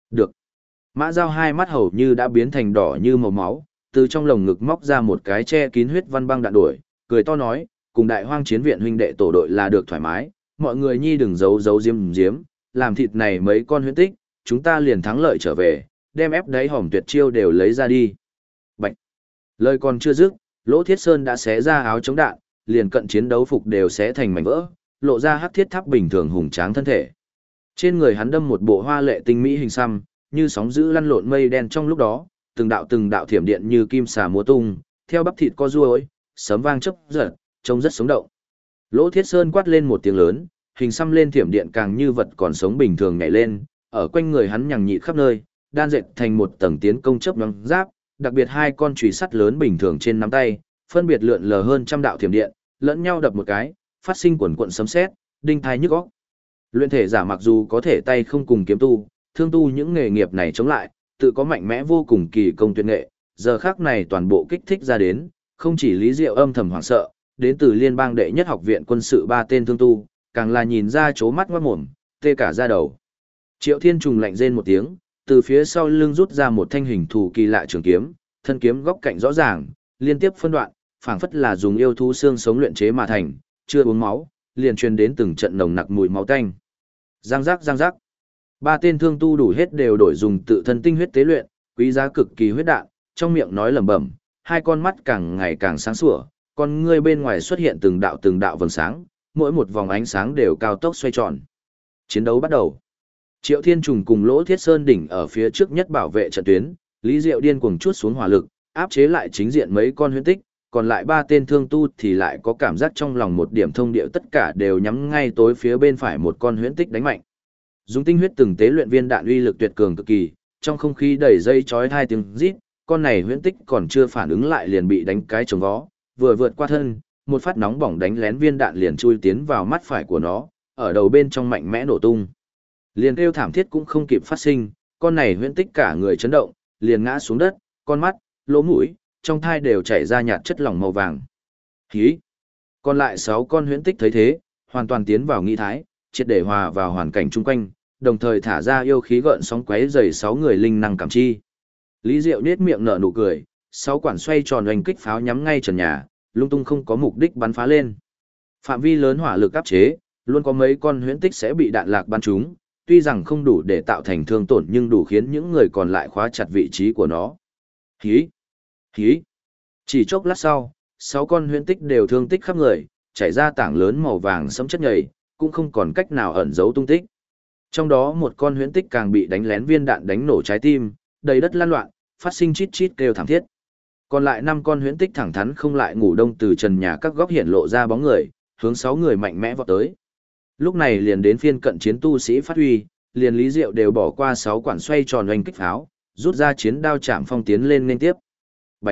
Được. Mã Giao hai mắt hầu như đã biến thành đỏ như màu máu, từ trong lồng ngực móc ra một cái che kín huyết văn băng đạn đuổi, cười to nói, cùng Đại Hoang Chiến viện huynh đệ tổ đội là được thoải mái, mọi người nhi đừng giấu giấu diếm diếm, làm thịt này mấy con huyễn tích, chúng ta liền thắng lợi trở về, đem ép đáy hòm tuyệt chiêu đều lấy ra đi. Bạch. Lời còn chưa dứt, Lỗ Thiết Sơn đã xé ra áo chống đạn, liền cận chiến đấu phục đều xé thành mảnh vỡ, lộ ra hắc thiết tháp bình thường hùng tráng thân thể. Trên người hắn đâm một bộ hoa lệ tinh mỹ hình xăm, như sóng dữ lăn lộn mây đen trong lúc đó, từng đạo thiểm điện như kim xà múa tung, theo bắp thịt co duỗi, sấm vang chớp giật, trông rất sống động. Lỗ Thiết Sơn quát lên một tiếng lớn, hình xăm lên thiểm điện càng như vật còn sống bình thường nhảy lên, ở quanh người hắn nhằng nhị khắp nơi, đan dệt thành một tầng tiến công chớp nhoáng giáp, đặc biệt hai con chùy sắt lớn bình thường trên nắm tay, phân biệt lượn lờ hơn trăm đạo thiểm điện, lẫn nhau đập một cái, phát sinh quần quần sấm sét, đinh tai nhức óc. Luyện thể giả mặc dù có thể tay không cùng kiếm tu, thương tu những nghề nghiệp này chống lại, tự có mạnh mẽ vô cùng kỳ công tuyệt nghệ, giờ khắc này toàn bộ kích thích ra đến, không chỉ Lý Diệu âm thầm hoảng sợ, đến từ liên bang đệ nhất học viện quân sự ba tên thương tu, càng là nhìn ra chố mắt ngoát mồm, tê cả da đầu. Triệu Thiên Trùng lạnh rên một tiếng, từ phía sau lưng rút ra một thanh hình thù kỳ lạ trường kiếm, thân kiếm góc cạnh rõ ràng, liên tiếp phân đoạn, phảng phất là dùng yêu thú xương sống luyện chế mà thành, chưa uống máu, liền truyền đến từng trận nồng nặc mùi máu tanh. Giang giác giang giác. Ba tên thương tu đủ hết đều đổi dùng tự thân tinh huyết tế luyện, quý giá cực kỳ huyết đạn, trong miệng nói lẩm bẩm, hai con mắt càng ngày càng sáng sủa, con ngươi bên ngoài xuất hiện từng đạo vầng sáng, mỗi một vòng ánh sáng đều cao tốc xoay tròn. Chiến đấu bắt đầu. Triệu Thiên Trùng cùng Lỗ Thiết Sơn đỉnh ở phía trước nhất bảo vệ trận tuyến, Lý Diệu điên cuồng chuốt xuống hỏa lực, áp chế lại chính diện mấy con huyễn tích, còn lại ba tên thương tu thì lại có cảm giác trong lòng một điểm thông điệu tất cả đều nhắm ngay tối phía bên phải một con huyễn tích đánh mạnh. Dùng tinh huyết từng tế luyện viên đạn uy lực tuyệt cường cực kỳ, trong không khí đầy dây chói hai tiếng rít, con này huyễn tích còn chưa phản ứng lại liền bị đánh cái trống vó, vừa vượt qua thân, một phát nóng bỏng đánh lén viên đạn liền chui tiến vào mắt phải của nó, ở đầu bên trong mạnh mẽ nổ tung. Liền kêu thảm thiết cũng không kịp phát sinh, con này huyễn tích cả người chấn động, liền ngã xuống đất, con mắt, lỗ mũi, trong thai đều chảy ra nhạt chất lỏng màu vàng. Hí! Còn lại 6 con huyễn tích thấy thế, hoàn toàn tiến vào nghi thái, triệt để hòa vào hoàn cảnh chung quanh, đồng thời thả ra yêu khí gợn sóng quấy rầy 6 người linh năng cảm chi. Lý Diệu nhếch miệng nở nụ cười, 6 quản xoay tròn oanh kích pháo nhắm ngay trần nhà, lung tung không có mục đích bắn phá lên. Phạm vi lớn hỏa lực áp chế, luôn có mấy con huyễn tích sẽ bị đạn lạc bắn trúng, tuy rằng không đủ để tạo thành thương tổn nhưng đủ khiến những người còn lại khóa chặt vị trí của nó. Hí! Hí! Chỉ chốc lát sau, 6 con huyễn tích đều thương tích khắp người, chảy ra tảng lớn màu vàng sẫm chất nhầy, cũng không còn cách nào ẩn giấu tung tích. Trong đó một con huyễn tích càng bị đánh lén viên đạn đánh nổ trái tim, đầy đất lan loạn, phát sinh chít chít kêu thảm thiết. Còn lại 5 con huyễn tích thẳng thắn không lại ngủ đông từ trần nhà các góc hiện lộ ra bóng người, hướng 6 người mạnh mẽ vọt tới. Lúc này liền đến phiên cận chiến tu sĩ phát huy, liền Lý Diệu đều bỏ qua 6 quản xoay tròn oanh kích pháo, rút ra chiến đao chạm phong tiến lên liên tiếp. Bạch.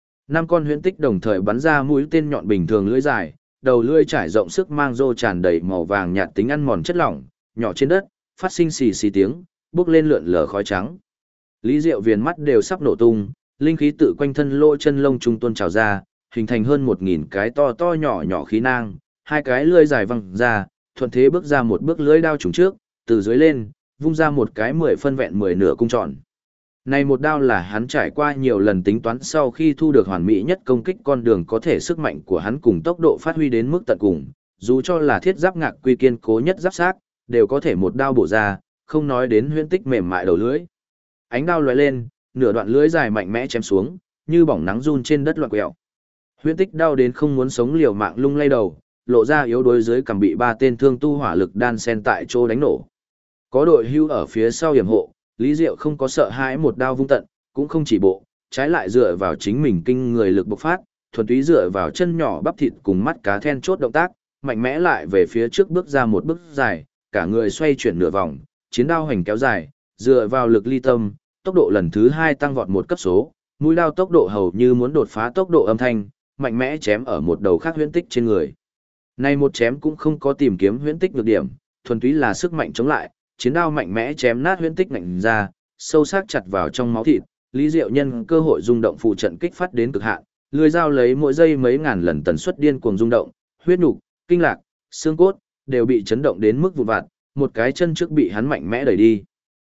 5 con huyễn tích đồng thời bắn ra mũi tên nhọn bình thường lưỡi dài, đầu lưỡi trải rộng sức mang rô tràn đầy màu vàng nhạt tính ăn mòn chất lỏng, nhỏ trên đất, phát sinh xì xì tiếng, bốc lên lượn lờ khói trắng. Lý Diệu viền mắt đều sắp nổ tung, linh khí tự quanh thân lỗ chân lông trung tuôn trào ra, hình thành hơn 1000 cái to to nhỏ nhỏ khí nang, hai cái lưỡi dài văng ra, thuận thế bước ra một bước lưỡi đao trùng trước, từ dưới lên, vung ra một cái 10 phân vẹn 10 nửa cung tròn. Này một đao là hắn trải qua nhiều lần tính toán sau khi thu được hoàn mỹ nhất công kích con đường có thể sức mạnh của hắn cùng tốc độ phát huy đến mức tận cùng, dù cho là thiết giáp ngạc quy kiên cố nhất giáp xác, đều có thể một đao bổ ra, không nói đến huyễn tích mềm mại đầu lưỡi. Ánh đao lóe lên, nửa đoạn lưỡi dài mạnh mẽ chém xuống, như bỏng nắng run trên đất loạn quẹo. Huyễn tích đau đến không muốn sống liều mạng lung lay đầu, lộ ra yếu đuối dưới cằm bị 3 tên thương tu hỏa lực đan sen tại chỗ đánh nổ. Có đội hưu ở phía sau yểm hộ, Lý Diệu không có sợ hãi một đao vung tận, cũng không chỉ bộ, trái lại dựa vào chính mình kinh người lực bộc phát, thuần túy dựa vào chân nhỏ bắp thịt cùng mắt cá then chốt động tác, mạnh mẽ lại về phía trước bước ra một bước dài, cả người xoay chuyển nửa vòng, chiến đao hành kéo dài, dựa vào lực ly tâm, tốc độ lần thứ 2 tăng vọt một cấp số, mũi đao tốc độ hầu như muốn đột phá tốc độ âm thanh, mạnh mẽ chém ở một đầu khác huyễn tích trên người. Này một chém cũng không có tìm kiếm huyễn tích nhược điểm, thuần túy là sức mạnh chống lại, chiến đao mạnh mẽ chém nát huyễn tích ngạnh ra, sâu sắc chặt vào trong máu thịt, Lý Diệu nhân cơ hội rung động phụ trận kích phát đến cực hạn, lưỡi dao lấy mỗi giây mấy ngàn lần tần suất điên cuồng rung động, huyết nục, kinh lạc, xương cốt đều bị chấn động đến mức vụn vặt, một cái chân trước bị hắn mạnh mẽ đẩy đi.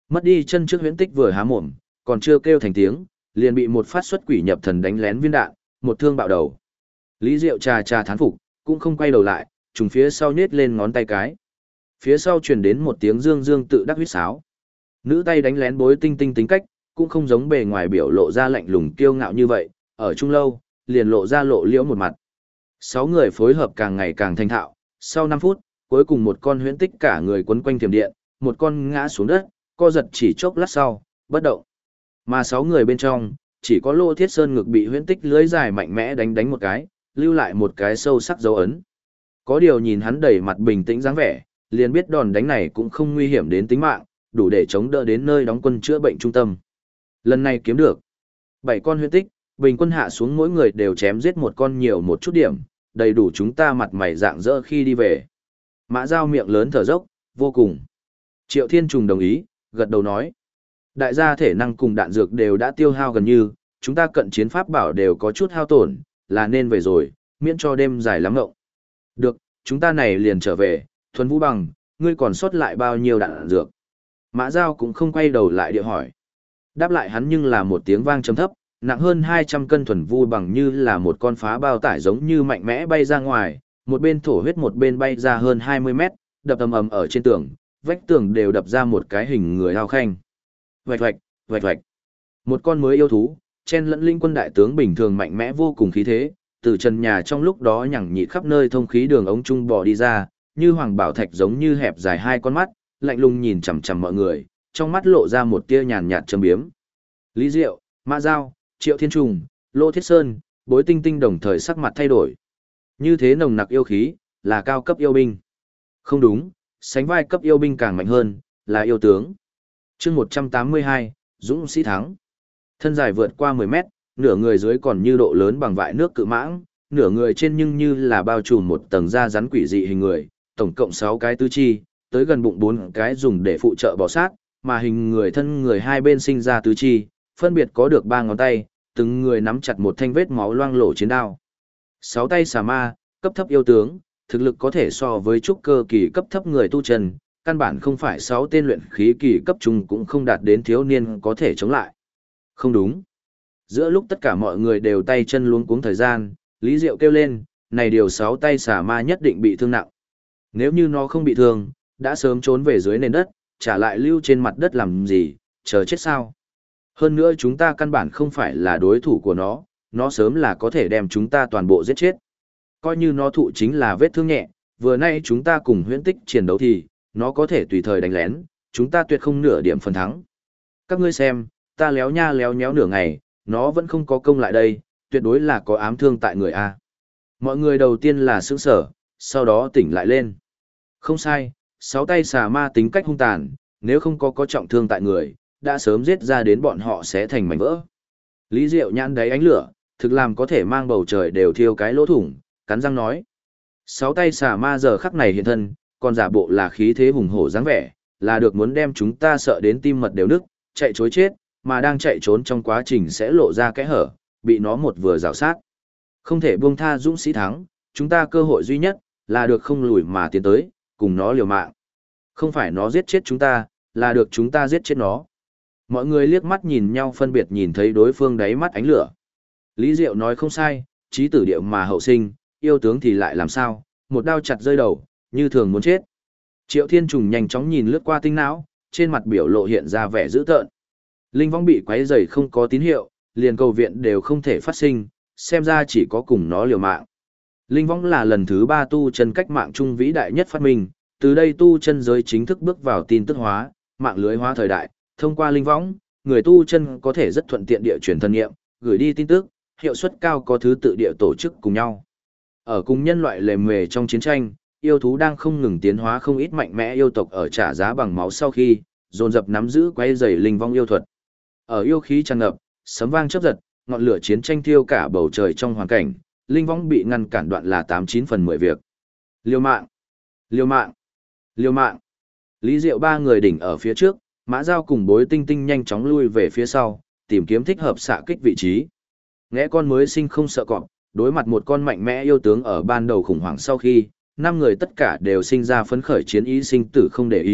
Mất đi chân trước huyễn tích vừa há mồm, còn chưa kêu thành tiếng, liền bị một phát xuất quỷ nhập thần đánh lén viên đạn, một thương bạo đầu. Lý Diệu trà trà thán phục, cũng không quay đầu lại, trùng phía sau nhết lên ngón tay cái. Phía sau truyền đến một tiếng dương dương tự đắc huýt sáo. Nữ tay đánh lén Bối Tinh Tinh tính cách, cũng không giống bề ngoài biểu lộ ra lạnh lùng kiêu ngạo như vậy, ở chung lâu, liền lộ ra lộ liễu một mặt. 6 người phối hợp càng ngày càng thành thạo, sau 5 phút, cuối cùng một con huyễn tích cả người quấn quanh thiểm điện, một con ngã xuống đất, co giật chỉ chốc lát sau, bất động. Mà 6 người bên trong, chỉ có Lô Thiết Sơn ngực bị huyễn tích lưới dài mạnh mẽ đánh một cái, lưu lại một cái sâu sắc dấu ấn. Có điều nhìn hắn đầy mặt bình tĩnh dáng vẻ, liền biết đòn đánh này cũng không nguy hiểm đến tính mạng, đủ để chống đỡ đến nơi đóng quân chữa bệnh trung tâm. Lần này kiếm được 7 con huyễn tích, bình quân hạ xuống mỗi người đều chém giết một con nhiều một chút điểm, đầy đủ chúng ta mặt mày rạng rỡ khi đi về. Mã Giao miệng lớn thở dốc, vô cùng. Triệu Thiên Trùng đồng ý, gật đầu nói. Đại gia thể năng cùng đạn dược đều đã tiêu hao gần như, chúng ta cận chiến pháp bảo đều có chút hao tổn, là nên về rồi, miễn cho đêm dài lắm ngộng. Được, chúng ta này liền trở về, Thuần Vũ Bằng, ngươi còn sót lại bao nhiêu đạn dược? Mã Giao cũng không quay đầu lại địa hỏi. Đáp lại hắn nhưng là một tiếng vang trầm thấp, nặng hơn 200 cân Thuần Vu Bằng như là một con phá bao tải giống như mạnh mẽ bay ra ngoài, một bên thổ huyết một bên bay ra hơn 20 mét, đập ầm ầm ở trên tường, vách tường đều đập ra một cái hình người ao khanh. Vạch vạch, vạch vạch. Một con mới yêu thú, chen lẫn linh quân đại tướng bình thường mạnh mẽ vô cùng khí thế, từ trần nhà trong lúc đó nhẳng nhị khắp nơi thông khí đường ống trung bò đi ra, như hoàng bảo thạch giống như hẹp dài hai con mắt, lạnh lùng nhìn chằm chằm mọi người, trong mắt lộ ra một tia nhàn nhạt châm biếm. Lý Diệu, Mã Giao, Triệu Thiên Trùng, Lô Thiết Sơn, Bối Tinh Tinh đồng thời sắc mặt thay đổi. Như thế nồng nặc yêu khí, là cao cấp yêu binh. Không đúng, sánh vai cấp yêu binh càng mạnh hơn, là yêu tướng. chương 182, Dũng Sĩ Thắng. Thân dài vượt qua 10 mét, nửa người dưới còn như độ lớn bằng vại nước cự mãng, nửa người trên nhưng như là bao trùm một tầng da rắn quỷ dị hình người, tổng cộng 6 cái tứ chi, tới gần bụng 4 cái dùng để phụ trợ bò sát, mà hình người thân người hai bên sinh ra tứ chi, phân biệt có được 3 ngón tay, từng người nắm chặt một thanh vết máu loang lổ chiến đao. 6 tay xà ma, cấp thấp yêu tướng, thực lực có thể so với trúc cơ kỳ cấp thấp người tu chân, căn bản không phải 6 tên luyện khí kỳ cấp trung cũng không đạt đến thiếu niên có thể chống lại. Không đúng. Giữa lúc tất cả mọi người đều tay chân luống cuống thời gian, Lý Diệu kêu lên, này điều 6 tay xà ma nhất định bị thương nặng. Nếu như nó không bị thương, đã sớm trốn về dưới nền đất, trả lại lưu trên mặt đất làm gì, chờ chết sao. Hơn nữa chúng ta căn bản không phải là đối thủ của nó sớm là có thể đem chúng ta toàn bộ giết chết. Coi như nó thụ chính là vết thương nhẹ, vừa nay chúng ta cùng huyễn tích chiến đấu thì, nó có thể tùy thời đánh lén, chúng ta tuyệt không nửa điểm phần thắng. Các ngươi xem, ta léo nha léo nhéo nửa ngày, nó vẫn không có công lại đây, tuyệt đối là có ám thương tại người A. Mọi người đầu tiên là sững sở, sau đó tỉnh lại lên. Không sai, 6 tay xà ma tính cách hung tàn, nếu không có trọng thương tại người, đã sớm giết ra đến bọn họ sẽ thành mảnh vỡ. Lý Diệu nhãn đáy ánh lửa, thực làm có thể mang bầu trời đều thiêu cái lỗ thủng, cắn răng nói. 6 tay xà ma giờ khắc này hiện thân, còn giả bộ là khí thế hùng hổ dáng vẻ, là được muốn đem chúng ta sợ đến tim mật đều nức, chạy chối chết, mà đang chạy trốn trong quá trình sẽ lộ ra kẽ hở, bị nó một vừa rào sát. Không thể buông tha dũng sĩ thắng, chúng ta cơ hội duy nhất, là được không lùi mà tiến tới, cùng nó liều mạng. Không phải nó giết chết chúng ta, là được chúng ta giết chết nó. Mọi người liếc mắt nhìn nhau phân biệt nhìn thấy đối phương đáy mắt ánh lửa. Lý Diệu nói không sai, chí tử điệu mà hậu sinh, yêu tướng thì lại làm sao, một đao chặt rơi đầu, như thường muốn chết. Triệu Thiên Trùng nhanh chóng nhìn lướt qua tinh não, trên mặt biểu lộ hiện ra vẻ dữ tợn. Linh võng bị quấy rầy không có tín hiệu, liền cầu viện đều không thể phát sinh, xem ra chỉ có cùng nó liều mạng. Linh võng là lần thứ 3 tu chân cách mạng trung vĩ đại nhất phát minh, từ đây tu chân giới chính thức bước vào tin tức hóa, mạng lưới hóa thời đại, thông qua linh võng, người tu chân có thể rất thuận tiện địa truyền thân nghiệm, gửi đi tin tức, hiệu suất cao có thứ tự địa tổ chức cùng nhau. Ở cùng nhân loại lề mề trong chiến tranh, yêu thú đang không ngừng tiến hóa không ít mạnh mẽ yêu tộc ở trả giá bằng máu sau khi, dồn dập nắm giữ quay dày linh vong yêu thuật. Ở yêu khí tràn ngập, sấm vang chớp giật, ngọn lửa chiến tranh thiêu cả bầu trời trong hoàn cảnh, linh vong bị ngăn cản đoạn là 89 phần 10 việc. Liều mạng, liều mạng, liều mạng. Lý Diệu ba người đỉnh ở phía trước, Mã Giao cùng Bối Tinh Tinh nhanh chóng lui về phía sau, tìm kiếm thích hợp xạ kích vị trí. Ngẽ con mới sinh không sợ cọp, đối mặt một con mạnh mẽ yêu tướng ở ban đầu khủng hoảng sau khi, 5 người tất cả đều sinh ra phấn khởi chiến ý sinh tử không để ý,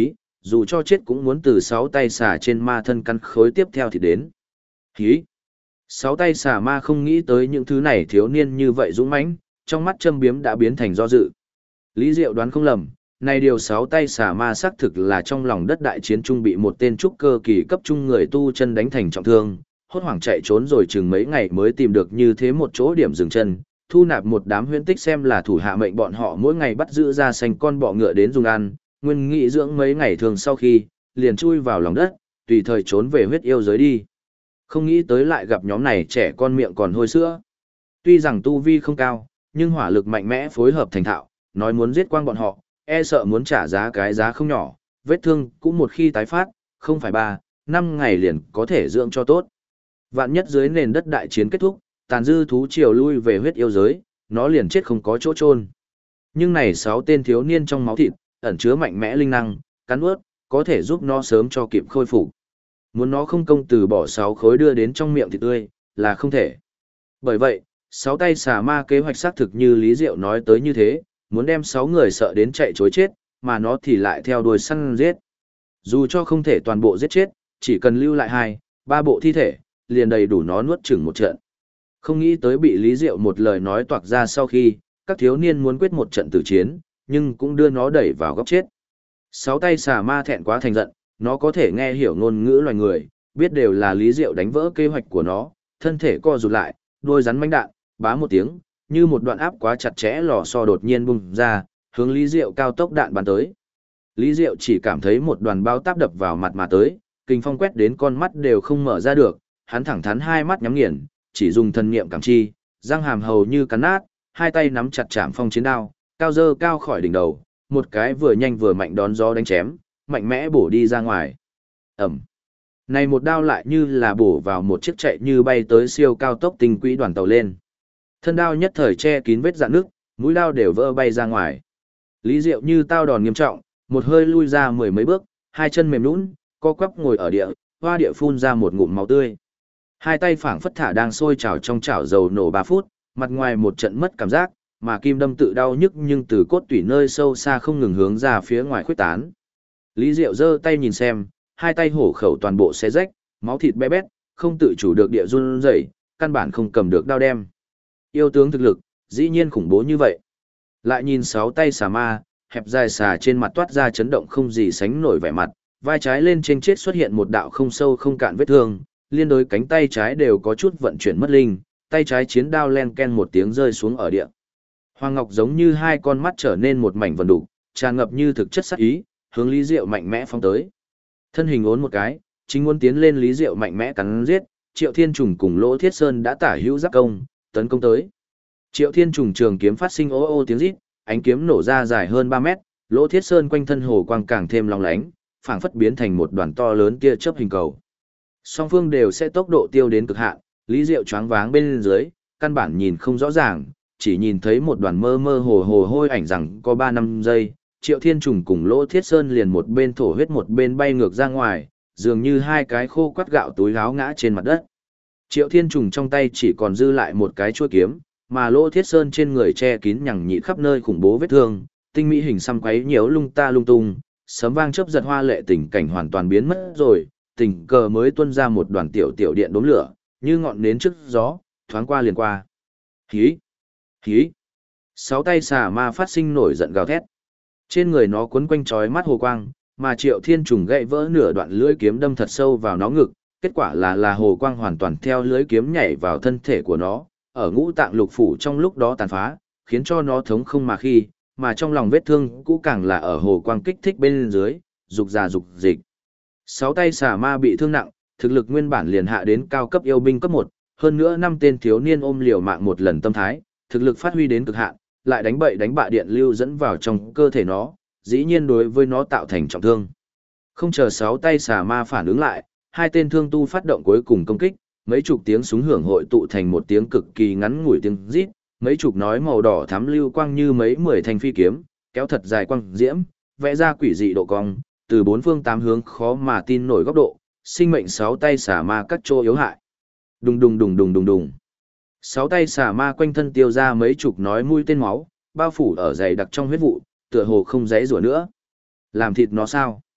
dù cho chết cũng muốn từ 6 tay xà trên ma thân căn khối tiếp theo thì đến. Hí! 6 tay xà ma không nghĩ tới những thứ này thiếu niên như vậy dũng mãnh, trong mắt châm biếm đã biến thành do dự. Lý Diệu đoán không lầm, này điều 6 tay xà ma xác thực là trong lòng đất đại chiến trung bị một tên trúc cơ kỳ cấp trung người tu chân đánh thành trọng thương, hốt hoảng chạy trốn rồi chừng mấy ngày mới tìm được như thế một chỗ điểm dừng chân, thu nạp một đám huyễn tích xem là thủ hạ mệnh bọn họ mỗi ngày bắt giữ ra xanh con bọ ngựa đến dùng ăn, nguyên nghị dưỡng mấy ngày thường sau khi, liền chui vào lòng đất, tùy thời trốn về huyết yêu giới đi. Không nghĩ tới lại gặp nhóm này trẻ con miệng còn hôi sữa. Tuy rằng tu vi không cao, nhưng hỏa lực mạnh mẽ phối hợp thành thạo, nói muốn giết quang bọn họ, e sợ muốn trả giá cái giá không nhỏ, vết thương cũng một khi tái phát, không phải 3, 5 ngày liền có thể dưỡng cho tốt. Vạn nhất dưới nền đất đại chiến kết thúc, tàn dư thú triều lui về huyết yêu giới, nó liền chết không có chỗ chôn. Nhưng này 6 tên thiếu niên trong máu thịt, ẩn chứa mạnh mẽ linh năng, cắn ướt, có thể giúp nó sớm cho kịp khôi phục. Muốn nó không công từ bỏ 6 khối đưa đến trong miệng thịt tươi, là không thể. Bởi vậy, 6 tay xà ma kế hoạch xác thực như Lý Diệu nói tới như thế, muốn đem 6 người sợ đến chạy chối chết, mà nó thì lại theo đuôi săn giết. Dù cho không thể toàn bộ giết chết, chỉ cần lưu lại 2, 3 bộ thi thể, liền đầy đủ nó nuốt chửng một trận. Không nghĩ tới bị Lý Diệu một lời nói toạc ra sau khi, các thiếu niên muốn quyết một trận tử chiến, nhưng cũng đưa nó đẩy vào góc chết. 6 tay xà ma thẹn quá thành giận, nó có thể nghe hiểu ngôn ngữ loài người, biết đều là Lý Diệu đánh vỡ kế hoạch của nó, thân thể co rụt lại, đuôi rắn mãnh đạn, bá một tiếng, như một đoạn áp quá chặt chẽ lò xo đột nhiên bung ra, hướng Lý Diệu cao tốc đạn bắn tới. Lý Diệu chỉ cảm thấy một đoàn bao táp đập vào mặt mà tới, kinh phong quét đến con mắt đều không mở ra được, hắn thẳng thắn hai mắt nhắm nghiền, chỉ dùng thần niệm cảm chi, răng hàm hầu như cắn nát, hai tay nắm chặt chạm phong chiến đao, cao dơ cao khỏi đỉnh đầu, một cái vừa nhanh vừa mạnh đón gió đánh chém, mạnh mẽ bổ đi ra ngoài. Ẩm. Này một đao lại như là bổ vào một chiếc chạy như bay tới siêu cao tốc tinh quỹ đoàn tàu lên. Thân đao nhất thời che kín vết rạn nước, mũi đao đều vỡ bay ra ngoài. Lý Diệu như tao đòn nghiêm trọng, một hơi lui ra 10 mấy bước, hai chân mềm nhũn, co quắp ngồi ở hoa địa phun ra một ngụm máu tươi. Hai tay phảng phất thả đang sôi trào trong chảo dầu nổ 3 phút, mặt ngoài một trận mất cảm giác, mà kim đâm tự đau nhức nhưng từ cốt tủy nơi sâu xa không ngừng hướng ra phía ngoài khuếch tán. Lý Diệu giơ tay nhìn xem, hai tay hổ khẩu toàn bộ xé rách, máu thịt bé bét, không tự chủ được địa run rẩy, căn bản không cầm được đao đem. Yêu tướng thực lực, dĩ nhiên khủng bố như vậy. Lại nhìn 6 tay xà ma, hẹp dài xà trên mặt toát ra chấn động không gì sánh nổi vẻ mặt, vai trái lên trên chết xuất hiện một đạo không sâu không cạn vết thương, liên đối cánh tay trái đều có chút vận chuyển mất linh, tay trái chiến đao len ken một tiếng rơi xuống ở địa. Hoàng Ngọc giống như hai con mắt trở nên một mảnh vần đục, tràn ngập như thực chất sát ý, hướng Lý Diệu mạnh mẽ phóng tới. Thân hình ốn một cái, chính muốn tiến lên Lý Diệu mạnh mẽ cắn giết, Triệu Thiên Trùng cùng Lỗ Thiết Sơn đã tả hữu giáp công, tấn công tới. Triệu Thiên Trùng trường kiếm phát sinh ô ô tiếng rít, ánh kiếm nổ ra dài hơn 3 mét, Lỗ Thiết Sơn quanh thân hồ quang càng thêm long lánh, phảng phất biến thành một đoàn to lớn tia chớp hình cầu. Song phương đều sẽ tốc độ tiêu đến cực hạn, Lý Diệu choáng váng bên dưới, căn bản nhìn không rõ ràng, chỉ nhìn thấy một đoàn mơ mơ hồ hồ hôi ảnh rằng có 3-5 giây, Triệu Thiên Trùng cùng Lỗ Thiết Sơn liền một bên thổ huyết một bên bay ngược ra ngoài, dường như hai cái khô quắt gạo túi gáo ngã trên mặt đất. Triệu Thiên Trùng trong tay chỉ còn dư lại một cái chuôi kiếm, mà Lỗ Thiết Sơn trên người che kín nhằng nhị khắp nơi khủng bố vết thương, tinh mỹ hình xăm quấy nhiễu lung ta lung tung, sấm vang chớp giật hoa lệ tình cảnh hoàn toàn biến mất rồi, tình cờ mới tuôn ra một đoàn tiểu tiểu điện đốm lửa, như ngọn nến trước gió, thoáng qua liền qua. Hí! Hí! 6 tay xà ma phát sinh nổi giận gào thét. Trên người nó quấn quanh trói mắt hồ quang, mà Triệu Thiên Trùng gãy vỡ nửa đoạn lưỡi kiếm đâm thật sâu vào nó ngực, kết quả là hồ quang hoàn toàn theo lưỡi kiếm nhảy vào thân thể của nó, ở ngũ tạng lục phủ trong lúc đó tàn phá, khiến cho nó thống không mà trong lòng vết thương cũ càng là ở hồ quang kích thích bên dưới, dục ra dục dịch. 6 tay xà ma bị thương nặng, thực lực nguyên bản liền hạ đến cao cấp yêu binh cấp 1, hơn nữa 5 tên thiếu niên ôm liều mạng một lần tâm thái, thực lực phát huy đến cực hạn, lại đánh bậy đánh bạ điện lưu dẫn vào trong cơ thể nó, dĩ nhiên đối với nó tạo thành trọng thương. Không chờ 6 tay xà ma phản ứng lại, hai tên thương tu phát động cuối cùng công kích, mấy chục tiếng súng hưởng hội tụ thành một tiếng cực kỳ ngắn ngủi tiếng rít, mấy chục nói màu đỏ thắm lưu quang như mấy 10 thanh phi kiếm, kéo thật dài quang diễm, vẽ ra quỷ dị độ cong, từ bốn phương tám hướng khó mà tin nổi góc độ, sinh mệnh 6 tay xà ma các chỗ yếu hại. Đùng đùng đùng đùng đùng đùng. 6 tay xà ma quanh thân tiêu ra mấy chục nói mũi tên máu, bao phủ ở dày đặc trong huyết vụ, tựa hồ không dãy rủa nữa. Làm thịt nó sao?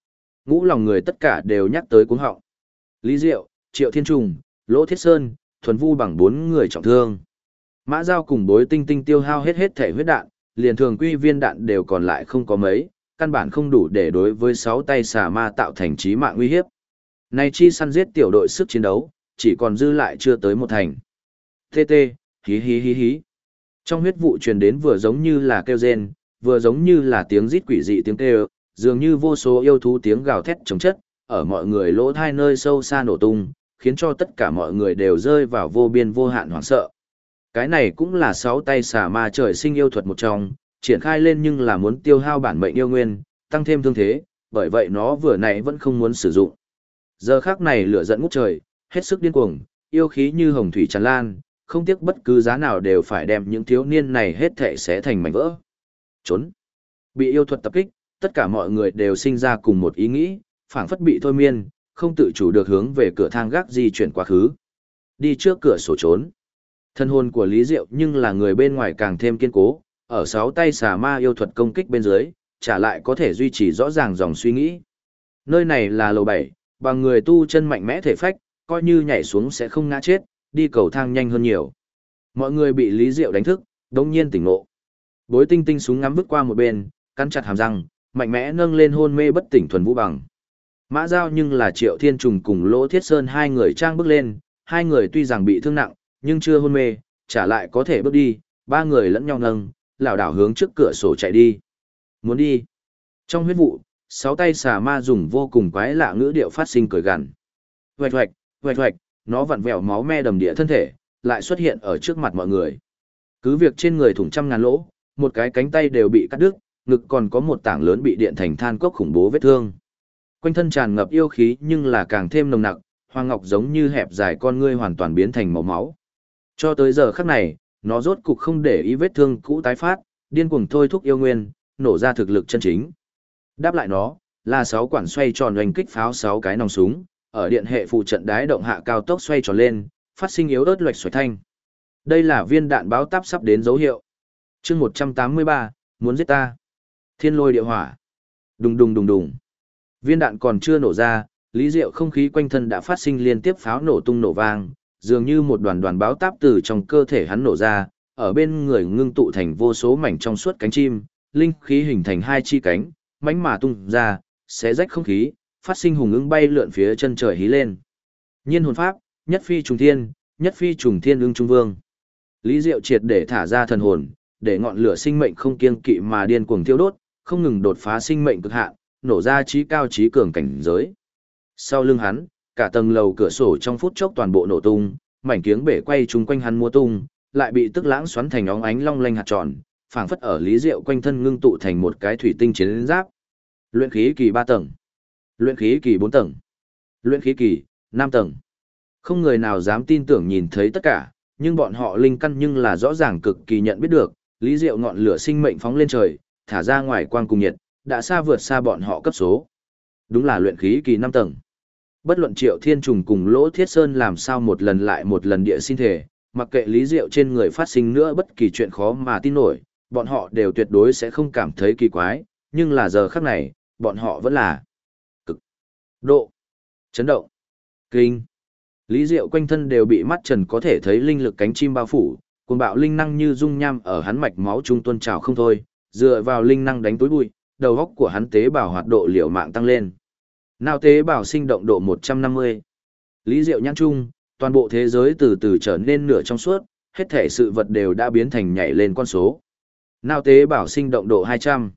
Ngũ lòng người tất cả đều nhắc tới cuống họng. Lý Diệu, Triệu Thiên Trùng, Lỗ Thiết Sơn, Thuần Vu bằng 4 người trọng thương. Mã Giao cùng Bối Tinh Tinh tiêu hao hết thể huyết đạn, liền thường quy viên đạn đều còn lại không có mấy, căn bản không đủ để đối với 6 tay xà ma tạo thành chí mạng nguy hiếp. Nay chi săn giết tiểu đội sức chiến đấu, chỉ còn dư lại chưa tới một thành. TT, hí hí hí hí. Trong huyết vụ truyền đến vừa giống như là kêu rên, vừa giống như là tiếng rít quỷ dị tiếng kêu, dường như vô số yêu thú tiếng gào thét chống chất, ở mọi người lỗ thai nơi sâu xa nổ tung, khiến cho tất cả mọi người đều rơi vào vô biên vô hạn hoảng sợ. Cái này cũng là 6 tay xà ma trời sinh yêu thuật một trong, triển khai lên nhưng là muốn tiêu hao bản mệnh yêu nguyên, tăng thêm thương thế, bởi vậy nó vừa nãy vẫn không muốn sử dụng. Giờ khắc này lửa giận ngút trời, hết sức điên cuồng, yêu khí như hồng thủy tràn lan, không tiếc bất cứ giá nào đều phải đem những thiếu niên này hết thảy xé thành mảnh vỡ. Trốn. Bị yêu thuật tập kích, tất cả mọi người đều sinh ra cùng một ý nghĩ, phảng phất bị thôi miên, không tự chủ được hướng về cửa thang gác di chuyển quá khứ. Đi trước cửa sổ trốn. Thân hồn của Lý Diệu nhưng là người bên ngoài càng thêm kiên cố, ở 6 tay xà ma yêu thuật công kích bên dưới, trả lại có thể duy trì rõ ràng dòng suy nghĩ. Nơi này là lầu 7, bằng người tu chân mạnh mẽ thể phách, coi như nhảy xuống sẽ không ngã chết, đi cầu thang nhanh hơn nhiều. Mọi người bị Lý Diệu đánh thức, đột nhiên tỉnh ngộ. Bối Tinh Tinh súng ngắm vứt qua một bên, cắn chặt hàm răng, mạnh mẽ nâng lên hôn mê bất tỉnh Thuần Vũ bằng. Mã Giao nhưng là Triệu Thiên Trùng cùng Lỗ Thiết Sơn hai người trang bước lên, hai người tuy rằng bị thương nặng, nhưng chưa hôn mê, trả lại có thể bước đi, ba người lẫn nhau nâng, lảo đảo hướng trước cửa sổ chạy đi. Muốn đi. Trong huyết vụ, 6 tay xà ma dùng vô cùng quái lạ ngữ điệu phát sinh cười gằn. Hoạch hoạch, hoạch hoạch, nó vặn vẹo máu me đầm địa thân thể, lại xuất hiện ở trước mặt mọi người. Cứ việc trên người thủng trăm ngàn lỗ, một cái cánh tay đều bị cắt đứt, ngực còn có một tảng lớn bị điện thành than cốc khủng bố vết thương. Quanh thân tràn ngập yêu khí nhưng là càng thêm nồng nặc, Hoàng Ngọc giống như hẹp dài con ngươi hoàn toàn biến thành màu máu. Cho tới giờ khắc này, nó rốt cục không để ý vết thương cũ tái phát, điên cuồng thôi thúc yêu nguyên, nổ ra thực lực chân chính. Đáp lại nó, là 6 quản xoay tròn oanh kích pháo 6 cái nòng súng, ở điện hệ phụ trận đái động hạ cao tốc xoay tròn lên, phát sinh yếu ớt loạch xoạch thanh. Đây là viên đạn báo táp sắp đến dấu hiệu. Chương 183, muốn giết ta. Thiên lôi địa hỏa. Đùng đùng đùng đùng. Viên đạn còn chưa nổ ra, Lý Diệu không khí quanh thân đã phát sinh liên tiếp pháo nổ tung nổ vang, dường như một đoàn đoàn báo táp từ trong cơ thể hắn nổ ra, ở bên người ngưng tụ thành vô số mảnh trong suốt cánh chim, linh khí hình thành 2 chi cánh, mãnh mà tung ra, xé rách không khí, phát sinh hùng ưng bay lượn phía chân trời hí lên. Nhiên hồn pháp, nhất phi trùng thiên, nhất phi trùng thiên ưng trung vương. Lý Diệu triệt để thả ra thần hồn, để ngọn lửa sinh mệnh không kiêng kỵ mà điên cuồng thiêu đốt, không ngừng đột phá sinh mệnh cực hạn, nổ ra trí cao trí cường cảnh giới. Sau lưng hắn, cả tầng lầu cửa sổ trong phút chốc toàn bộ nổ tung, mảnh kiếng bể quay chung quanh hắn múa tung, lại bị tức lãng xoắn thành óng ánh long lanh hạt tròn, phảng phất ở Lý Diệu quanh thân ngưng tụ thành một cái thủy tinh chiến giáp. Luyện khí kỳ 3 tầng, luyện khí kỳ 4 tầng, luyện khí kỳ 5 tầng. Không người nào dám tin tưởng nhìn thấy tất cả, nhưng bọn họ linh căn nhưng là rõ ràng cực kỳ nhận biết được, Lý Diệu ngọn lửa sinh mệnh phóng lên trời, thả ra ngoài quang cùng nhiệt, đã xa vượt xa bọn họ cấp số. Đúng là luyện khí kỳ 5 tầng. Bất luận Triệu Thiên Trùng cùng Lỗ Thiết Sơn làm sao một lần lại một lần địa xin thể, mặc kệ Lý Diệu trên người phát sinh nữa bất kỳ chuyện khó mà tin nổi, bọn họ đều tuyệt đối sẽ không cảm thấy kỳ quái, nhưng là giờ khắc này, bọn họ vẫn là cực độ chấn động, kinh. Lý Diệu quanh thân đều bị mắt trần có thể thấy linh lực cánh chim bao phủ, cuồng bạo linh năng như dung nham ở hắn mạch máu trung tuôn trào không thôi, dựa vào linh năng đánh túi bụi, đầu óc của hắn tế bào hoạt độ liều mạng tăng lên. Nào tế bào sinh động độ 150. Lý Diệu nhãn trung, toàn bộ thế giới từ từ trở nên nửa trong suốt, hết thể sự vật đều đã biến thành nhảy lên con số. Nào tế bào sinh động độ 200.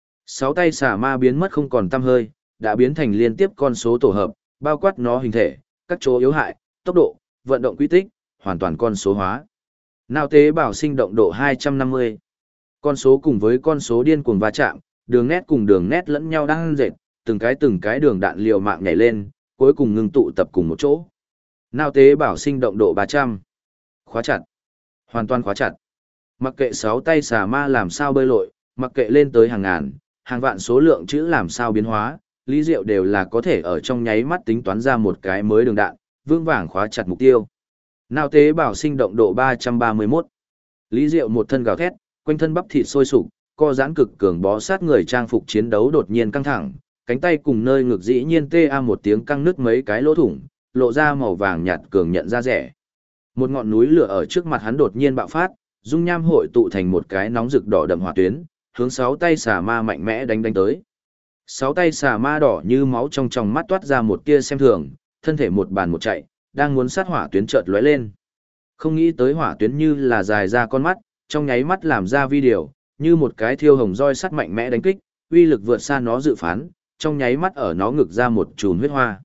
6 tay xà ma biến mất không còn tăm hơi, đã biến thành liên tiếp con số tổ hợp, bao quát nó hình thể, các chỗ yếu hại, tốc độ, vận động quy tích, hoàn toàn con số hóa. Nào tế bào sinh động độ 250. Con số cùng với con số điên cuồng va chạm, đường nét cùng đường nét lẫn nhau đang dệt, từng cái đường đạn liều mạng nhảy lên, cuối cùng ngưng tụ tập cùng một chỗ. Nào tế bào sinh động độ 300. Khóa chặt. Hoàn toàn khóa chặt. Mặc kệ 6 tay xà ma làm sao bơi lội, mặc kệ lên tới hàng ngàn, hàng vạn số lượng chữ làm sao biến hóa, Lý Diệu đều là có thể ở trong nháy mắt tính toán ra một cái mới đường đạn, vương vàng khóa chặt mục tiêu. Nào tế bào sinh động độ 331. Lý Diệu một thân gào thét, quanh thân bắp thịt sôi sục, co giãn cực cường bó sát người trang phục chiến đấu đột nhiên căng thẳng, cánh tay cùng nơi ngực dĩ nhiên tê a một tiếng căng nứt mấy cái lỗ thủng, lộ ra màu vàng nhạt cường nhận ra rẻ. Một ngọn núi lửa ở trước mặt hắn đột nhiên bạo phát, dung nham hội tụ thành một cái nóng rực đỏ đậm hỏa tuyến, hướng 6 tay xà ma mạnh mẽ đánh tới. 6 tay xà ma đỏ như máu trong tròng mắt toát ra một tia xem thường, thân thể một bàn một chạy, đang muốn sát hỏa tuyến chợt lóe lên. Không nghĩ tới hỏa tuyến như là dài ra con mắt, trong nháy mắt làm ra vi điều, như một cái thiêu hồng roi sắt mạnh mẽ đánh kích, uy lực vượt xa nó dự phán, trong nháy mắt ở nó ngực ra một chùm huyết hoa.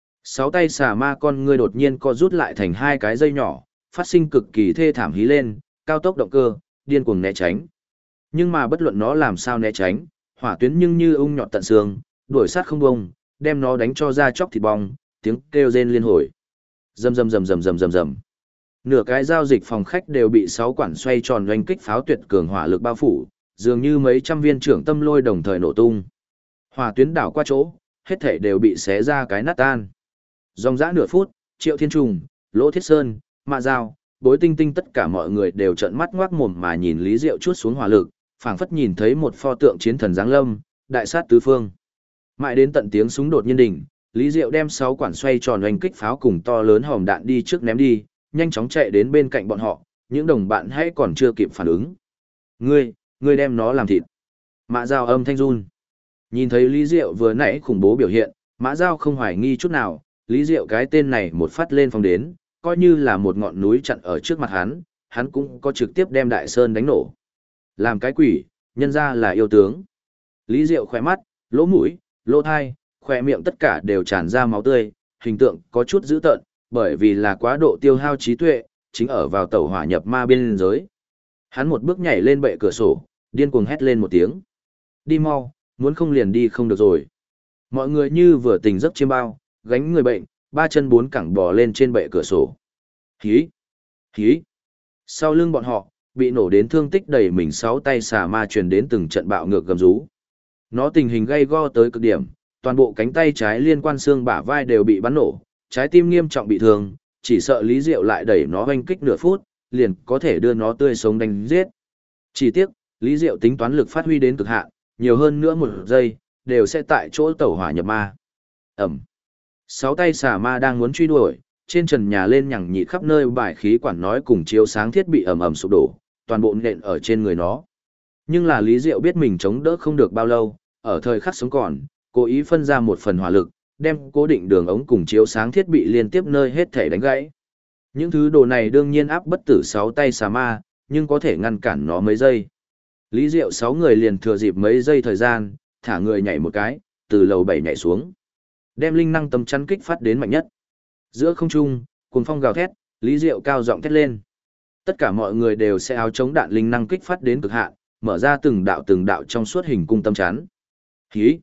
6 tay xà ma con ngươi đột nhiên co rút lại thành hai cái dây nhỏ, phát sinh cực kỳ thê thảm hí lên, cao tốc động cơ, điên cuồng né tránh. Nhưng mà bất luận nó làm sao né tránh, hỏa tuyến nhưng như ung nhọt tận xương, đuổi sát không bông, đem nó đánh cho ra chóc thịt bong, tiếng kêu rên liên hồi. Rầm rầm rầm rầm rầm rầm rầm. Nửa cái giao dịch phòng khách đều bị 6 quản xoay tròn oanh kích pháo tuyệt cường hỏa lực bao phủ, dường như mấy trăm viên trưởng tâm lôi đồng thời nổ tung. Hỏa tuyến đảo qua chỗ, hết thảy đều bị xé ra cái nát tan. Dòng dã nửa phút, Triệu Thiên Trùng, Lỗ Thiết Sơn, Mạ Dao, Bối Tinh Tinh tất cả mọi người đều trợn mắt ngoác mồm mà nhìn Lý Diệu chuốt xuống hỏa lực, phảng phất nhìn thấy một pho tượng chiến thần giáng lâm, đại sát tứ phương. Mãi đến tận tiếng súng đột nhiên đỉnh, Lý Diệu đem 6 quản xoay tròn oanh kích pháo cùng to lớn hòm đạn đi trước ném đi, nhanh chóng chạy đến bên cạnh bọn họ, những đồng bạn hãy còn chưa kịp phản ứng. Ngươi đem nó làm thịt. Mã Dao âm thanh run. Nhìn thấy Lý Diệu vừa nãy khủng bố biểu hiện, Mã Dao không hoài nghi chút nào, Lý Diệu cái tên này một phát lên phong đến, coi như là một ngọn núi chặn ở trước mặt hắn cũng có trực tiếp đem Đại Sơn đánh nổ. Làm cái quỷ, nhân ra là yêu tướng. Lý Diệu khỏe mắt, lỗ mũi, lỗ thai, khỏe miệng tất cả đều tràn ra máu tươi, hình tượng có chút dữ tợn, bởi vì là quá độ tiêu hao trí tuệ, chính ở vào tẩu hỏa nhập ma biên giới. Hắn một bước nhảy lên bệ cửa sổ, điên cuồng hét lên một tiếng. Đi mau, muốn không liền đi không được rồi. Mọi người như vừa tỉnh giấc chiêm bao, gánh người bệnh, 3 chân 4 cẳng bò lên trên bệ cửa sổ. Hí! Hí! Sau lưng bọn họ, bị nổ đến thương tích đầy mình 6 tay xà ma truyền đến từng trận bạo ngược gầm rú. Nó tình hình gay go tới cực điểm, toàn bộ cánh tay trái liên quan xương bả vai đều bị bắn nổ, trái tim nghiêm trọng bị thương, chỉ sợ Lý Diệu lại đẩy nó hoanh kích nửa phút, liền có thể đưa nó tươi sống đánh giết. Chỉ tiếc, Lý Diệu tính toán lực phát huy đến cực hạn, nhiều hơn nữa 1 giây, đều sẽ tại chỗ tẩu hỏa nhập ma. Ẩm. 6 tay xà ma đang muốn truy đuổi, trên trần nhà lên nhằng nhịt khắp nơi bài khí quản nói cùng chiếu sáng thiết bị ầm ầm sụp đổ, toàn bộ nện ở trên người nó. Nhưng là Lý Diệu biết mình chống đỡ không được bao lâu, ở thời khắc sống còn, cố ý phân ra một phần hỏa lực, đem cố định đường ống cùng chiếu sáng thiết bị liên tiếp nơi hết thể đánh gãy. Những thứ đồ này đương nhiên áp bất tử 6 tay xà ma, nhưng có thể ngăn cản nó mấy giây. Lý Diệu 6 người liền thừa dịp mấy giây thời gian, thả người nhảy một cái, từ lầu 7 nhảy xuống. Đem linh năng tấm chắn kích phát đến mạnh nhất. Giữa không trung, cuồng phong gào thét, Lý Diệu cao giọng thét lên. Tất cả mọi người đều sẽ áo chống đạn linh năng kích phát đến cực hạn, mở ra từng đạo trong suốt hình cung tấm chắn. Hí!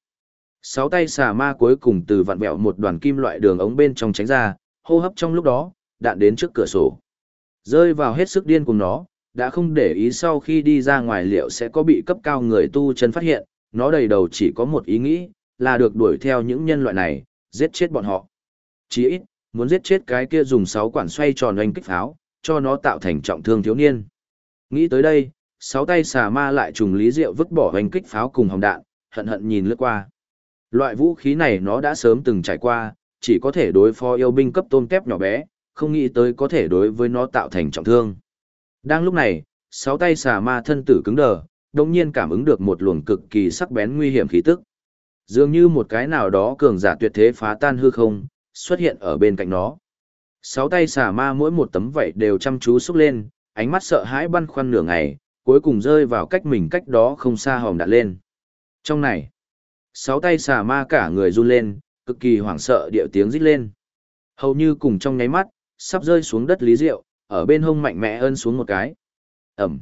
6 tay xà ma cuối cùng từ vặn vẹo một đoàn kim loại đường ống bên trong tránh ra, hô hấp trong lúc đó, đạn đến trước cửa sổ. Rơi vào hết sức điên cùng nó, đã không để ý sau khi đi ra ngoài liệu sẽ có bị cấp cao người tu chân phát hiện, nó đầy đầu chỉ có một ý nghĩ, là được đuổi theo những nhân loại này, giết chết bọn họ. Chỉ ít, muốn giết chết cái kia dùng 6 quản xoay tròn oanh kích pháo, cho nó tạo thành trọng thương thiếu niên. Nghĩ tới đây, 6 tay xà ma lại trùng Lý Diệu vứt bỏ oanh kích pháo cùng hồng đạn, hận hận nhìn lướt qua. Loại vũ khí này nó đã sớm từng trải qua, chỉ có thể đối phó yêu binh cấp tôm tép nhỏ bé, không nghĩ tới có thể đối với nó tạo thành trọng thương. Đang lúc này, 6 tay xà ma thân tử cứng đờ, đồng nhiên cảm ứng được một luồng cực kỳ sắc bén nguy hiểm khí tức. Dường như một cái nào đó cường giả tuyệt thế phá tan hư không, xuất hiện ở bên cạnh nó. 6 tay xà ma mỗi một tấm vảy đều chăm chú xúc lên, ánh mắt sợ hãi băn khoăn nửa ngày, cuối cùng rơi vào cách mình cách đó không xa hòm đạn lên. Trong này, 6 tay xà ma cả người run lên, cực kỳ hoảng sợ điệu tiếng rít lên. Hầu như cùng trong nháy mắt, sắp rơi xuống đất Lý Diệu, ở bên hông mạnh mẽ ân xuống một cái. Ẩm.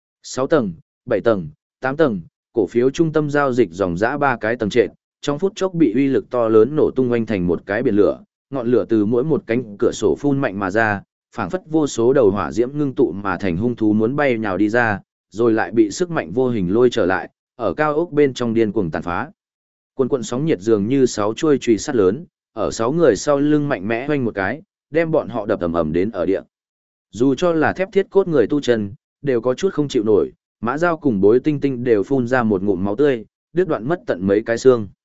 6 tầng, 7 tầng, 8 tầng, cổ phiếu trung tâm giao dịch dòng dã 3 cái tầng trệt, trong phút chốc bị uy lực to lớn nổ tung oanh thành một cái biển lửa, ngọn lửa từ mỗi một cánh cửa sổ phun mạnh mà ra, phảng phất vô số đầu hỏa diễm ngưng tụ mà thành hung thú muốn bay nhào đi ra, rồi lại bị sức mạnh vô hình lôi trở lại, ở cao ốc bên trong điên cuồng tàn phá. Quần quần sóng nhiệt dường như 6 chuôi chùy sắt lớn, ở 6 người sau lưng mạnh mẽ hoanh một cái, đem bọn họ đập ầm ầm đến ở địa. Dù cho là thép thiết cốt người tu chân, đều có chút không chịu nổi, Mã Dao cùng Bối Tinh Tinh đều phun ra một ngụm máu tươi, đứt đoạn mất tận mấy cái xương.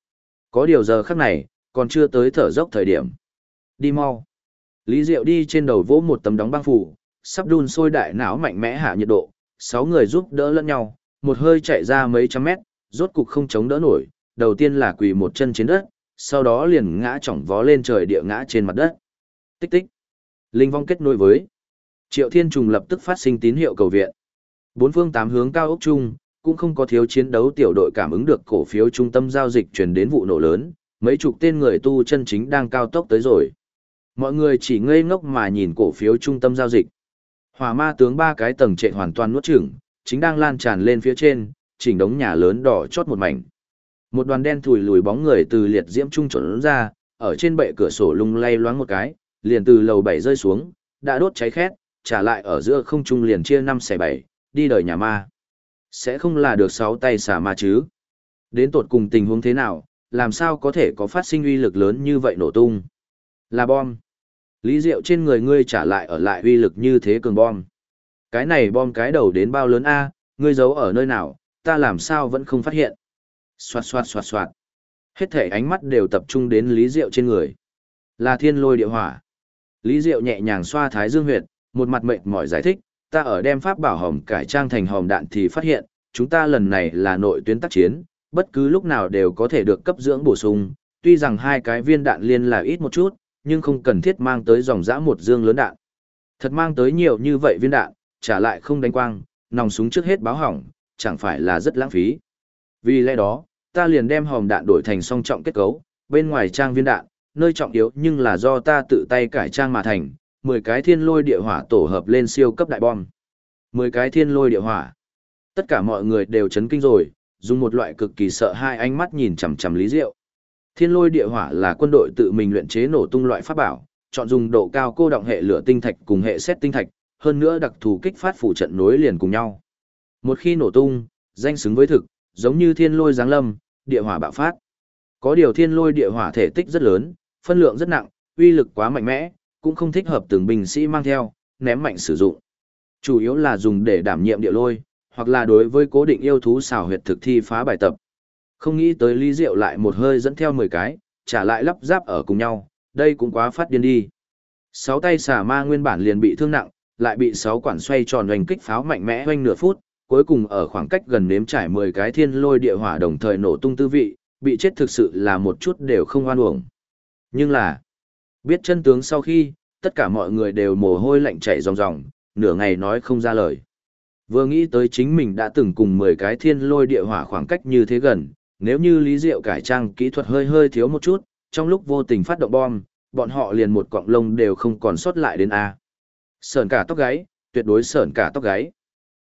Có điều giờ khắc này, còn chưa tới thở dốc thời điểm. Đi mau. Lý Diệu đi trên đầu vỗ một tấm đóng băng phủ, sắp đun sôi đại não mạnh mẽ hạ nhiệt độ, 6 người giúp đỡ lẫn nhau, một hơi chạy ra mấy trăm mét, rốt cục không chống đỡ nổi, đầu tiên là quỳ một chân trên đất, sau đó liền ngã chỏng vó lên trời địa ngã trên mặt đất. Tích tích. Linh vong kết nối với. Triệu Thiên Trùng lập tức phát sinh tín hiệu cầu viện. Bốn phương tám hướng cao ốc chung, cũng không có thiếu chiến đấu tiểu đội cảm ứng được cổ phiếu trung tâm giao dịch truyền đến vụ nổ lớn, mấy chục tên người tu chân chính đang cao tốc tới rồi. Mọi người chỉ ngây ngốc mà nhìn cổ phiếu trung tâm giao dịch. Hỏa ma tướng 3 cái tầng trệt hoàn toàn nuốt chửng, chính đang lan tràn lên phía trên, chỉnh đống nhà lớn đỏ chót một mảnh. Một đoàn đen thùi lùi bóng người từ liệt diễm trung trốn ra, ở trên bệ cửa sổ lung lay loáng một cái, liền từ lầu 7 rơi xuống, đã đốt cháy khét, trả lại ở giữa không trung liền chia 5 xẻ 7, đi đời nhà ma. Sẽ không là được 6 tay xả ma chứ? Đến tột cùng tình huống thế nào, làm sao có thể có phát sinh uy lực lớn như vậy nổ tung? Là bom. Lý Diệu trên người ngươi trả lại ở lại uy lực như thế cường bom. Cái này bom cái đầu đến bao lớn a, ngươi giấu ở nơi nào, ta làm sao vẫn không phát hiện. Xoạt xoạt xoạt xoạt. Hết thể ánh mắt đều tập trung đến Lý Diệu trên người. Là thiên lôi địa hỏa. Lý Diệu nhẹ nhàng xoa thái dương huyệt, một mặt mệt mỏi giải thích, ta ở đem pháp bảo hòm cải trang thành hòm đạn thì phát hiện, chúng ta lần này là nội tuyến tác chiến, bất cứ lúc nào đều có thể được cấp dưỡng bổ sung, tuy rằng 2 cái viên đạn liên là ít một chút, nhưng không cần thiết mang tới dòng dã một dương lớn đạn. Thật mang tới nhiều như vậy viên đạn, trả lại không đánh quang, nòng súng trước hết báo hỏng, chẳng phải là rất lãng phí. Vì lẽ đó, ta liền đem hòm đạn đổi thành song trọng kết cấu, bên ngoài trang viên đạn, nơi trọng yếu nhưng là do ta tự tay cải trang mà thành, 10 cái thiên lôi địa hỏa tổ hợp lên siêu cấp đại bom. 10 cái thiên lôi địa hỏa. Tất cả mọi người đều chấn kinh rồi, dùng một loại cực kỳ sợ hai ánh mắt nhìn chằm chằm Lý Diệu. Thiên lôi địa hỏa là quân đội tự mình luyện chế nổ tung loại pháp bảo, chọn dùng độ cao cô động hệ lửa tinh thạch cùng hệ sét tinh thạch, hơn nữa đặc thù kích phát phủ trận nối liền cùng nhau. Một khi nổ tung, danh xứng với thực, giống như thiên lôi giáng lâm, địa hỏa bạo phát. Có điều thiên lôi địa hỏa thể tích rất lớn, phân lượng rất nặng, uy lực quá mạnh mẽ, cũng không thích hợp từng binh sĩ mang theo, ném mạnh sử dụng. Chủ yếu là dùng để đảm nhiệm địa lôi, hoặc là đối với cố định yêu thú xảo huyệt thực thi phá bài tập. Không nghĩ tới Lý Diệu lại một hơi dẫn theo 10 cái, trả lại lắp ráp ở cùng nhau, đây cũng quá phát điên đi. 6 tay xả ma nguyên bản liền bị thương nặng, lại bị 6 quản xoay tròn hoành kích pháo mạnh mẽ hoành nửa phút, cuối cùng ở khoảng cách gần nếm trải 10 cái thiên lôi địa hỏa đồng thời nổ tung tư vị, bị chết thực sự là một chút đều không oan uổng. Nhưng là, biết chân tướng sau khi, tất cả mọi người đều mồ hôi lạnh chảy ròng ròng, nửa ngày nói không ra lời. Vừa nghĩ tới chính mình đã từng cùng 10 cái thiên lôi địa hỏa khoảng cách như thế gần, nếu như Lý Diệu cải trang kỹ thuật hơi thiếu một chút, trong lúc vô tình phát động bom, bọn họ liền một cọng lông đều không còn sót lại đến A. Sởn cả tóc gáy, tuyệt đối sởn cả tóc gáy.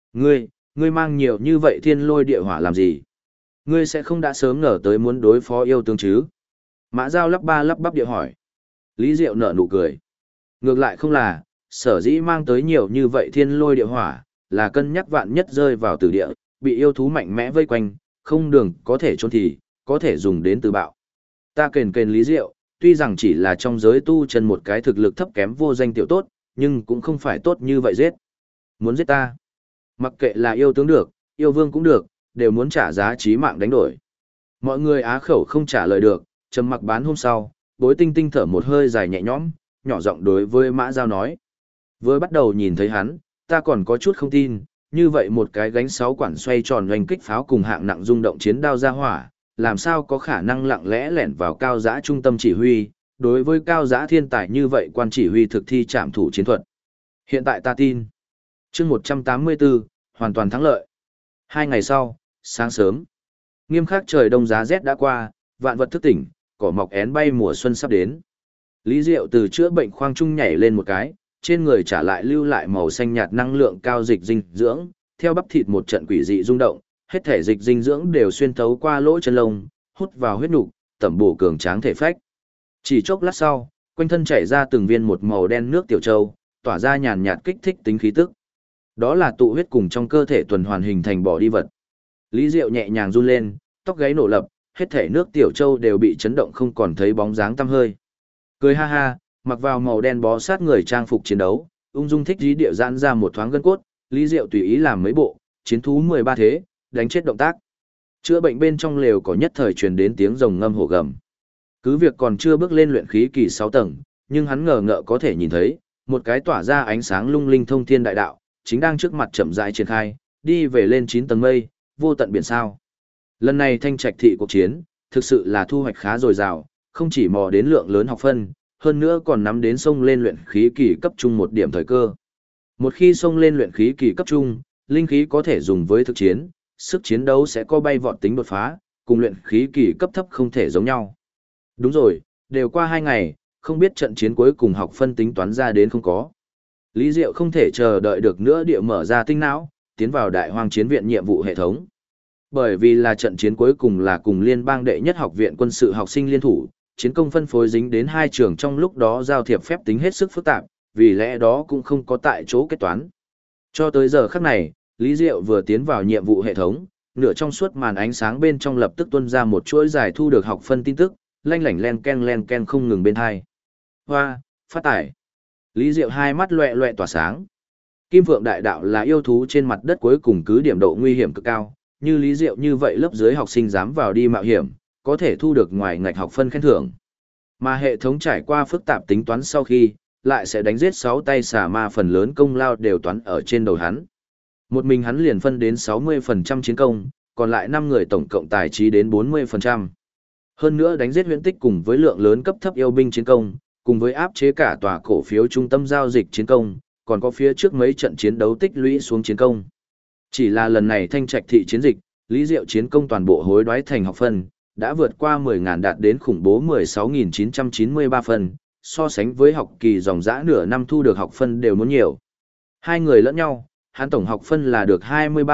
Ngươi mang nhiều như vậy thiên lôi địa hỏa làm gì? Ngươi sẽ không đã sớm ngờ tới muốn đối phó yêu tướng chứ? Mã Giao lắp ba lắp bắp địa hỏi. Lý Diệu nở nụ cười. Ngược lại không là, sở dĩ mang tới nhiều như vậy thiên lôi địa hỏa, là cân nhắc vạn nhất rơi vào tử địa, bị yêu thú mạnh mẽ vây quanh, không đường có thể trốn thì, có thể dùng đến từ bạo. Ta kền Lý Diệu, tuy rằng chỉ là trong giới tu chân một cái thực lực thấp kém vô danh tiểu tốt, nhưng cũng không phải tốt như vậy giết. Muốn giết ta, mặc kệ là yêu tướng được, yêu vương cũng được, đều muốn trả giá chí mạng đánh đổi. Mọi người á khẩu không trả lời được, trầm mặc bán hôm sau, Bối Tinh Tinh thở một hơi dài nhẹ nhõm, nhỏ giọng đối với Mã Giao nói. Vừa bắt đầu nhìn thấy hắn, ta còn có chút không tin, như vậy một cái gánh 6 quản xoay tròn hoành kích pháo cùng hạng nặng rung động chiến đao ra hỏa, làm sao có khả năng lặng lẽ lẻn vào cao giã trung tâm chỉ huy, đối với cao giã thiên tài như vậy quan chỉ huy thực thi trảm thủ chiến thuật. Hiện tại ta tin. Chương 184, hoàn toàn thắng lợi. 2 ngày sau, sáng sớm, nghiêm khắc trời đông giá rét đã qua, vạn vật thức tỉnh, cỏ mọc én bay mùa xuân sắp đến. Lý Diệu từ chữa bệnh khoang trung nhảy lên một cái, trên người trả lại lưu lại màu xanh nhạt năng lượng cao dịch dinh dưỡng, theo bắp thịt một trận quỷ dị rung động, hết thể dịch dinh dưỡng đều xuyên thấu qua lỗ chân lông, hút vào huyết nục, tẩm bổ cường tráng thể phách. Chỉ chốc lát sau, quanh thân chảy ra từng viên một màu đen nước tiểu châu, tỏa ra nhàn nhạt kích thích tính khí tức. Đó là tụ huyết cùng trong cơ thể tuần hoàn hình thành bỏ đi vật. Lý Diệu nhẹ nhàng run lên, tóc gáy nổ lập, hết thể nước tiểu châu đều bị chấn động không còn thấy bóng dáng tăm hơi. Cười ha ha, mặc vào màu đen bó sát người trang phục chiến đấu, ung dung thích dí địa giãn ra một thoáng gân cốt, Lý Diệu tùy ý làm mấy bộ, chiến thú 13 thế, đánh chết động tác. Chữa bệnh bên trong lều có nhất thời truyền đến tiếng rồng ngâm hổ gầm. Cứ việc còn chưa bước lên luyện khí kỳ 6 tầng, nhưng hắn ngờ ngợ có thể nhìn thấy, một cái tỏa ra ánh sáng lung linh thông thiên đại đạo, chính đang trước mặt chậm rãi triển khai, đi về lên 9 tầng mây, vô tận biển sao. Lần này Thanh Trạch thị cuộc chiến, thực sự là thu hoạch khá dồi dào, không chỉ mò đến lượng lớn học phân, hơn nữa còn nắm đến sông lên luyện khí kỳ cấp trung một điểm thời cơ. Một khi sông lên luyện khí kỳ cấp trung, linh khí có thể dùng với thực chiến, sức chiến đấu sẽ có bay vọt tính đột phá, cùng luyện khí kỳ cấp thấp không thể giống nhau. Đúng rồi, đều qua 2 ngày, không biết trận chiến cuối cùng học phân tính toán ra đến không có. Lý Diệu không thể chờ đợi được nữa địa mở ra tinh não, tiến vào Đại Hoang Chiến viện nhiệm vụ hệ thống. Bởi vì là trận chiến cuối cùng là cùng liên bang đệ nhất học viện quân sự học sinh liên thủ, chiến công phân phối dính đến 2 trường trong lúc đó giao thiệp phép tính hết sức phức tạp, vì lẽ đó cũng không có tại chỗ kết toán. Cho tới giờ khắc này, Lý Diệu vừa tiến vào nhiệm vụ hệ thống, nửa trong suốt màn ánh sáng bên trong lập tức tuôn ra một chuỗi dài thu được học phân tin tức, lanh lảnh len ken không ngừng bên hai. Hoa, phát tải. Lý Diệu hai mắt loẹ loẹ tỏa sáng. Kim Phượng Đại Đạo là yêu thú trên mặt đất cuối cùng cứ điểm độ nguy hiểm cực cao, như Lý Diệu như vậy lớp dưới học sinh dám vào đi mạo hiểm, có thể thu được ngoài ngạch học phân khen thưởng. Mà hệ thống trải qua phức tạp tính toán sau khi, lại sẽ đánh giết 6 tay xà ma, phần lớn công lao đều toán ở trên đầu hắn. Một mình hắn liền phân đến 60% chiến công, còn lại 5 người tổng cộng tài trí đến 40%. Hơn nữa đánh giết huyễn tích cùng với lượng lớn cấp thấp yêu binh chiến công, cùng với áp chế cả tòa cổ phiếu trung tâm giao dịch chiến công, còn có phía trước mấy trận chiến đấu tích lũy xuống chiến công. Chỉ là lần này Thanh Trạch thị chiến dịch, Lý Diệu chiến công toàn bộ hối đoái thành học phân, đã vượt qua 10.000 đạt đến khủng bố 16.993 phần, so sánh với học kỳ dòng dã nửa năm thu được học phân đều muốn nhiều. Hai người lẫn nhau, hắn tổng học phân là được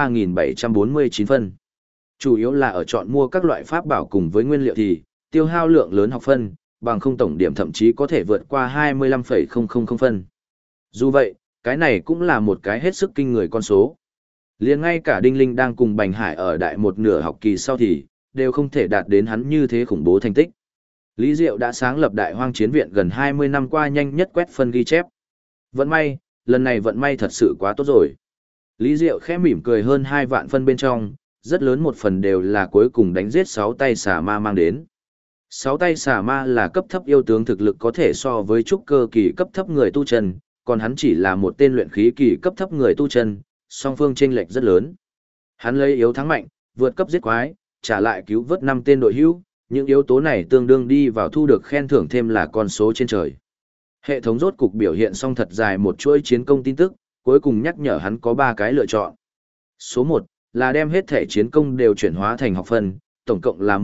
23.749 phân. Chủ yếu là ở chọn mua các loại pháp bảo cùng với nguyên liệu thì, tiêu hao lượng lớn học phân, bằng không tổng điểm thậm chí có thể vượt qua 25,000 phân. Dù vậy, cái này cũng là một cái hết sức kinh người con số. Liền ngay cả Đinh Linh đang cùng Bành Hải ở đại một nửa học kỳ sau thì, đều không thể đạt đến hắn như thế khủng bố thành tích. Lý Diệu đã sáng lập Đại Hoang Chiến viện gần 20 năm qua nhanh nhất quét phân ghi chép. Vận may, lần này vận may thật sự quá tốt rồi. Lý Diệu khẽ mỉm cười, hơn 2 vạn phân bên trong, rất lớn một phần đều là cuối cùng đánh giết 6 tay xà ma mang đến. 6 tay xà ma là cấp thấp yêu tướng thực lực có thể so với trúc cơ kỳ cấp thấp người tu chân, còn hắn chỉ là một tên luyện khí kỳ cấp thấp người tu chân, song phương chênh lệch rất lớn. Hắn lấy yếu thắng mạnh, vượt cấp giết quái, trả lại cứu vớt 5 tên đội hữu, những yếu tố này tương đương đi vào thu được khen thưởng thêm là con số trên trời. Hệ thống rốt cục biểu hiện xong thật dài một chuỗi chiến công tin tức, cuối cùng nhắc nhở hắn có 3 cái lựa chọn. Số 1 là đem hết thể chiến công đều chuyển hóa thành học phân, tổng cộng là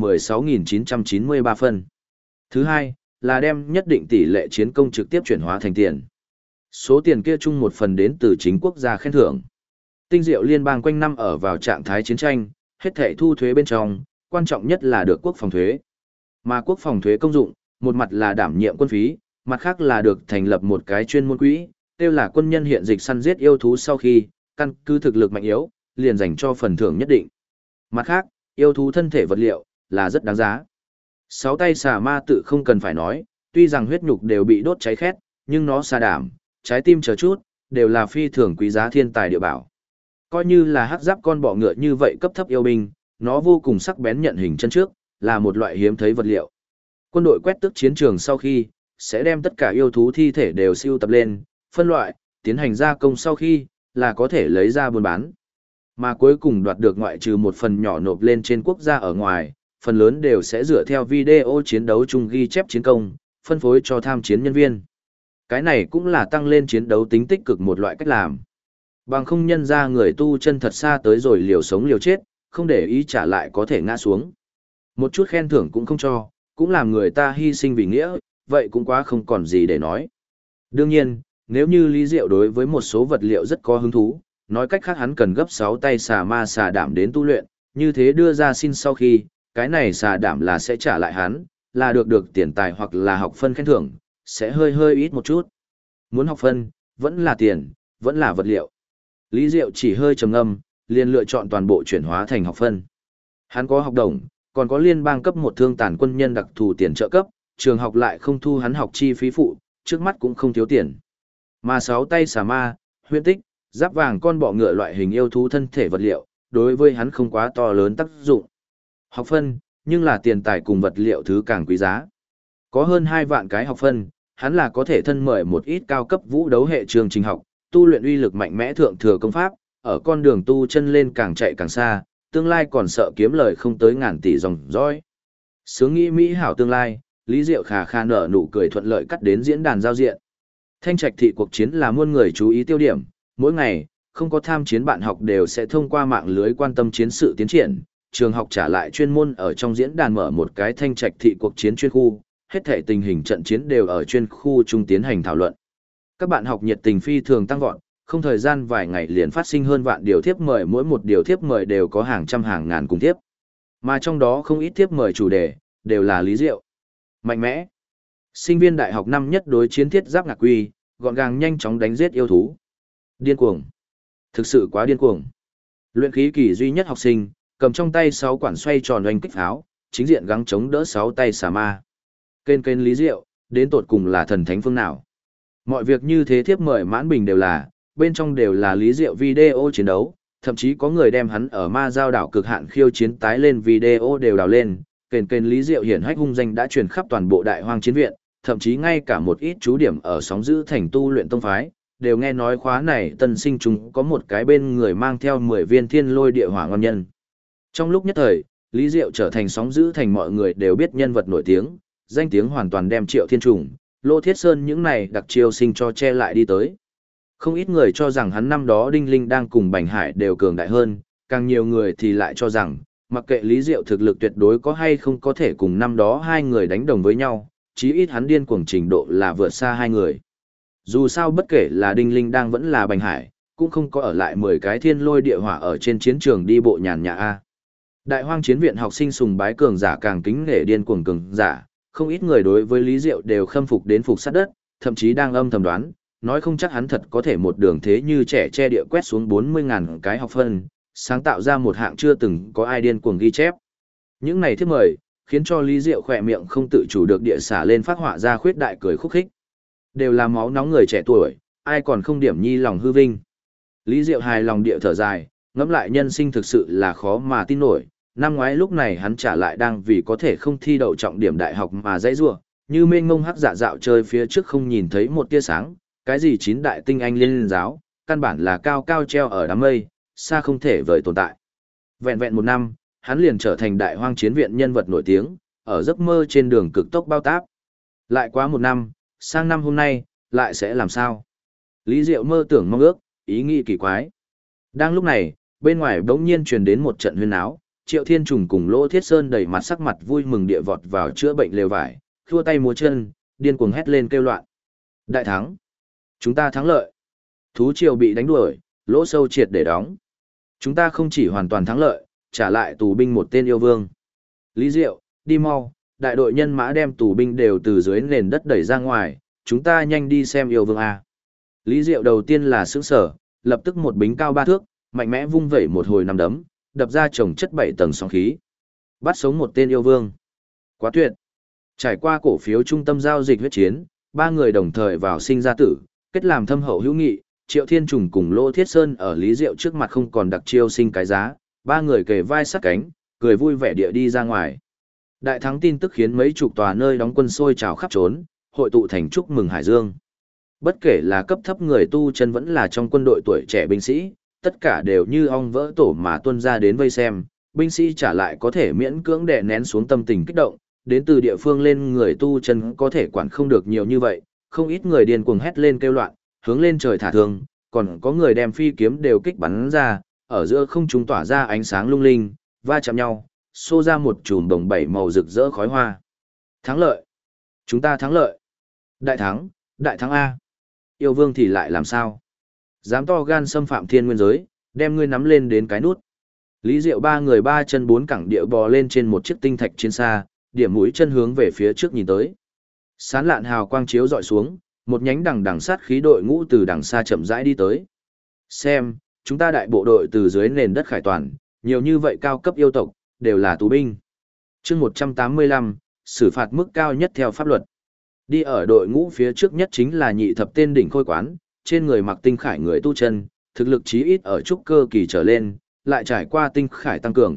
16.993 phân. Thứ hai là đem nhất định tỷ lệ chiến công trực tiếp chuyển hóa thành tiền. Số tiền kia chung một phần đến từ chính quốc gia khen thưởng. Tinh Diệu liên bang quanh năm ở vào trạng thái chiến tranh, hết thảy thu thuế bên trong, quan trọng nhất là được quốc phòng thuế. Mà quốc phòng thuế công dụng, một mặt là đảm nhiệm quân phí, mặt khác là được thành lập một cái chuyên môn quỹ, tiêu là quân nhân hiện dịch săn giết yêu thú sau khi, căn cứ thực lực mạnh yếu, liền dành cho phần thưởng nhất định. Mặt khác, yêu thú thân thể vật liệu, là rất đáng giá. 6 tay xà ma tự không cần phải nói, tuy rằng huyết nhục đều bị đốt cháy khét, nhưng nó xà đảm, trái tim chờ chút, đều là phi thường quý giá thiên tài địa bảo. Coi như là hắc giáp con bọ ngựa như vậy cấp thấp yêu binh, nó vô cùng sắc bén nhận hình chân trước, là một loại hiếm thấy vật liệu. Quân đội quét tước chiến trường sau khi, sẽ đem tất cả yêu thú thi thể đều siêu tập lên, phân loại, tiến hành gia công sau khi, là có thể lấy ra buôn bán. Mà cuối cùng đoạt được ngoại trừ một phần nhỏ nộp lên trên quốc gia ở ngoài, phần lớn đều sẽ dựa theo video chiến đấu chung ghi chép chiến công, phân phối cho tham chiến nhân viên. Cái này cũng là tăng lên chiến đấu tính tích cực một loại cách làm. Bằng không nhân ra người tu chân thật xa tới rồi liều sống liều chết, không để ý trả lại có thể ngã xuống. Một chút khen thưởng cũng không cho, cũng làm người ta hy sinh vì nghĩa, vậy cũng quá không còn gì để nói. Đương nhiên, nếu như Lý Diệu đối với một số vật liệu rất có hứng thú, nói cách khác hắn cần gấp 6 tay xà ma xà đảm đến tu luyện, như thế đưa ra xin sau khi, cái này xà đảm là sẽ trả lại hắn, là được tiền tài hoặc là học phân khen thưởng, sẽ hơi ít một chút. Muốn học phân, vẫn là tiền, vẫn là vật liệu. Lý Diệu chỉ hơi trầm ngâm, liền lựa chọn toàn bộ chuyển hóa thành học phân. Hắn có học đồng, còn có liên bang cấp một thương tàn quân nhân đặc thù tiền trợ cấp, trường học lại không thu hắn học chi phí phụ, trước mắt cũng không thiếu tiền. Mà 6 tay xà ma, huyễn tích, giáp vàng con bọ ngựa loại hình yêu thú thân thể vật liệu, đối với hắn không quá to lớn tác dụng. Học phân, nhưng là tiền tài cùng vật liệu thứ càng quý giá. Có hơn 2 vạn cái học phân, hắn là có thể thân mời một ít cao cấp vũ đấu hệ trường trình học, tu luyện uy lực mạnh mẽ thượng thừa công pháp, ở con đường tu chân lên càng chạy càng xa, tương lai còn sợ kiếm lời không tới ngàn tỷ dòng dõi. Sướng nghĩ mỹ hảo tương lai, Lý Diệu khà khà nở nụ cười thuận lợi cắt đến diễn đàn giao diện. Thanh Trạch thị cuộc chiến là muôn người chú ý tiêu điểm, mỗi ngày, không có tham chiến bạn học đều sẽ thông qua mạng lưới quan tâm chiến sự tiến triển, trường học trả lại chuyên môn ở trong diễn đàn mở một cái Thanh Trạch thị cuộc chiến chuyên khu, hết thể tình hình trận chiến đều ở chuyên khu trung tiến hành thảo luận. Các bạn học nhiệt tình phi thường tăng vọt, không thời gian vài ngày liền phát sinh hơn vạn điều thiếp mời, mỗi một điều thiếp mời đều có hàng trăm hàng ngàn cùng thiếp. Mà trong đó không ít thiếp mời chủ đề, đều là Lý Diệu. Mạnh mẽ. Sinh viên đại học năm nhất đối chiến thiết giáp ngạc quy, gọn gàng nhanh chóng đánh giết yêu thú. Điên cuồng. Thực sự quá điên cuồng. Luyện khí kỳ duy nhất học sinh, cầm trong tay 6 quản xoay tròn oanh kích pháo, chính diện gắng chống đỡ 6 tay xà ma. Kênh Lý Diệu, đến tột cùng là thần thánh phương nào? Mọi việc như thế thiếp mời mãn bình đều là, bên trong đều là Lý Diệu video chiến đấu, thậm chí có người đem hắn ở ma giao đảo cực hạn khiêu chiến tái lên video đều đào lên. Kênh Lý Diệu hiển hách hung danh đã truyền khắp toàn bộ đại hoang chiến viện, thậm chí ngay cả một ít chú điểm ở sóng giữ thành tu luyện tông phái, đều nghe nói khóa này tân sinh chúng có một cái bên người mang theo 10 viên thiên lôi địa hỏa ngon nhân. Trong lúc nhất thời, Lý Diệu trở thành sóng giữ thành mọi người đều biết nhân vật nổi tiếng, danh tiếng hoàn toàn đem Triệu Thiên Trùng, Lô Thiết Sơn những này đặc chiêu sinh cho che lại đi tới. Không ít người cho rằng hắn năm đó Đinh Linh đang cùng Bành Hải đều cường đại hơn, càng nhiều người thì lại cho rằng, mặc kệ Lý Diệu thực lực tuyệt đối có hay không có thể cùng năm đó hai người đánh đồng với nhau, chí ít hắn điên cuồng trình độ là vượt xa hai người. Dù sao bất kể là Đinh Linh đang vẫn là Bành Hải, cũng không có ở lại 10 cái thiên lôi địa hỏa ở trên chiến trường đi bộ nhàn nhã A. Đại hoang chiến viện học sinh sùng bái cường giả càng kính nể điên cuồng cường giả, không ít người đối với Lý Diệu đều khâm phục đến phục sát đất, thậm chí đang âm thầm đoán, nói không chắc hắn thật có thể một đường thế như trẻ che địa quét xuống 40.000 cái học phân, sáng tạo ra một hạng chưa từng có ai điên cuồng ghi chép. Những này thiết mời, khiến cho Lý Diệu khỏe miệng không tự chủ được địa xả lên phát họa ra khuyết đại cười khúc khích. Đều là máu nóng người trẻ tuổi, ai còn không điểm nhi lòng hư vinh. Lý Diệu hài lòng địa thở dài, ngẫm lại nhân sinh thực sự là khó mà tin nổi. Năm ngoái lúc này hắn trả lại đang vì có thể không thi đậu trọng điểm đại học mà dãy rủa, như mênh mông hắc dạ dạo chơi phía trước không nhìn thấy một tia sáng, cái gì 9 đại tinh anh liên giáo, căn bản là cao cao treo ở đám mây, xa không thể vời tồn tại. Vẹn vẹn một năm, hắn liền trở thành đại hoang chiến viện nhân vật nổi tiếng, ở giấc mơ trên đường cực tốc bao táp. Lại quá một năm, sang năm hôm nay, lại sẽ làm sao? Lý Diệu mơ tưởng mong ước, ý nghĩ kỳ quái. Đang lúc này, bên ngoài bỗng nhiên truyền đến một trận huyên áo, Triệu Thiên Trùng cùng Lỗ Thiết Sơn đầy mặt sắc mặt vui mừng địa vọt vào chữa bệnh lều vải, khua tay múa chân, điên cuồng hét lên kêu loạn. Đại thắng! Chúng ta thắng lợi! Thú triều bị đánh đuổi, lỗ sâu triệt để đóng. Chúng ta không chỉ hoàn toàn thắng lợi, trả lại tù binh một tên yêu vương. Lý Diệu, đi mau, đại đội nhân mã đem tù binh đều từ dưới nền đất đẩy ra ngoài, chúng ta nhanh đi xem yêu vương A. Lý Diệu đầu tiên là sững sở, lập tức một bính cao 3 thước, mạnh mẽ vung vẩy một hồi nằm đấm, đập ra chồng chất 7 tầng sóng khí. Bắt sống một tên yêu vương. Quá tuyệt. Trải qua cổ phiếu trung tâm giao dịch huyết chiến, 3 người đồng thời vào sinh ra tử, kết làm thâm hậu hữu nghị, Triệu Thiên Trùng cùng Lô Thiết Sơn ở Lý Diệu trước mặt không còn đặc chiêu sinh cái giá, 3 người kề vai sát cánh, cười vui vẻ địa đi ra ngoài. Đại thắng tin tức khiến mấy chục tòa nơi đóng quân sôi trào khắp trốn, hội tụ thành chúc mừng Hải Dương. Bất kể là cấp thấp người tu chân vẫn là trong quân đội tuổi trẻ binh sĩ, tất cả đều như ong vỡ tổ mà tuân ra đến vây xem, binh sĩ trả lại có thể miễn cưỡng đè nén xuống tâm tình kích động, đến từ địa phương lên người tu chân có thể quản không được nhiều như vậy, không ít người điên cuồng hét lên kêu loạn, hướng lên trời thả thương, còn có người đem phi kiếm đều kích bắn ra, ở giữa không trung tỏa ra ánh sáng lung linh, va chạm nhau, xô ra một chùm đồng 7 màu rực rỡ khói hoa. Thắng lợi! Chúng ta thắng lợi! Đại thắng A! Yêu vương thì lại làm sao? Dám to gan xâm phạm thiên nguyên giới, đem ngươi nắm lên đến cái nút. Lý Diệu 3 người 3 chân 4 cẳng địa bò lên trên một chiếc tinh thạch chiến xa, điểm mũi chân hướng về phía trước nhìn tới. Sán lạn hào quang chiếu dọi xuống, một nhánh đằng sát khí đội ngũ từ đằng xa chậm rãi đi tới. Xem, chúng ta đại bộ đội từ dưới nền đất khải toàn, nhiều như vậy cao cấp yêu tộc, đều là tù binh. Chương 185, xử phạt mức cao nhất theo pháp luật. Đi ở đội ngũ phía trước nhất chính là nhị thập tên đỉnh khôi quán, trên người mặc tinh khải người tu chân, thực lực chí ít ở trúc cơ kỳ trở lên, lại trải qua tinh khải tăng cường,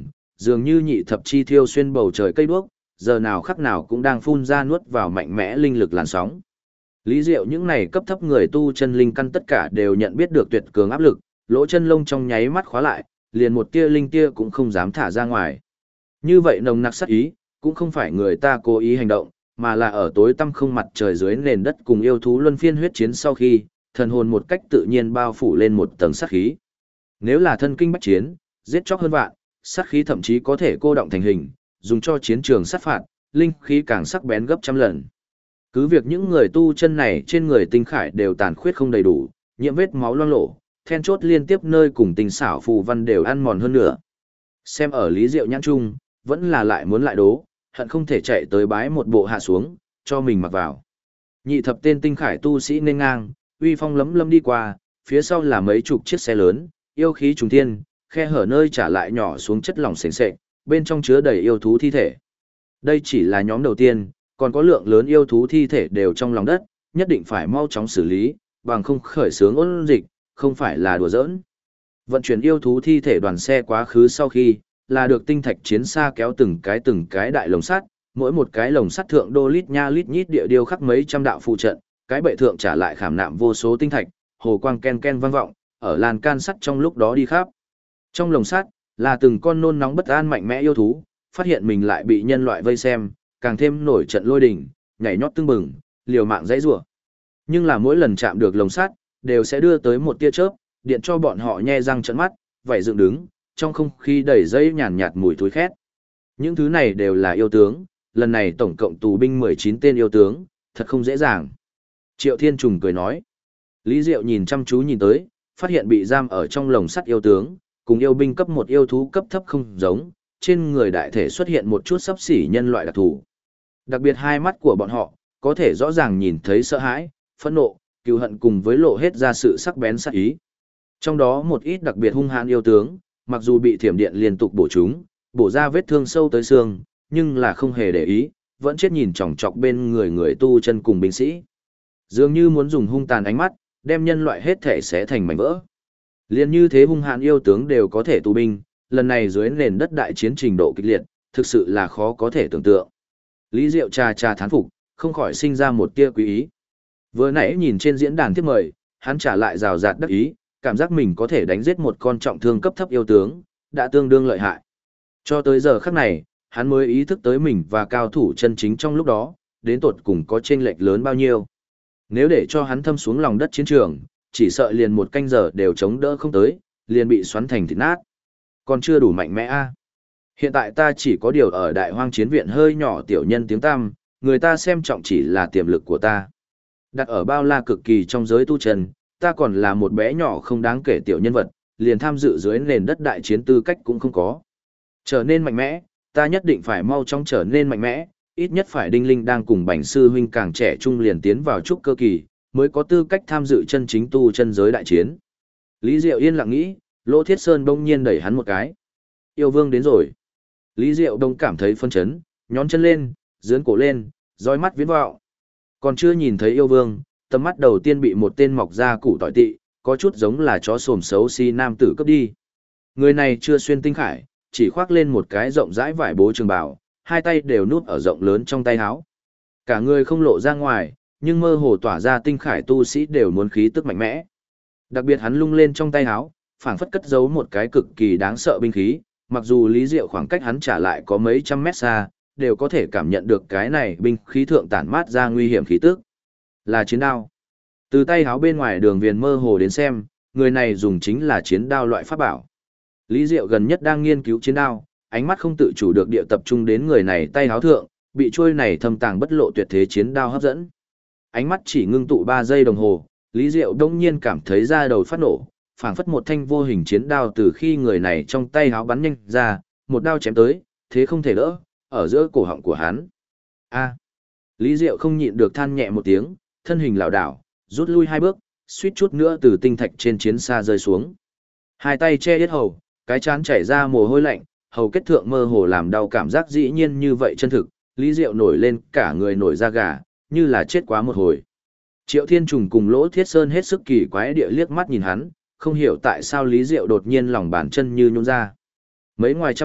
dường như nhị thập chi thiêu xuyên bầu trời cây đuốc, giờ nào khắc nào cũng đang phun ra nuốt vào mạnh mẽ linh lực làn sóng. Lý Diệu những này cấp thấp người tu chân linh căn tất cả đều nhận biết được tuyệt cường áp lực, lỗ chân lông trong nháy mắt khóa lại, liền một tia linh tia cũng không dám thả ra ngoài. Như vậy nồng nặc sát ý, cũng không phải người ta cố ý hành động, mà là ở tối tăm không mặt trời dưới nền đất cùng yêu thú luân phiên huyết chiến sau khi, thần hồn một cách tự nhiên bao phủ lên một tầng sát khí. Nếu là thân kinh bách chiến, giết chóc hơn vạn, sát khí thậm chí có thể cô động thành hình, dùng cho chiến trường sát phạt, linh khí càng sắc bén gấp trăm lần. Cứ việc những người tu chân này trên người tinh khải đều tàn khuyết không đầy đủ, nhiễm vết máu loang lổ, then chốt liên tiếp nơi cùng tinh xảo phù văn đều ăn mòn hơn nữa. Xem ở Lý Diệu nhãn trung, vẫn là lại muốn lại đố, hận không thể chạy tới bái một bộ hạ xuống, cho mình mặc vào. Nhị thập tên tinh khải tu sĩ nên ngang, uy phong lấm lâm đi qua, phía sau là mấy chục chiếc xe lớn, yêu khí trùng thiên, khe hở nơi trả lại nhỏ xuống chất lỏng sền sệt, bên trong chứa đầy yêu thú thi thể. Đây chỉ là nhóm đầu tiên, còn có lượng lớn yêu thú thi thể đều trong lòng đất, nhất định phải mau chóng xử lý, bằng không khởi xướng ôn dịch, không phải là đùa giỡn. Vận chuyển yêu thú thi thể đoàn xe quá khứ sau khi, là được tinh thạch chiến xa kéo từng cái đại lồng sắt, mỗi một cái lồng sắt thượng đô lít nha lít nhít địa điêu khắc mấy trăm đạo phụ trận, cái bệ thượng trả lại khảm nạm vô số tinh thạch, hồ quang ken ken vang vọng, ở lan can sắt trong lúc đó đi khắp. Trong lồng sắt là từng con nôn nóng bất an mạnh mẽ yêu thú, phát hiện mình lại bị nhân loại vây xem, càng thêm nổi trận lôi đình, nhảy nhót tưng bừng, liều mạng dãy rủa. Nhưng là mỗi lần chạm được lồng sắt, đều sẽ đưa tới một tia chớp, điện cho bọn họ nhe răng trợn mắt, vảy dựng đứng, trong không khí đầy dây nhàn nhạt mùi thối khét. Những thứ này đều là yêu tướng, lần này tổng cộng tù binh 19 tên yêu tướng, thật không dễ dàng. Triệu Thiên Trùng cười nói. Lý Diệu nhìn chăm chú nhìn tới, phát hiện bị giam ở trong lồng sắt yêu tướng, cùng yêu binh cấp một yêu thú cấp thấp không giống, trên người đại thể xuất hiện một chút xấp xỉ nhân loại đặc thù. Đặc biệt hai mắt của bọn họ, có thể rõ ràng nhìn thấy sợ hãi, phẫn nộ, cừu hận cùng với lộ hết ra sự sắc bén sát ý. Trong đó một ít đặc biệt hung hãn yêu tướng, mặc dù bị thiểm điện liên tục bổ trúng, bổ ra vết thương sâu tới xương, nhưng là không hề để ý, vẫn chết nhìn chòng chọc bên người tu chân cùng binh sĩ. Dường như muốn dùng hung tàn ánh mắt, đem nhân loại hết thể xé thành mảnh vỡ. Liên như thế hung hãn yêu tướng đều có thể tù binh, lần này dưới nền đất đại chiến trình độ kịch liệt, thực sự là khó có thể tưởng tượng. Lý Diệu trà thán phục, không khỏi sinh ra một tia quý ý. Vừa nãy nhìn trên diễn đàn tiếp mời, hắn trả lại rào rạt đắc ý, cảm giác mình có thể đánh giết một con trọng thương cấp thấp yêu tướng, đã tương đương lợi hại. Cho tới giờ khắc này, hắn mới ý thức tới mình và cao thủ chân chính trong lúc đó, đến tột cùng có chênh lệch lớn bao nhiêu. Nếu để cho hắn thâm xuống lòng đất chiến trường, chỉ sợ liền một canh giờ đều chống đỡ không tới, liền bị xoắn thành thịt nát. Còn chưa đủ mạnh mẽ a. Hiện tại ta chỉ có điều ở đại hoang chiến viện hơi nhỏ tiểu nhân tiếng tăm, người ta xem trọng chỉ là tiềm lực của ta. Đặt ở bao la cực kỳ trong giới tu chân, ta còn là một bé nhỏ không đáng kể tiểu nhân vật, liền tham dự dưới nền đất đại chiến tư cách cũng không có. Trở nên mạnh mẽ, ta nhất định phải mau chóng trở nên mạnh mẽ, ít nhất phải Đinh Linh đang cùng Bành sư huynh càng trẻ trung liền tiến vào trúc cơ kỳ, mới có tư cách tham dự chân chính tu chân giới đại chiến. Lý Diệu yên lặng nghĩ, Lỗ Thiết Sơn bỗng nhiên đẩy hắn một cái. Yêu vương đến rồi. Lý Diệu đông cảm thấy phân chấn, nhón chân lên, dướn cổ lên, dõi mắt viễn vọng. Còn chưa nhìn thấy yêu vương, tầm mắt đầu tiên bị một tên mọc ra củ tỏi tị, có chút giống là chó xồm xấu xí nam tử cướp đi. Người này chưa xuyên tinh khải, chỉ khoác lên một cái rộng rãi vải bố trường bào, hai tay đều núp ở rộng lớn trong tay áo. Cả người không lộ ra ngoài, nhưng mơ hồ tỏa ra tinh khải tu sĩ đều muốn khí tức mạnh mẽ. Đặc biệt hắn lung lên trong tay áo, phảng phất cất giấu một cái cực kỳ đáng sợ binh khí, mặc dù Lý Diệu khoảng cách hắn trả lại có mấy trăm mét xa, đều có thể cảm nhận được cái này binh khí thượng tản mát ra nguy hiểm khí tức. Là chiến đao. Từ tay áo bên ngoài đường viền mơ hồ đến xem, người này dùng chính là chiến đao loại pháp bảo. Lý Diệu gần nhất đang nghiên cứu chiến đao, ánh mắt không tự chủ được địa tập trung đến người này tay áo thượng, bị trôi này thâm tàng bất lộ tuyệt thế chiến đao hấp dẫn. Ánh mắt chỉ ngưng tụ 3 giây đồng hồ, Lý Diệu đông nhiên cảm thấy da đầu phát nổ, phảng phất một thanh vô hình chiến đao từ khi người này trong tay áo bắn nhanh ra, một đao chém tới, thế không thể đỡ, ở giữa cổ họng của hắn. A. Lý Diệu không nhịn được than nhẹ một tiếng, thân hình lảo đảo, rút lui 2 bước, suýt chút nữa từ tinh thạch trên chiến xa rơi xuống. Hai tay che yết hầu, cái trán chảy ra mồ hôi lạnh, hầu kết thượng mơ hồ làm đau cảm giác dĩ nhiên như vậy chân thực, Lý Diệu nổi lên cả người nổi da gà, như là chết quá một hồi. Triệu Thiên Trùng cùng Lỗ Thiết Sơn hết sức kỳ quái địa liếc mắt nhìn hắn, không hiểu tại sao Lý Diệu đột nhiên lòng bàn chân như nhũn ra. Mấy ngoài trăm thước,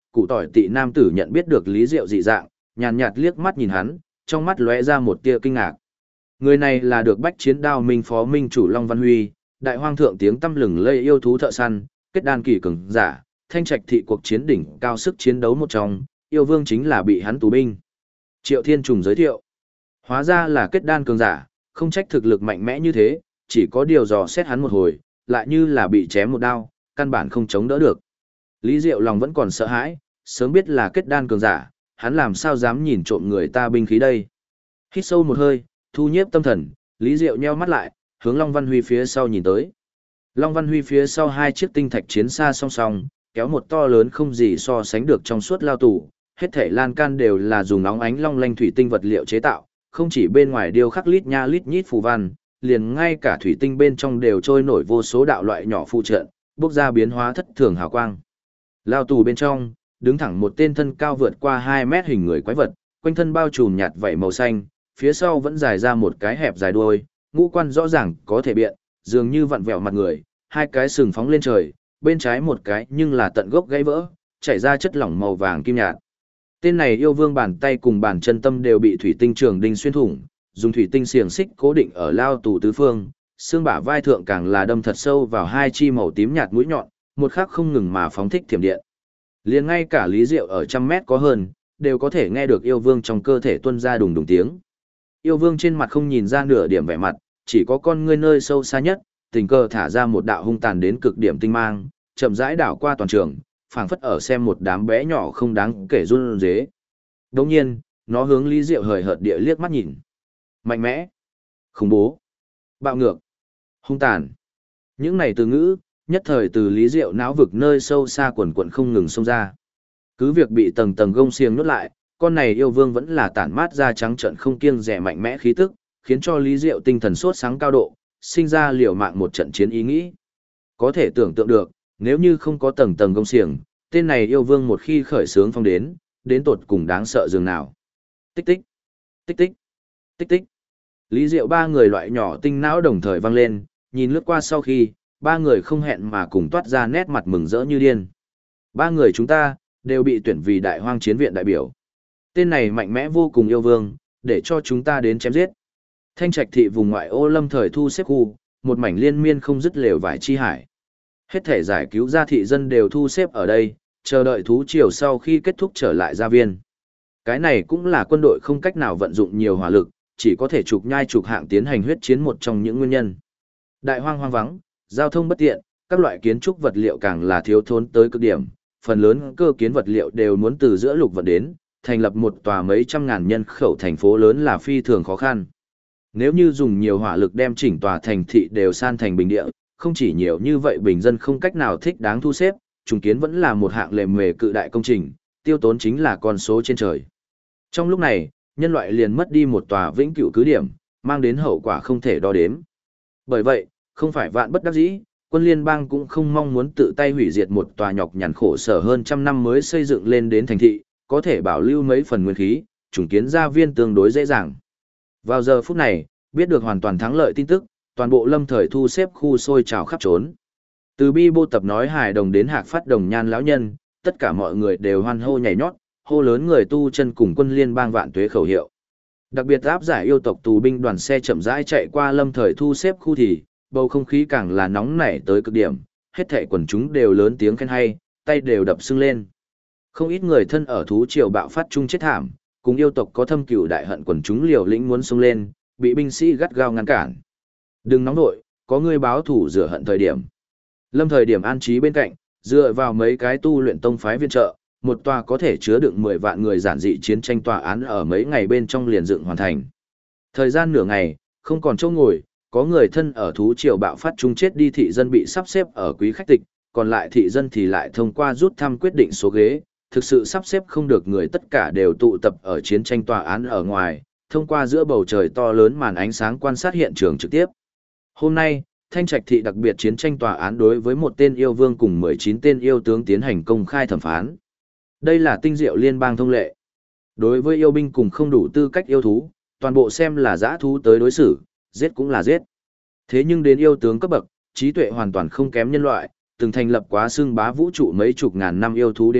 cụ tỏi tị nam tử nhận biết được Lý Diệu dị dạng, nhàn nhạt liếc mắt nhìn hắn, trong mắt lóe ra một tia kinh ngạc. Người này là được bách chiến đao minh phó minh chủ Long Văn Huy, đại hoang thượng tiếng tăm lừng lây yêu thú thợ săn, kết đan kỳ cường giả, thanh trạch thị cuộc chiến đỉnh cao sức chiến đấu một trong, yêu vương chính là bị hắn tù binh. Triệu Thiên Trùng giới thiệu, hóa ra là kết đan cường giả, không trách thực lực mạnh mẽ như thế, chỉ có điều dò xét hắn một hồi, lại như là bị chém một đao, căn bản không chống đỡ được. Lý Diệu lòng vẫn còn sợ hãi, sớm biết là kết đan cường giả, hắn làm sao dám nhìn trộm người ta binh khí đây. Hít sâu một hơi, thu nhiếp tâm thần, Lý Diệu nheo mắt lại, hướng Long Văn Huy phía sau nhìn tới. Long Văn Huy phía sau hai chiếc tinh thạch chiến xa song song, kéo một to lớn không gì so sánh được trong suốt lao tù, hết thảy lan can đều là dùng nóng ánh long lanh thủy tinh vật liệu chế tạo, không chỉ bên ngoài điêu khắc lít nha lít nhít phù văn, liền ngay cả thủy tinh bên trong đều trôi nổi vô số đạo loại nhỏ phụ trận, bốc ra biến hóa thất thường hào quang. Lao tù bên trong, đứng thẳng một tên thân cao vượt qua 2 mét hình người quái vật, quanh thân bao trùm nhạt vảy màu xanh, phía sau vẫn dài ra một cái hẹp dài đuôi, ngũ quan rõ ràng có thể biện, dường như vặn vẹo mặt người, hai cái sừng phóng lên trời, bên trái một cái nhưng là tận gốc gãy vỡ, chảy ra chất lỏng màu vàng kim nhạt. Tên này yêu vương bàn tay cùng bàn chân tâm đều bị thủy tinh trường đinh xuyên thủng, dùng thủy tinh xiềng xích cố định ở lao tù tứ phương, xương bả vai thượng càng là đâm thật sâu vào hai chi màu tím nhạt mũi nhọn, một khắc không ngừng mà phóng thích thiểm điện. Liền ngay cả Lý Diệu ở trăm mét có hơn, đều có thể nghe được yêu vương trong cơ thể tuôn ra đùng đùng tiếng. Yêu vương trên mặt không nhìn ra nửa điểm vẻ mặt, chỉ có con ngươi nơi sâu xa nhất, tình cờ thả ra một đạo hung tàn đến cực điểm tinh mang, chậm rãi đảo qua toàn trường, phảng phất ở xem một đám bé nhỏ không đáng kể run rế. Đồng nhiên, nó hướng Lý Diệu hời hợt địa liếc mắt nhìn. Mạnh mẽ, khủng bố, bạo ngược, hung tàn. Những này từ ngữ, nhất thời từ Lý Diệu não vực nơi sâu xa quần quần không ngừng xông ra. Cứ việc bị tầng tầng gông xiềng nuốt lại, con này yêu vương vẫn là tản mát ra trắng trợn không kiêng dè mạnh mẽ khí tức, khiến cho Lý Diệu tinh thần sốt sáng cao độ, sinh ra liều mạng một trận chiến ý nghĩ. Có thể tưởng tượng được, nếu như không có tầng tầng gông xiềng, tên này yêu vương một khi khởi sướng phong đến tột cùng đáng sợ dường nào. Tích tích, tích tích, tích tích. Lý Diệu ba người loại nhỏ tinh não đồng thời vang lên, nhìn lướt qua sau khi, ba người không hẹn mà cùng toát ra nét mặt mừng rỡ như điên. Ba người chúng ta, đều bị tuyển vì đại hoang chiến viện đại biểu. Tên này mạnh mẽ vô cùng yêu vương, để cho chúng ta đến chém giết. Thanh Trạch thị vùng ngoại ô lâm thời thu xếp khu, một mảnh liên miên không dứt lều vải chi hải. Hết thể giải cứu gia thị dân đều thu xếp ở đây, chờ đợi thú triều sau khi kết thúc trở lại gia viên. Cái này cũng là quân đội không cách nào vận dụng nhiều hỏa lực, chỉ có thể trục nhai trục hạng tiến hành huyết chiến một trong những nguyên nhân. Đại hoang hoang vắng, giao thông bất tiện, các loại kiến trúc vật liệu càng là thiếu thốn tới cực điểm, phần lớn cơ kiến vật liệu đều muốn từ giữa lục vận đến, thành lập một tòa mấy trăm ngàn nhân khẩu thành phố lớn là phi thường khó khăn. Nếu như dùng nhiều hỏa lực đem chỉnh tòa thành thị đều san thành bình địa, không chỉ nhiều như vậy bình dân không cách nào thích đáng thu xếp, trùng kiến vẫn là một hạng lề mề cự đại công trình, tiêu tốn chính là con số trên trời. Trong lúc này, nhân loại liền mất đi một tòa vĩnh cửu cứ điểm, mang đến hậu quả không thể đo đếm. Bởi vậy, không phải vạn bất đắc dĩ, quân liên bang cũng không mong muốn tự tay hủy diệt một tòa nhọc nhằn khổ sở hơn trăm năm mới xây dựng lên đến thành thị, có thể bảo lưu mấy phần nguyên khí, trùng kiến gia viên tương đối dễ dàng. Vào giờ phút này, biết được hoàn toàn thắng lợi tin tức, toàn bộ lâm thời thu xếp khu sôi trào khắp trốn. Từ bi bô tập nói hài đồng đến hạc phát đồng nhan lão nhân, tất cả mọi người đều hoan hô nhảy nhót, hô lớn người tu chân cùng quân liên bang vạn tuế khẩu hiệu. Đặc biệt áp giải yêu tộc tù binh đoàn xe chậm rãi chạy qua lâm thời thu xếp khu thì, bầu không khí càng là nóng nảy tới cực điểm, hết thảy quần chúng đều lớn tiếng khen hay, tay đều đập sưng lên. Không ít người thân ở thú triều bạo phát chung chết thảm, cùng yêu tộc có thâm cừu đại hận quần chúng liều lĩnh muốn xông lên, bị binh sĩ gắt gao ngăn cản. Đừng nóng nội, có người báo thủ rửa hận thời điểm. Lâm thời điểm an trí bên cạnh, dựa vào mấy cái tu luyện tông phái viện trợ, một tòa có thể chứa đựng 10 vạn người giản dị chiến tranh tòa án ở mấy ngày bên trong liền dựng hoàn thành. Thời gian nửa ngày, không còn chỗ ngồi, có người thân ở thú triều bạo phát chung chết đi thị dân bị sắp xếp ở quý khách tịch, còn lại thị dân thì lại thông qua rút thăm quyết định số ghế, thực sự sắp xếp không được người tất cả đều tụ tập ở chiến tranh tòa án ở ngoài, thông qua giữa bầu trời to lớn màn ánh sáng quan sát hiện trường trực tiếp. Hôm nay, Thanh Trạch thị đặc biệt chiến tranh tòa án đối với một tên yêu vương cùng 19 tên yêu tướng tiến hành công khai thẩm phán. Đây là tinh diệu liên bang thông lệ. Đối với yêu binh cùng không đủ tư cách yêu thú, toàn bộ xem là dã thú tới đối xử, giết cũng là giết. Thế nhưng đến yêu tướng cấp bậc, trí tuệ hoàn toàn không kém nhân loại, từng thành lập quá xưng bá vũ trụ mấy chục ngàn năm yêu thú đế quốc,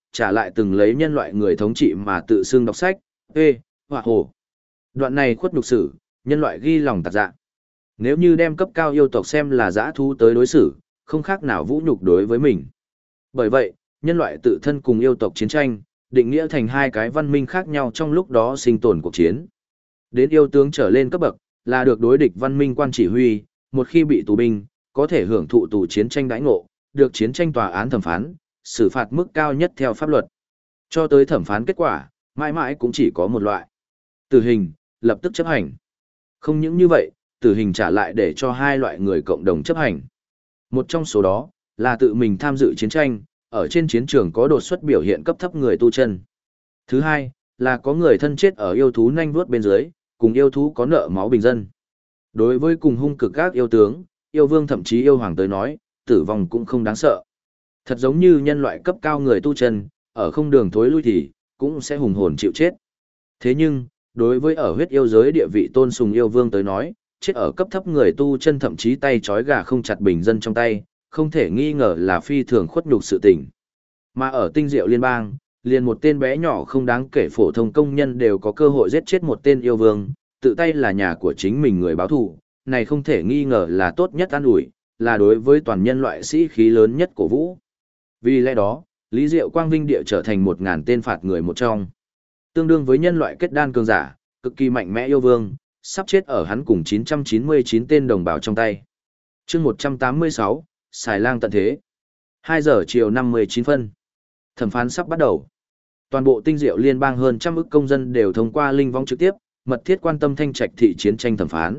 trả lại từng lấy nhân loại người thống trị mà tự xưng đọc sách, họa hồ. Đoạn này khuất nhục sử, nhân loại ghi lòng tạc dạ. Nếu như đem cấp cao yêu tộc xem là dã thú tới đối xử, không khác nào vũ nhục đối với mình. Bởi vậy, nhân loại tự thân cùng yêu tộc chiến tranh, định nghĩa thành hai cái văn minh khác nhau trong lúc đó sinh tồn cuộc chiến. Đến yêu tướng trở lên cấp bậc, là được đối địch văn minh quan chỉ huy, một khi bị tù binh, có thể hưởng thụ tù chiến tranh đãi ngộ, được chiến tranh tòa án thẩm phán, xử phạt mức cao nhất theo pháp luật. Cho tới thẩm phán kết quả, mãi mãi cũng chỉ có một loại. Tử hình, lập tức chấp hành. Không những như vậy, tử hình trả lại để cho hai loại người cộng đồng chấp hành. Một trong số đó, là tự mình tham dự chiến tranh, ở trên chiến trường có đột xuất biểu hiện cấp thấp người tu chân. Thứ hai, là có người thân chết ở yêu thú nanh vuốt bên dưới, cùng yêu thú có nợ máu bình dân. Đối với cùng hung cực các yêu tướng, yêu vương thậm chí yêu hoàng tới nói, tử vong cũng không đáng sợ. Thật giống như nhân loại cấp cao người tu chân, ở không đường thối lui thì, cũng sẽ hùng hồn chịu chết. Thế nhưng, đối với ở huyết yêu giới địa vị tôn sùng yêu vương tới nói, chết ở cấp thấp người tu chân thậm chí tay trói gà không chặt bình dân trong tay, không thể nghi ngờ là phi thường khuất nhục sự tình. Mà ở tinh diệu liên bang, liền một tên bé nhỏ không đáng kể phổ thông công nhân đều có cơ hội giết chết một tên yêu vương, tự tay là nhà của chính mình người báo thù, này không thể nghi ngờ là tốt nhất an ủi, là đối với toàn nhân loại sĩ khí lớn nhất của vũ. Vì lẽ đó, Lý Diệu Quang vinh địa trở thành 1000 tên phạt người một trong. Tương đương với nhân loại kết đan cường giả, cực kỳ mạnh mẽ yêu vương, sắp chết ở hắn cùng 999 tên đồng bào trong tay. Chương 186, Xài Lang tận thế. 2 giờ chiều 59 phân. Thẩm phán sắp bắt đầu. Toàn bộ tinh diệu liên bang hơn trăm ức công dân đều thông qua linh vong trực tiếp, mật thiết quan tâm thanh trạch thị chiến tranh thẩm phán.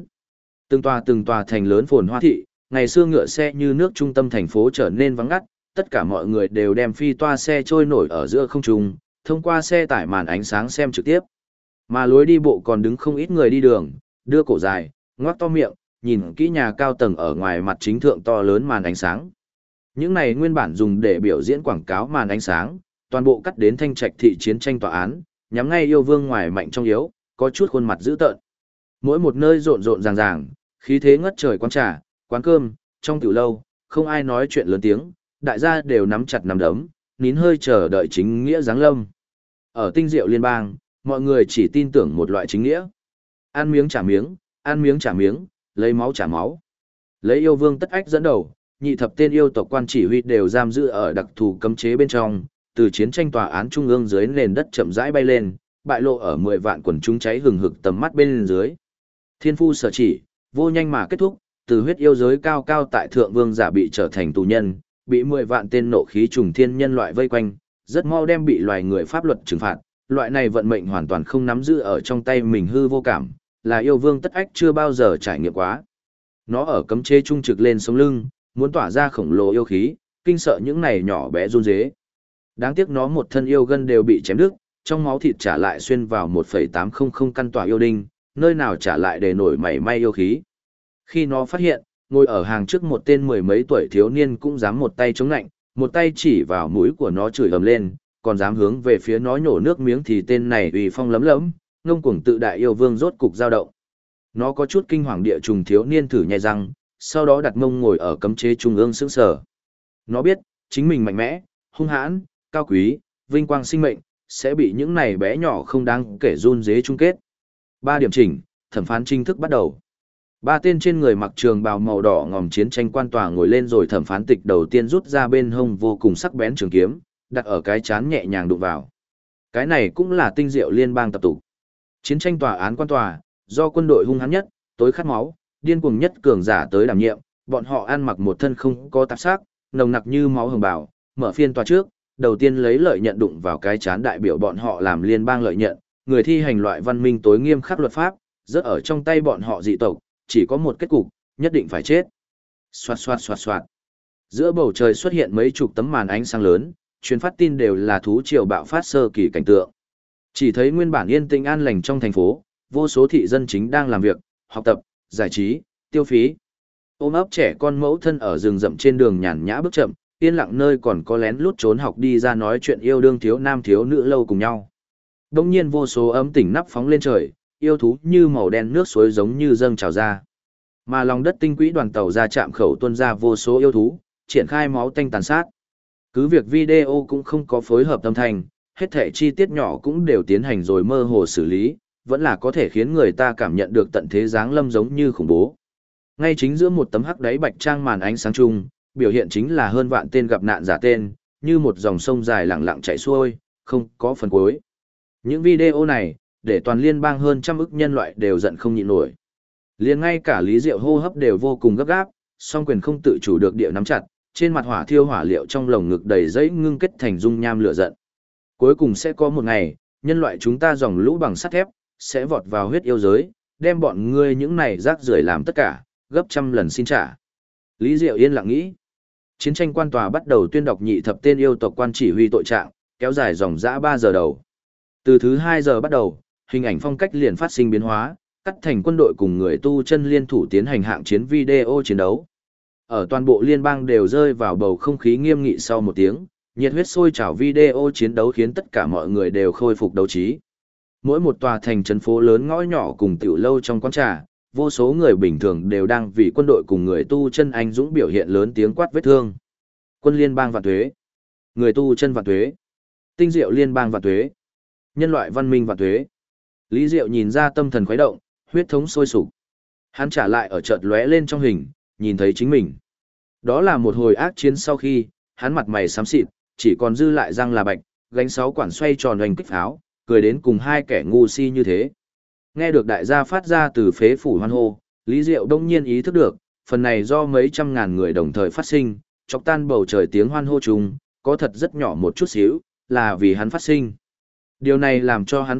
Từng tòa thành lớn phồn hoa thị, ngày xưa ngựa xe như nước trung tâm thành phố trở nên vắng ngắt, tất cả mọi người đều đem phi toa xe trôi nổi ở giữa không trung, thông qua xe tải màn ánh sáng xem trực tiếp. Mà lối đi bộ còn đứng không ít người đi đường, đưa cổ dài, ngoác to miệng, nhìn kỹ nhà cao tầng ở ngoài mặt chính thượng to lớn màn ánh sáng. Những này nguyên bản dùng để biểu diễn quảng cáo màn ánh sáng, toàn bộ cắt đến thanh trạch thị chiến tranh tòa án, nhắm ngay yêu vương ngoài mạnh trong yếu, có chút khuôn mặt dữ tợn. Mỗi một nơi rộn rộn ràng ràng, khí thế ngất trời, quán trà, quán cơm, trong tiểu lâu, không ai nói chuyện lớn tiếng, đại gia đều nắm chặt nắm đấm, nín hơi chờ đợi chính nghĩa giáng lâm. Ở tinh diệu liên bang, mọi người chỉ tin tưởng một loại chính nghĩa. Ăn miếng trả miếng, ăn miếng trả miếng, lấy máu trả máu. Lấy yêu vương Tất Ách dẫn đầu, nhị thập tên yêu tộc quan chỉ huy đều giam giữ ở đặc thù cấm chế bên trong, từ chiến tranh tòa án trung ương dưới nền đất chậm rãi bay lên, bại lộ ở 10 vạn quần chúng cháy hừng hực tầm mắt bên dưới. Thiên phu sở chỉ, vô nhanh mà kết thúc, từ huyết yêu giới cao cao tại thượng vương giả bị trở thành tù nhân, bị 10 vạn tên nộ khí trùng thiên nhân loại vây quanh, rất mau đem bị loài người pháp luật trừng phạt. Loại này vận mệnh hoàn toàn không nắm giữ ở trong tay mình hư vô cảm, là yêu vương Tất Ách chưa bao giờ trải nghiệm quá. Nó ở cấm chế trung trực lên sống lưng, muốn tỏa ra khổng lồ yêu khí, kinh sợ những này nhỏ bé run rế. Đáng tiếc nó một thân yêu gân đều bị chém đứt, trong máu thịt trả lại xuyên vào 1,800 căn tỏa yêu đinh, nơi nào trả lại để nổi mảy may yêu khí. Khi nó phát hiện, ngồi ở hàng trước một tên 10 mấy tuổi thiếu niên cũng dám một tay chống lạnh, một tay chỉ vào mũi của nó chửi ầm lên, còn dám hướng về phía nó nhổ nước miếng thì tên này uy phong lấm lẫm, ngông cuồng tự đại yêu vương rốt cục dao động. Nó có chút kinh hoàng địa trùng thiếu niên thử nhai răng, sau đó đặt mông ngồi ở cấm chế trung ương sững sờ. Nó biết, chính mình mạnh mẽ, hung hãn, cao quý, vinh quang sinh mệnh, sẽ bị những này bé nhỏ không đáng kể run rế chung kết. 3 điểm chỉnh, thẩm phán chính thức bắt đầu. 3 tên trên người mặc trường bào màu đỏ ngòm chiến tranh quan tòa ngồi lên rồi thẩm phán tịch đầu tiên rút ra bên hông vô cùng sắc bén trường kiếm, đặt ở cái chán nhẹ nhàng đụng vào. Cái này cũng là tinh diệu liên bang tập tục. Chiến tranh tòa án quan tòa, do quân đội hung hãn nhất, tối khát máu, điên cuồng nhất cường giả tới đảm nhiệm, bọn họ ăn mặc một thân không có tạp sắc, nồng nặc như máu hồng bào, mở phiên tòa trước, đầu tiên lấy lợi nhận đụng vào cái chán đại biểu bọn họ làm liên bang lợi nhận, người thi hành loại văn minh tối nghiêm khắc luật pháp, rớt ở trong tay bọn họ dị tộc, chỉ có một kết cục, nhất định phải chết. Xoạt xoạt xoạt xoạt. Giữa bầu trời xuất hiện mấy chục tấm màn ánh sáng lớn, truyền phát tin đều là thú triều bạo phát sơ kỳ cảnh tượng. Chỉ thấy nguyên bản yên tĩnh an lành trong thành phố, vô số thị dân chính đang làm việc, học tập, giải trí, tiêu phí. Ôm ấp trẻ con mẫu thân ở rừng rậm trên đường nhàn nhã bước chậm, yên lặng nơi còn có lén lút trốn học đi ra nói chuyện yêu đương thiếu nam thiếu nữ lâu cùng nhau. Đông nhiên vô số ấm tỉnh nắp phóng lên trời, yêu thú như màu đen nước suối giống như dâng trào ra. Mà lòng đất tinh quỹ đoàn tàu ra chạm khẩu tuôn ra vô số yêu thú, triển khai máu tanh tàn sát. Cứ việc video cũng không có phối hợp âm thanh, hết thảy chi tiết nhỏ cũng đều tiến hành rồi mơ hồ xử lý, vẫn là có thể khiến người ta cảm nhận được tận thế dáng lâm giống như khủng bố. Ngay chính giữa một tấm hắc đáy bạch trang màn ánh sáng chung, biểu hiện chính là hơn vạn tên gặp nạn giả tên, như một dòng sông dài lặng lặng chảy xuôi, không có phần cuối. Những video này, để toàn liên bang hơn trăm ức nhân loại đều giận không nhịn nổi. Liền ngay cả Lý Diệu hô hấp đều vô cùng gấp gáp, song quyền không tự chủ được địa nắm chặt, trên mặt hỏa thiêu hỏa liệu trong lồng ngực đầy giấy ngưng kết thành dung nham lửa giận. Cuối cùng sẽ có một ngày, nhân loại chúng ta dòng lũ bằng sắt thép, sẽ vọt vào huyết yêu giới, đem bọn ngươi những này rác rưởi làm tất cả, gấp trăm lần xin trả. Lý Diệu yên lặng nghĩ. Chiến tranh quan tòa bắt đầu tuyên đọc nhị thập tên yêu tộc quan chỉ huy tội trạng, kéo dài dòng dã 3 giờ đầu. Từ thứ 2 giờ bắt đầu, hình ảnh phong cách liền phát sinh biến hóa, cắt thành quân đội cùng người tu chân liên thủ tiến hành hạng chiến video chiến đấu. Ở toàn bộ liên bang đều rơi vào bầu không khí nghiêm nghị sau một tiếng, nhiệt huyết sôi trào video chiến đấu khiến tất cả mọi người đều khôi phục đấu trí. Mỗi một tòa thành trấn phố lớn ngõ nhỏ cùng tiểu lâu trong quán trà, vô số người bình thường đều đang vì quân đội cùng người tu chân anh dũng biểu hiện lớn tiếng quát vết thương. Quân liên bang vạn tuế, người tu chân vạn tuế, tinh diệu liên bang vạn tuế, nhân loại văn minh vạn tuế. Lý Diệu nhìn ra tâm thần khuấy động, huyết thống sôi sục. Hắn trả lại ở chợt lóe lên trong hình, nhìn thấy chính mình. Đó là một hồi ác chiến sau khi, hắn mặt mày xám xịt, chỉ còn dư lại răng là bạch, gánh 6 quản xoay tròn oanh kích pháo, cười đến cùng hai kẻ ngu si như thế. Nghe được đại gia phát ra từ phế phủ hoan hô, Lý Diệu đông nhiên ý thức được, phần này do mấy trăm ngàn người đồng thời phát sinh, chọc tan bầu trời tiếng hoan hô chung, có thật rất nhỏ một chút xíu, là vì hắn phát sinh. Điều này làm cho hắn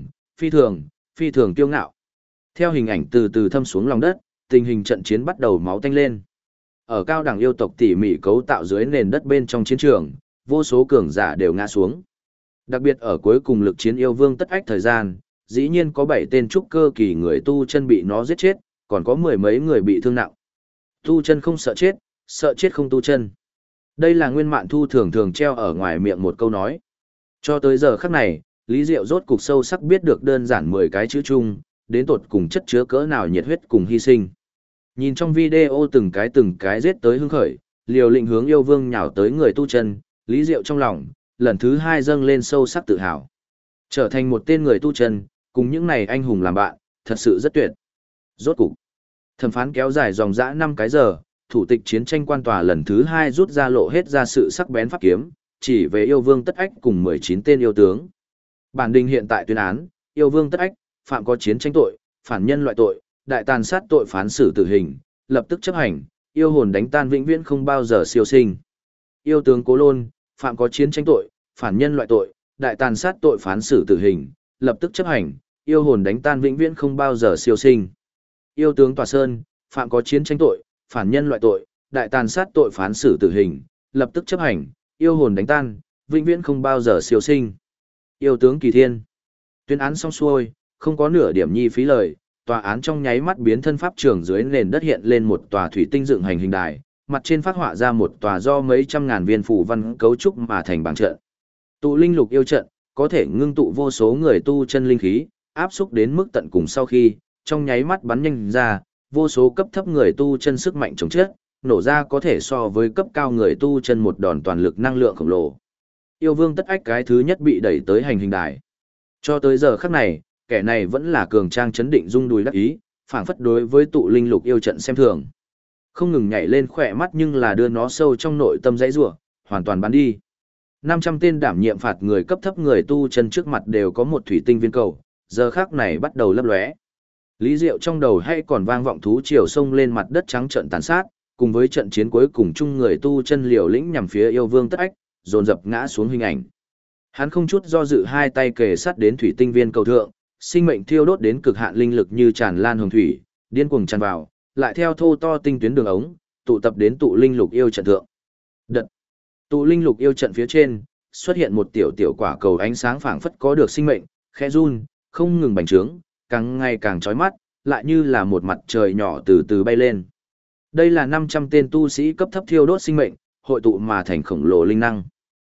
phi thường kiêu ngạo. Theo hình ảnh từ từ thâm xuống lòng đất, tình hình trận chiến bắt đầu máu tanh lên. Ở cao đẳng yêu tộc tỉ mỉ cấu tạo dưới nền đất bên trong chiến trường, vô số cường giả đều ngã xuống. Đặc biệt ở cuối cùng lực chiến yêu vương tất ách thời gian, dĩ nhiên có 7 tên trúc cơ kỳ người tu chân bị nó giết chết, còn có 10 mấy người bị thương nặng. Tu chân không sợ chết không tu chân. Đây là Nguyên Mạn Thu thường thường treo ở ngoài miệng một câu nói. Cho tới giờ khắc này, Lý Diệu rốt cục sâu sắc biết được đơn giản 10 cái chữ chung, đến tột cùng chất chứa cỡ nào nhiệt huyết cùng hy sinh. Nhìn trong video từng cái giết tới hưng khởi, liều lĩnh hướng yêu vương nhào tới người tu chân, Lý Diệu trong lòng, lần thứ 2 dâng lên sâu sắc tự hào. Trở thành một tên người tu chân, cùng những này anh hùng làm bạn, thật sự rất tuyệt. Rốt cục, thẩm phán kéo dài dòng dã 5 cái giờ, thủ tịch chiến tranh quan tòa lần thứ 2 rút ra lộ hết ra sự sắc bén pháp kiếm, chỉ về yêu vương tất ách cùng 19 tên yêu tướng. Bản đình hiện tại tuyên án, yêu vương tất ách, phạm có chiến tranh tội, phản nhân loại tội, đại tàn sát tội phán xử tử hình, lập tức chấp hành, yêu hồn đánh tan vĩnh viễn không bao giờ siêu sinh. Yêu tướng Cố Lôn, phạm có chiến tranh tội, phản nhân loại tội, đại tàn sát tội phán xử tử hình, lập tức chấp hành, yêu hồn đánh tan vĩnh viễn không bao giờ siêu sinh. Yêu tướng Tòa Sơn, phạm có chiến tranh tội, phản nhân loại tội, đại tàn sát tội phán xử tử hình, lập tức chấp hành, yêu hồn đánh tan, vĩnh viễn không bao giờ siêu sinh. Yêu tướng Kỳ Thiên, tuyên án xong xuôi, không có nửa điểm nhi phí lời, tòa án trong nháy mắt biến thân pháp trường dưới nền đất hiện lên một tòa thủy tinh dựng hành hình đài, mặt trên phát họa ra một tòa do mấy trăm ngàn viên phù văn cấu trúc mà thành bảng trận. Tụ linh lục yêu trận, có thể ngưng tụ vô số người tu chân linh khí, áp xúc đến mức tận cùng sau khi, trong nháy mắt bắn nhanh ra, vô số cấp thấp người tu chân sức mạnh chống chết, nổ ra có thể so với cấp cao người tu chân một đòn toàn lực năng lượng khổng lồ. Yêu vương tất ách cái thứ nhất bị đẩy tới hành hình đài. Cho tới giờ khắc này, kẻ này vẫn là cường trang chấn định rung đùi đắc ý, phảng phất đối với tụ linh lục yêu trận xem thường. Không ngừng nhảy lên khỏe mắt nhưng là đưa nó sâu trong nội tâm dãy rủa, hoàn toàn bắn đi. 500 tên đảm nhiệm phạt người cấp thấp người tu chân trước mặt đều có một thủy tinh viên cầu, giờ khắc này bắt đầu lấp lóe. Lý Diệu trong đầu hay còn vang vọng thú triều sông lên mặt đất trắng trận tàn sát, cùng với trận chiến cuối cùng chung người tu chân liều lĩnh nhằm phía yêu vương tất ách, dồn dập ngã xuống hình ảnh. Hắn không chút do dự hai tay kề sát đến thủy tinh viên cầu thượng, sinh mệnh thiêu đốt đến cực hạn linh lực như tràn lan hồng thủy, điên cuồng tràn vào, lại theo thô to tinh tuyến đường ống, tụ tập đến tụ linh lục yêu trận thượng. Đợt. Tụ linh lục yêu trận phía trên, xuất hiện một tiểu tiểu quả cầu ánh sáng phảng phất có được sinh mệnh, khẽ run, không ngừng bành trướng, càng ngày càng chói mắt, lại như là một mặt trời nhỏ từ từ bay lên. Đây là 500 tên tu sĩ cấp thấp thiêu đốt sinh mệnh, hội tụ mà thành khổng lồ linh năng.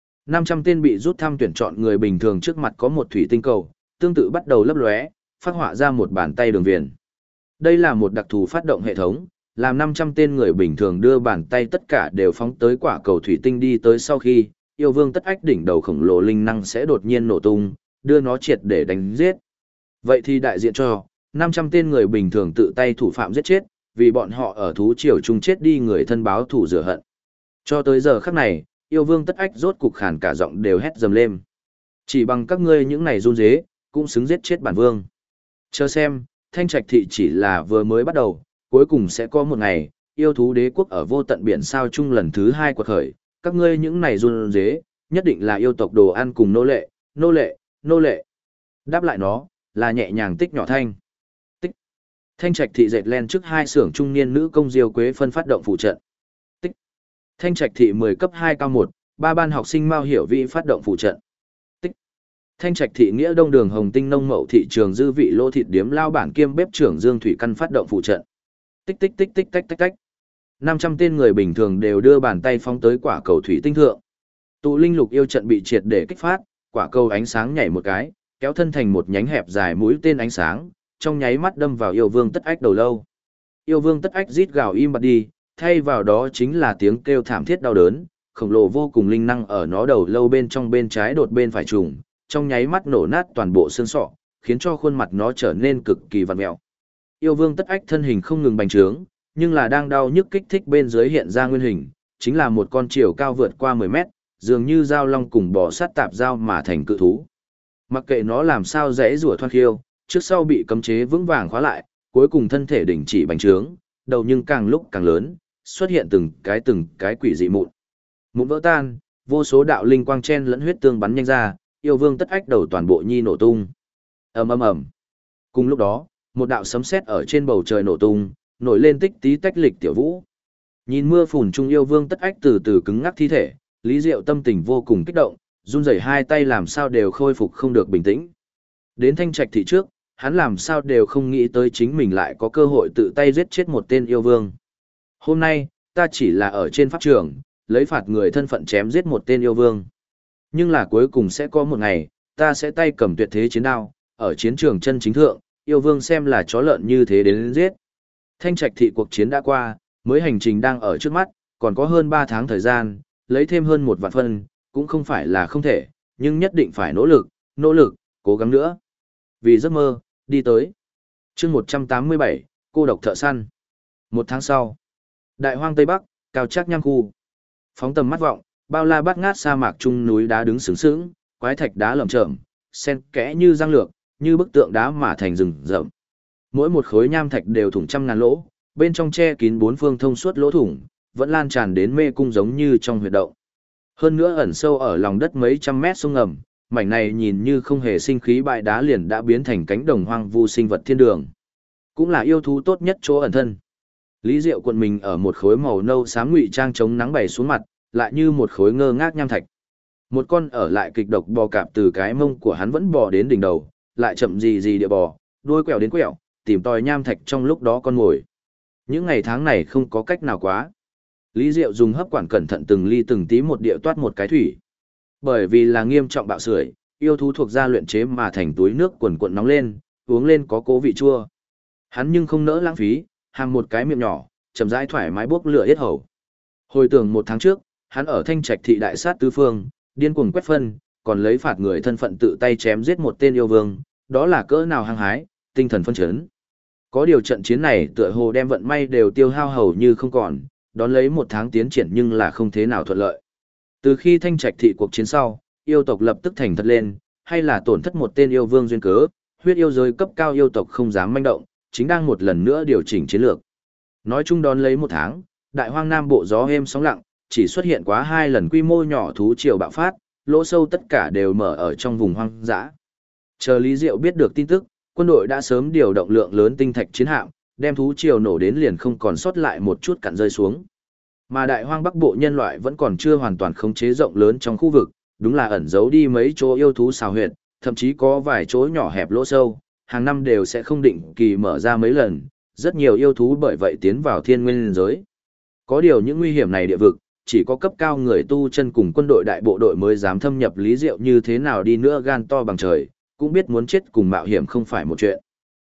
500 tên bị rút thăm tuyển chọn người bình thường trước mặt có một thủy tinh cầu, tương tự bắt đầu lấp lóe, phát họa ra một bàn tay đường viền. Đây là một đặc thù phát động hệ thống, làm 500 tên người bình thường đưa bàn tay tất cả đều phóng tới quả cầu thủy tinh đi tới sau khi, yêu vương tất ách đỉnh đầu khổng lồ linh năng sẽ đột nhiên nổ tung, đưa nó triệt để đánh giết. Vậy thì đại diện cho 500 tên người bình thường tự tay thủ phạm giết chết, vì bọn họ ở thú triều chung chết đi người thân báo thủ rửa hận. Cho tới giờ khắc này, yêu vương tất ách rốt cục khàn cả giọng đều hét dầm lên. Chỉ bằng các ngươi những này run rế, cũng xứng giết chết bản vương. Chờ xem, Thanh Trạch thị chỉ là vừa mới bắt đầu, cuối cùng sẽ có một ngày, yêu thú đế quốc ở vô tận biển sao chung lần thứ 2 quật khởi, các ngươi những này run rế, nhất định là yêu tộc đồ ăn cùng nô lệ, nô lệ, nô lệ. Đáp lại nó, là nhẹ nhàng tích nhỏ thanh. Tích. Thanh Trạch thị dệt len trước 2 xưởng trung niên nữ công Diêu Quế phân phát động phụ trận. Tích. Thanh Trạch thị 10 cấp 2 cao 1, 3 ban học sinh Mao Hiểu Vĩ phát động phụ trận. Tích. Thanh Trạch thị nghĩa đông đường Hồng Tinh nông mậu thị trường dư vị lô thịt điếm lao bản kiêm bếp trưởng Dương Thủy Căn phát động phụ trận. Tích tích tích tích tách tách tách. 500 tên người bình thường đều đưa bàn tay phóng tới quả cầu thủy tinh thượng. Tụ linh lục yêu trận bị triệt để kích phát, quả cầu ánh sáng nhảy một cái, kéo thân thành một nhánh hẹp dài mũi tên ánh sáng, trong nháy mắt đâm vào yêu vương tất ách đầu lâu. Yêu vương tất ách rít gào im bặt đi, thay vào đó chính là tiếng kêu thảm thiết đau đớn, khổng lồ vô cùng linh năng ở nó đầu lâu bên trong bên trái đột bên phải trùng, trong nháy mắt nổ nát toàn bộ xương sọ, khiến cho khuôn mặt nó trở nên cực kỳ vặn mèo. Yêu vương tất ách thân hình không ngừng bành trướng, nhưng là đang đau nhức kích thích bên dưới hiện ra nguyên hình, chính là một con chiều cao vượt qua 10 mét, dường như dao long cùng bò sát tạp dao mà thành cự thú. Mặc kệ nó làm sao rẽ rủa thoát khiêu, trước sau bị cấm chế vững vàng khóa lại, cuối cùng thân thể đình chỉ bành trướng, đầu nhưng càng lúc càng lớn, xuất hiện từng cái quỷ dị mụn. Mụn vỡ tan, vô số đạo linh quang chen lẫn huyết tương bắn nhanh ra, yêu vương tất ách đầu toàn bộ nhi nổ tung. Ầm ầm ầm. Cùng lúc đó, một đạo sấm sét ở trên bầu trời nổ tung, nổi lên tích tí tách lịch tiểu vũ. Nhìn mưa phùn trung yêu vương tất ách từ từ cứng ngắc thi thể, Lý Diệu tâm tình vô cùng kích động, run rẩy hai tay làm sao đều khôi phục không được bình tĩnh. Đến Thanh Trạch thị trước, hắn làm sao đều không nghĩ tới chính mình lại có cơ hội tự tay giết chết một tên yêu vương. Hôm nay, ta chỉ là ở trên pháp trường, lấy phạt người thân phận chém giết một tên yêu vương. Nhưng là cuối cùng sẽ có một ngày, ta sẽ tay cầm tuyệt thế chiến đao, ở chiến trường chân chính thượng, yêu vương xem là chó lợn như thế đến giết. Thanh Trạch thị cuộc chiến đã qua, mới hành trình đang ở trước mắt, còn có hơn 3 tháng thời gian, lấy thêm hơn 1 vạn phân, cũng không phải là không thể, nhưng nhất định phải nỗ lực, cố gắng nữa. Vì giấc mơ, đi tới. chương 187, cô độc thợ săn. 1 tháng sau, đại hoang Tây Bắc, cao chắc nham khu. Phóng tầm mắt vọng, bao la bát ngát sa mạc trung núi đá đứng sướng sướng, quái thạch đá lởm chởm, xen kẽ như răng lược, như bức tượng đá mà thành rừng rậm. Mỗi một khối nham thạch đều thủng trăm ngàn lỗ, bên trong che kín 4 phương thông suốt lỗ thủng, vẫn lan tràn đến mê cung giống như trong huyệt động. Hơn nữa ẩn sâu ở lòng đất mấy trăm mét sông ngầm, mảnh này nhìn như không hề sinh khí bãi đá liền đã biến thành cánh đồng hoang vu sinh vật thiên đường. Cũng là yêu thú tốt nhất chỗ ẩn thân. Lý Diệu cuộn mình ở một khối màu nâu xám ngụy trang chống nắng bày xuống mặt, lại như một khối ngơ ngác nham thạch. Một con ở lại kịch độc bò cạp từ cái mông của hắn vẫn bò đến đỉnh đầu, lại chậm gì địa bò, đuôi quẹo đến quẹo, tìm tòi nham thạch trong lúc đó con ngồi. Những ngày tháng này không có cách nào quá. Lý Diệu dùng hấp quản cẩn thận từng ly từng tí một địa toát một cái thủy. Bởi vì là nghiêm trọng bạo sưởi, yêu thú thuộc gia luyện chế mà thành túi nước quần cuộn nóng lên, uống lên có cố vị chua. Hắn nhưng không nỡ lãng phí, hàm một cái miệng nhỏ, chậm rãi thoải mái bốc lửa yết hầu. Hồi tưởng 1 tháng trước, hắn ở Thanh Trạch thị đại sát tứ phương, điên cuồng quét phân, còn lấy phạt người thân phận tự tay chém giết một tên yêu vương, đó là cỡ nào hăng hái, tinh thần phân chấn. Có điều trận chiến này tựa hồ đem vận may đều tiêu hao hầu như không còn, đón lấy 1 tháng tiến triển nhưng là không thế nào thuận lợi. Từ khi Thanh Trạch thị cuộc chiến sau, yêu tộc lập tức thành thật lên, hay là tổn thất một tên yêu vương duyên cớ, huyết yêu giới cấp cao yêu tộc không dám manh động, chính đang một lần nữa điều chỉnh chiến lược. Nói chung đón lấy 1 tháng, đại hoang nam bộ gió êm sóng lặng, chỉ xuất hiện quá 2 lần quy mô nhỏ thú triều bạo phát, lỗ sâu tất cả đều mở ở trong vùng hoang dã. Chờ Lý Diệu biết được tin tức, quân đội đã sớm điều động lượng lớn tinh thạch chiến hạm, đem thú triều nổ đến liền không còn sót lại một chút cặn rơi xuống. Mà đại hoang bắc bộ nhân loại vẫn còn chưa hoàn toàn khống chế rộng lớn trong khu vực, đúng là ẩn giấu đi mấy chỗ yêu thú xào huyệt, thậm chí có vài chỗ nhỏ hẹp lỗ sâu, hàng năm đều sẽ không định kỳ mở ra mấy lần, rất nhiều yêu thú bởi vậy tiến vào thiên nguyên giới. Có điều những nguy hiểm này địa vực, chỉ có cấp cao người tu chân cùng quân đội đại bộ đội mới dám thâm nhập. Lý Diệu như thế nào đi nữa gan to bằng trời, cũng biết muốn chết cùng mạo hiểm không phải một chuyện.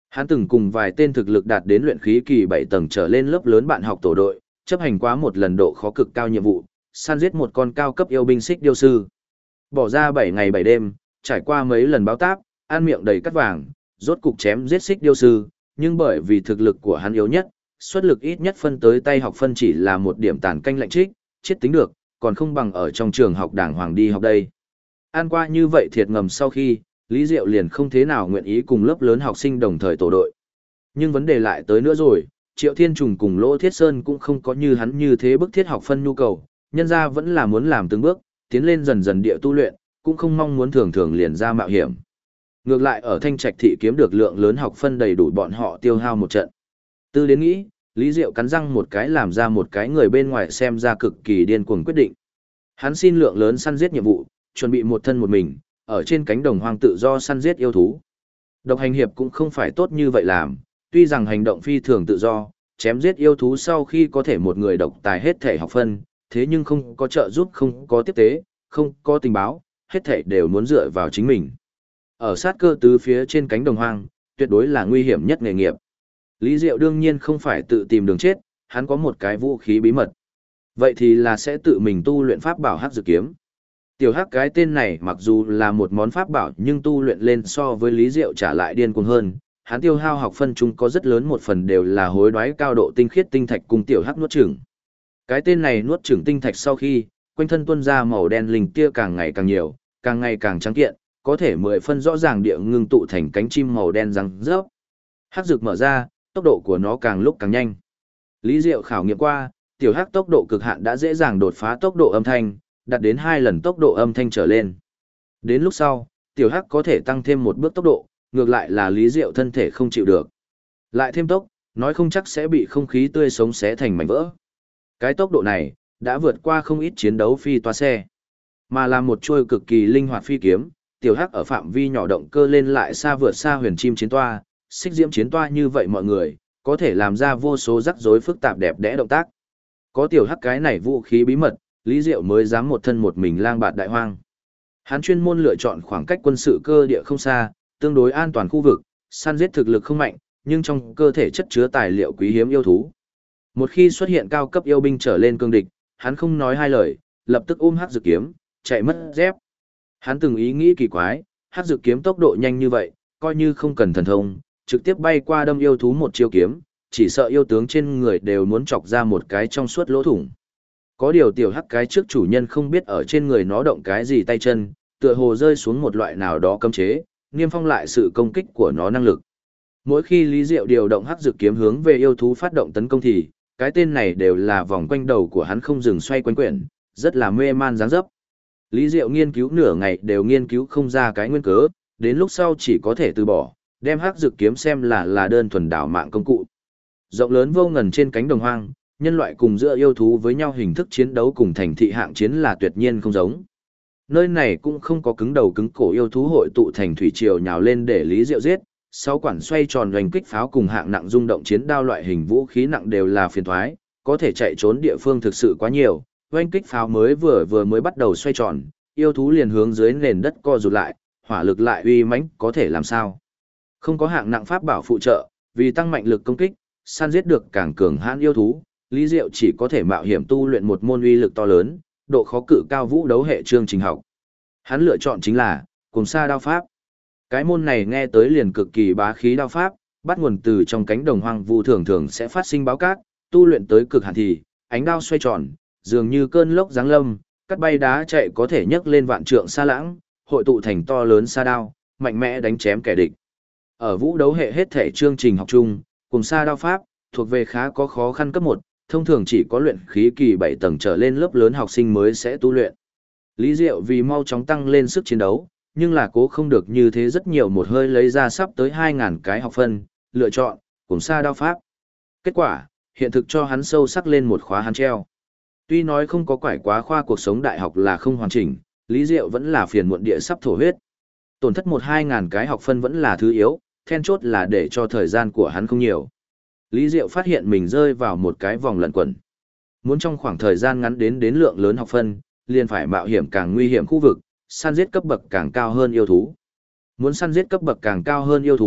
Hắn từng cùng vài tên thực lực đạt đến luyện khí kỳ 7 tầng trở lên lớp lớn bạn học tổ đội, chấp hành quá một lần độ khó cực cao nhiệm vụ, săn giết một con cao cấp yêu binh xích điêu sư. Bỏ ra 7 ngày 7 đêm, trải qua mấy lần báo táp, ăn miệng đầy cắt vàng, rốt cục chém giết xích điêu sư, nhưng bởi vì thực lực của hắn yếu nhất, xuất lực ít nhất phân tới tay học phân chỉ là một điểm tàn canh lạnh trích, chết tính được, còn không bằng ở trong trường học đàng hoàng đi học đây. Ăn qua như vậy thiệt ngầm sau khi, Lý Diệu liền không thế nào nguyện ý cùng lớp lớn học sinh đồng thời tổ đội. Nhưng vấn đề lại tới nữa rồi, Triệu Thiên Trùng cùng Lỗ Thiết Sơn cũng không có như hắn như thế bức thiết học phân nhu cầu, nhân ra vẫn là muốn làm từng bước, tiến lên dần dần địa tu luyện, cũng không mong muốn thường thường liền ra mạo hiểm. Ngược lại ở Thanh Trạch thị kiếm được lượng lớn học phân đầy đủ bọn họ tiêu hao một trận. Tư đến nghĩ, Lý Diệu cắn răng một cái làm ra một cái người bên ngoài xem ra cực kỳ điên cuồng quyết định. Hắn xin lượng lớn săn giết nhiệm vụ, chuẩn bị một thân một mình, ở trên cánh đồng hoang tự do săn giết yêu thú. Độc hành hiệp cũng không phải tốt như vậy làm, tuy rằng hành động phi thường tự do, chém giết yêu thú sau khi có thể một người độc tài hết thể học phân, thế nhưng không có trợ giúp, không có tiếp tế, không có tình báo, hết thể đều muốn dựa vào chính mình. Ở sát cơ tứ phía trên cánh đồng hoang, tuyệt đối là nguy hiểm nhất nghề nghiệp. Lý Diệu đương nhiên không phải tự tìm đường chết, hắn có một cái vũ khí bí mật. Vậy thì là sẽ tự mình tu luyện pháp bảo hắc dược kiếm. Tiểu hắc cái tên này mặc dù là một món pháp bảo nhưng tu luyện lên so với Lý Diệu trả lại điên cuồng hơn. Hắn tiêu hao học phân chung có rất lớn một phần đều là hối đoái cao độ tinh khiết tinh thạch cùng tiểu hắc nuốt chửng. Cái tên này nuốt chửng tinh thạch sau khi, quanh thân tuôn ra màu đen linh tia càng ngày càng nhiều, càng ngày càng trắng kiện, có thể 10 phân rõ ràng địa ngưng tụ thành cánh chim màu đen răng rớp. Hắc dược mở ra, tốc độ của nó càng lúc càng nhanh. Lý Diệu khảo nghiệm qua, tiểu hắc tốc độ cực hạn đã dễ dàng đột phá tốc độ âm thanh, đạt đến 2 lần tốc độ âm thanh trở lên. Đến lúc sau, tiểu hắc có thể tăng thêm một bước tốc độ, ngược lại là Lý Diệu thân thể không chịu được. Lại thêm tốc, nói không chắc sẽ bị không khí tươi sống xé thành mảnh vỡ. Cái tốc độ này, đã vượt qua không ít chiến đấu phi toa xe. Mà là một chuôi cực kỳ linh hoạt phi kiếm, tiểu hắc ở phạm vi nhỏ động cơ lên lại xa vượt xa huyền chim chiến toa, xích diễm chiến toa như vậy mọi người, có thể làm ra vô số rắc rối phức tạp đẹp đẽ động tác. Có tiểu hắc cái này vũ khí bí mật, Lý Diệu mới dám một thân một mình lang bạt đại hoang. Hắn chuyên môn lựa chọn khoảng cách quân sự cơ địa không xa, tương đối an toàn khu vực, săn giết thực lực không mạnh, nhưng trong cơ thể chất chứa tài liệu quý hiếm yêu thú. Một khi xuất hiện cao cấp yêu binh trở lên cương địch, hắn không nói hai lời, lập tức ôm hắc dược kiếm, chạy mất dép. Hắn từng ý nghĩ kỳ quái, hắc dược kiếm tốc độ nhanh như vậy, coi như không cần thần thông, trực tiếp bay qua đâm yêu thú một chiêu kiếm, chỉ sợ yêu tướng trên người đều muốn chọc ra một cái trong suốt lỗ thủng. Có điều tiểu hắc cái trước chủ nhân không biết ở trên người nó động cái gì tay chân, tựa hồ rơi xuống một loại nào đó cấm chế, niêm phong lại sự công kích của nó năng lực. Mỗi khi Lý Diệu điều động hắc dược kiếm hướng về yêu thú phát động tấn công thì, cái tên này đều là vòng quanh đầu của hắn không dừng xoay quanh quyển, rất là mê man dáng dấp. Lý Diệu nghiên cứu nửa ngày đều nghiên cứu không ra cái nguyên cớ, đến lúc sau chỉ có thể từ bỏ, đem hắc dược kiếm xem là đơn thuần đảo mạng công cụ. Rộng lớn vô ngần trên cánh đồng hoang, nhân loại cùng giữa yêu thú với nhau hình thức chiến đấu cùng thành thị hạng chiến là tuyệt nhiên không giống. Nơi này cũng không có cứng đầu cứng cổ yêu thú hội tụ thành thủy triều nhào lên để Lý Diệu giết, sáu quản xoay tròn hoành kích pháo cùng hạng nặng rung động chiến đao loại hình vũ khí nặng đều là phiền toái, có thể chạy trốn địa phương thực sự quá nhiều. Hoành kích pháo vừa mới bắt đầu xoay tròn, yêu thú liền hướng dưới nền đất co rụt lại, hỏa lực lại uy mãnh, có thể làm sao? Không có hạng nặng pháp bảo phụ trợ, vì tăng mạnh lực công kích, săn giết được càng cường hãn yêu thú, Lý Diệu chỉ có thể mạo hiểm tu luyện một môn uy lực to lớn, độ khó cự cao vũ đấu hệ chương trình học. Hắn lựa chọn chính là Cùng Sa đao pháp. Cái môn này nghe tới liền cực kỳ bá khí đao pháp, bắt nguồn từ trong cánh đồng hoang vu thường thường sẽ phát sinh báo cát, tu luyện tới cực hạn thì ánh đao xoay tròn, dường như cơn lốc giáng lâm, cắt bay đá chạy có thể nhấc lên vạn trượng sa lãng, hội tụ thành to lớn sa đao, mạnh mẽ đánh chém kẻ địch. Ở vũ đấu hệ hết thể chương trình học chung, Cùng Sa đao pháp thuộc về khá có khó khăn cấp 1, thông thường chỉ có luyện khí kỳ 7 tầng trở lên lớp lớn học sinh mới sẽ tu luyện. Lý Diệu vì mau chóng tăng lên sức chiến đấu, nhưng là cố không được như thế rất nhiều một hơi lấy ra sắp tới 2.000 cái học phân, lựa chọn Cùng Sa đao pháp. Kết quả, hiện thực cho hắn sâu sắc lên một khóa hắn treo. Tuy nói không có quải quá khoa cuộc sống đại học là không hoàn chỉnh, Lý Diệu vẫn là phiền muộn địa sắp thổ huyết. Tổn thất 1-2 cái học phân vẫn là thứ yếu, then chốt là để cho thời gian của hắn không nhiều. Lý Diệu phát hiện mình rơi vào một cái vòng lẩn quẩn. Muốn trong khoảng thời gian ngắn đến lượng lớn học phân, liền phải mạo hiểm càng nguy hiểm khu vực, săn giết cấp bậc càng cao hơn yêu thú. Muốn săn giết cấp bậc càng cao hơn yêu thú,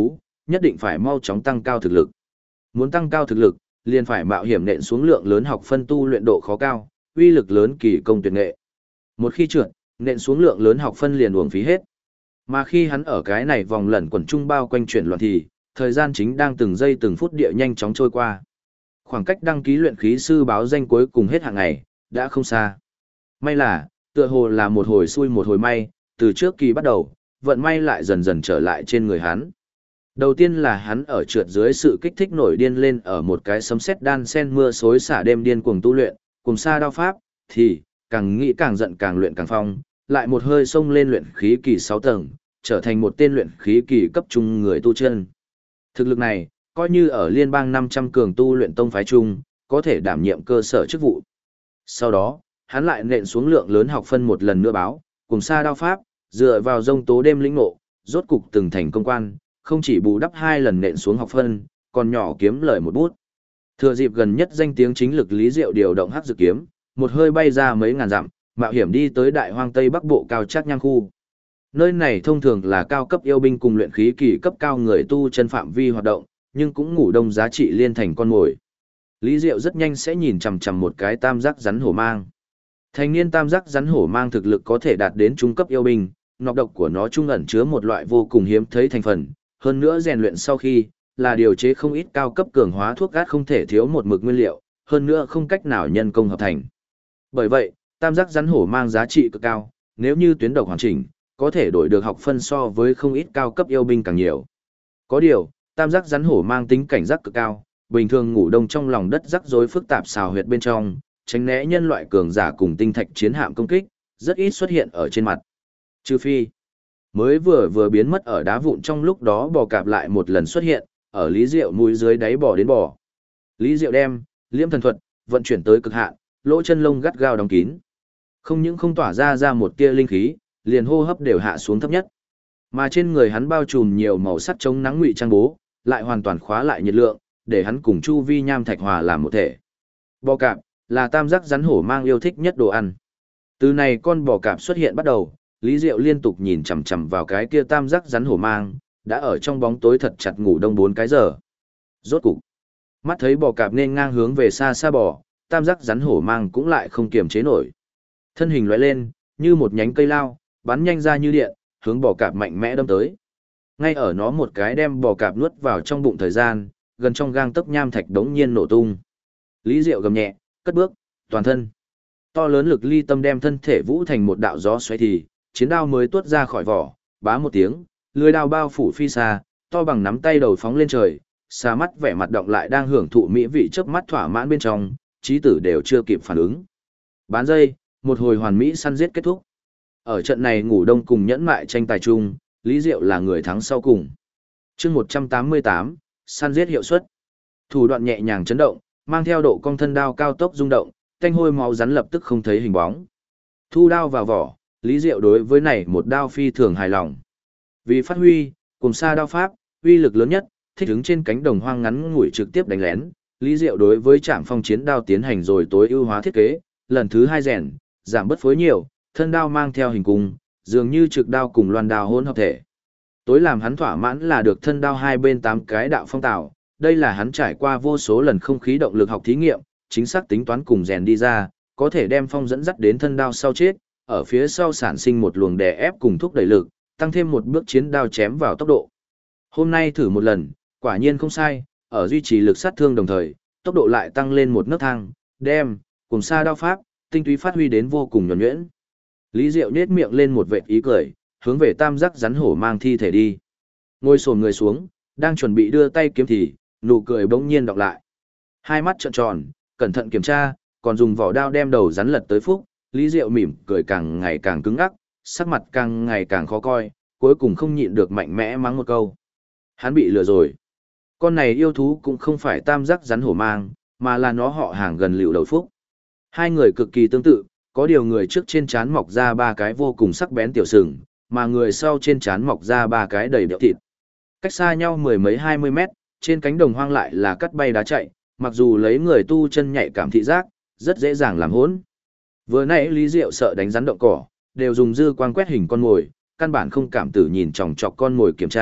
nhất định phải mau chóng tăng cao thực lực. Muốn tăng cao thực lực, liền phải mạo hiểm nện xuống lượng lớn học phân tu luyện độ khó cao, uy lực lớn kỳ công tuyệt nghệ. Một khi trượt, nện xuống lượng lớn học phân liền uổng phí hết. Mà khi hắn ở cái này vòng lẩn quẩn trung bao quanh chuyển loạn thì, thời gian chính đang từng giây từng phút địa nhanh chóng trôi qua. Khoảng cách đăng ký luyện khí sư báo danh cuối cùng hết hàng ngày, đã không xa. May là, tựa hồ là một hồi xui một hồi may, từ trước kỳ bắt đầu, vận may lại dần dần trở lại trên người hắn. Đầu tiên là hắn ở trượt dưới sự kích thích nổi điên lên ở một cái sấm sét đan sen mưa xối xả đêm điên cuồng tu luyện, cùng xa đao pháp, thì, càng nghĩ càng giận càng luyện càng phong, lại một hơi xông lên luyện khí kỳ 6 tầng, trở thành một tên luyện khí kỳ cấp trung người tu chân. Thực lực này, coi như ở liên bang 500 cường tu luyện tông phái chung, có thể đảm nhiệm cơ sở chức vụ. Sau đó, hắn lại nện xuống lượng lớn học phân một lần nữa báo, cùng xa đao pháp, dựa vào dông tố đêm lĩnh ngộ, rốt cục từng thành công quan, không chỉ bù đắp 2 lần nện xuống học phân, còn nhỏ kiếm lời một bút. Thừa dịp gần nhất danh tiếng chính lực Lý Diệu điều động hắc dự kiếm, một hơi bay ra mấy ngàn dặm, mạo hiểm đi tới đại hoang tây bắc bộ cao trác nhang khu. Nơi này thông thường là cao cấp yêu binh cùng luyện khí kỳ cấp cao người tu chân phạm vi hoạt động, nhưng cũng ngủ đông giá trị liên thành con mồi. Lý Diệu rất nhanh sẽ nhìn chằm chằm một cái tam giác rắn hổ mang. Thành niên tam giác rắn hổ mang thực lực có thể đạt đến trung cấp yêu binh, nọc độc của nó trung ẩn chứa một loại vô cùng hiếm thấy thành phần, hơn nữa rèn luyện sau khi là điều chế không ít cao cấp cường hóa thuốc gát không thể thiếu một mực nguyên liệu, hơn nữa không cách nào nhân công hợp thành. Bởi vậy, tam giác rắn hổ mang giá trị cực cao, nếu như tuyến độc hoàn chỉnh, có thể đổi được học phân so với không ít cao cấp yêu binh càng nhiều. Có điều, tam giác rắn hổ mang tính cảnh giác cực cao, bình thường ngủ đông trong lòng đất rắc rối phức tạp xào huyệt bên trong, tránh né nhân loại cường giả cùng tinh thạch chiến hạm công kích, rất ít xuất hiện ở trên mặt. Trừ phi, mới vừa biến mất ở đá vụn trong lúc đó bò cạp lại một lần xuất hiện, ở Lý Diệu mũi dưới đáy bò đến bò. Lý Diệu đem liễm thần thuật vận chuyển tới cực hạn, lỗ chân lông gắt gao đóng kín. Không những không tỏa ra một tia linh khí, liền hô hấp đều hạ xuống thấp nhất. Mà trên người hắn bao trùm nhiều màu sắc chống nắng ngụy trang bố, lại hoàn toàn khóa lại nhiệt lượng, để hắn cùng chu vi nham thạch hòa làm một thể. Bò cạp là tam giác rắn hổ mang yêu thích nhất đồ ăn. Từ này con bò cạp xuất hiện bắt đầu, Lý Diệu liên tục nhìn chằm chằm vào cái kia tam giác rắn hổ mang, đã ở trong bóng tối thật chặt ngủ đông 4 cái giờ. Rốt cục, mắt thấy bò cạp nên ngang hướng về xa xa bò, tam giác rắn hổ mang cũng lại không kiềm chế nổi. Thân hình lóe lên, như một nhánh cây lao, bắn nhanh ra như điện, hướng bò cạp mạnh mẽ đâm tới. Ngay ở nó một cái đem bò cạp nuốt vào trong bụng thời gian, gần trong gang tấc nham thạch đống nhiên nổ tung. Lý Diệu gầm nhẹ, cất bước, toàn thân. To lớn lực ly tâm đem thân thể vũ thành một đạo gió xoáy thì, chiến đao mới tuốt ra khỏi vỏ, bá một tiếng, lưỡi đao bao phủ phi xa, to bằng nắm tay đầu phóng lên trời, xa mắt vẻ mặt động lại đang hưởng thụ mỹ vị chớp mắt thỏa mãn bên trong, trí tử đều chưa kịp phản ứng. Bán dây, một hồi hoàn mỹ săn giết kết thúc. Ở trận này ngủ đông cùng nhẫn mại tranh tài chung, Lý Diệu là người thắng sau cùng. Chương 188, săn giết hiệu suất. Thủ đoạn nhẹ nhàng chấn động, mang theo độ cong thân đao cao tốc rung động, tanh hôi máu rắn lập tức không thấy hình bóng. Thu đao vào vỏ, Lý Diệu đối với này một đao phi thường hài lòng. Vì phát huy, cùng xa đao pháp, uy lực lớn nhất, thích ứng trên cánh đồng hoang ngắn ngủi trực tiếp đánh lén, Lý Diệu đối với trảm phong chiến đao tiến hành rồi tối ưu hóa thiết kế, lần thứ 2 rèn, giảm bớt phối nhiều, thân đao mang theo hình cung, dường như trực đao cùng loan đao hỗn hợp thể. Tối làm hắn thỏa mãn là được thân đao hai bên 8 cái đạo phong tạo, đây là hắn trải qua vô số lần không khí động lực học thí nghiệm, chính xác tính toán cùng rèn đi ra, có thể đem phong dẫn dắt đến thân đao sau chết, ở phía sau sản sinh một luồng đè ép cùng thúc đẩy lực, tăng thêm một bước chiến đao chém vào tốc độ. Hôm nay thử một lần, quả nhiên không sai, ở duy trì lực sát thương đồng thời, tốc độ lại tăng lên một nấc thang, đem cùng xa đao pháp, tinh túy phát huy đến vô cùng nhuần nhuyễn. Lý Diệu nhếch miệng lên một vệt ý cười, hướng về tam giác rắn hổ mang thi thể đi. Ngồi xổm người xuống, đang chuẩn bị đưa tay kiếm thì, nụ cười bỗng nhiên đọc lại. Hai mắt trợn tròn, cẩn thận kiểm tra, còn dùng vỏ đao đem đầu rắn lật tới phúc, Lý Diệu mỉm cười càng ngày càng cứng ngắc, sắc mặt càng ngày càng khó coi, cuối cùng không nhịn được mạnh mẽ mắng một câu. Hắn bị lừa rồi. Con này yêu thú cũng không phải tam giác rắn hổ mang, mà là nó họ hàng gần Lưu Đầu Phúc. Hai người cực kỳ tương tự, có điều người trước trên trán mọc ra 3 cái vô cùng sắc bén tiểu sừng, mà người sau trên trán mọc ra 3 cái đầy đệm thịt. Cách xa nhau mười mấy 20 mét, trên cánh đồng hoang lại là cắt bay đá chạy, mặc dù lấy người tu chân nhạy cảm thị giác, rất dễ dàng làm hỗn. Vừa nãy Lý Diệu sợ đánh rắn động cỏ, đều dùng dư quang quét hình con mồi, căn bản không cảm tử nhìn chòng chọc con mồi kiểm tra,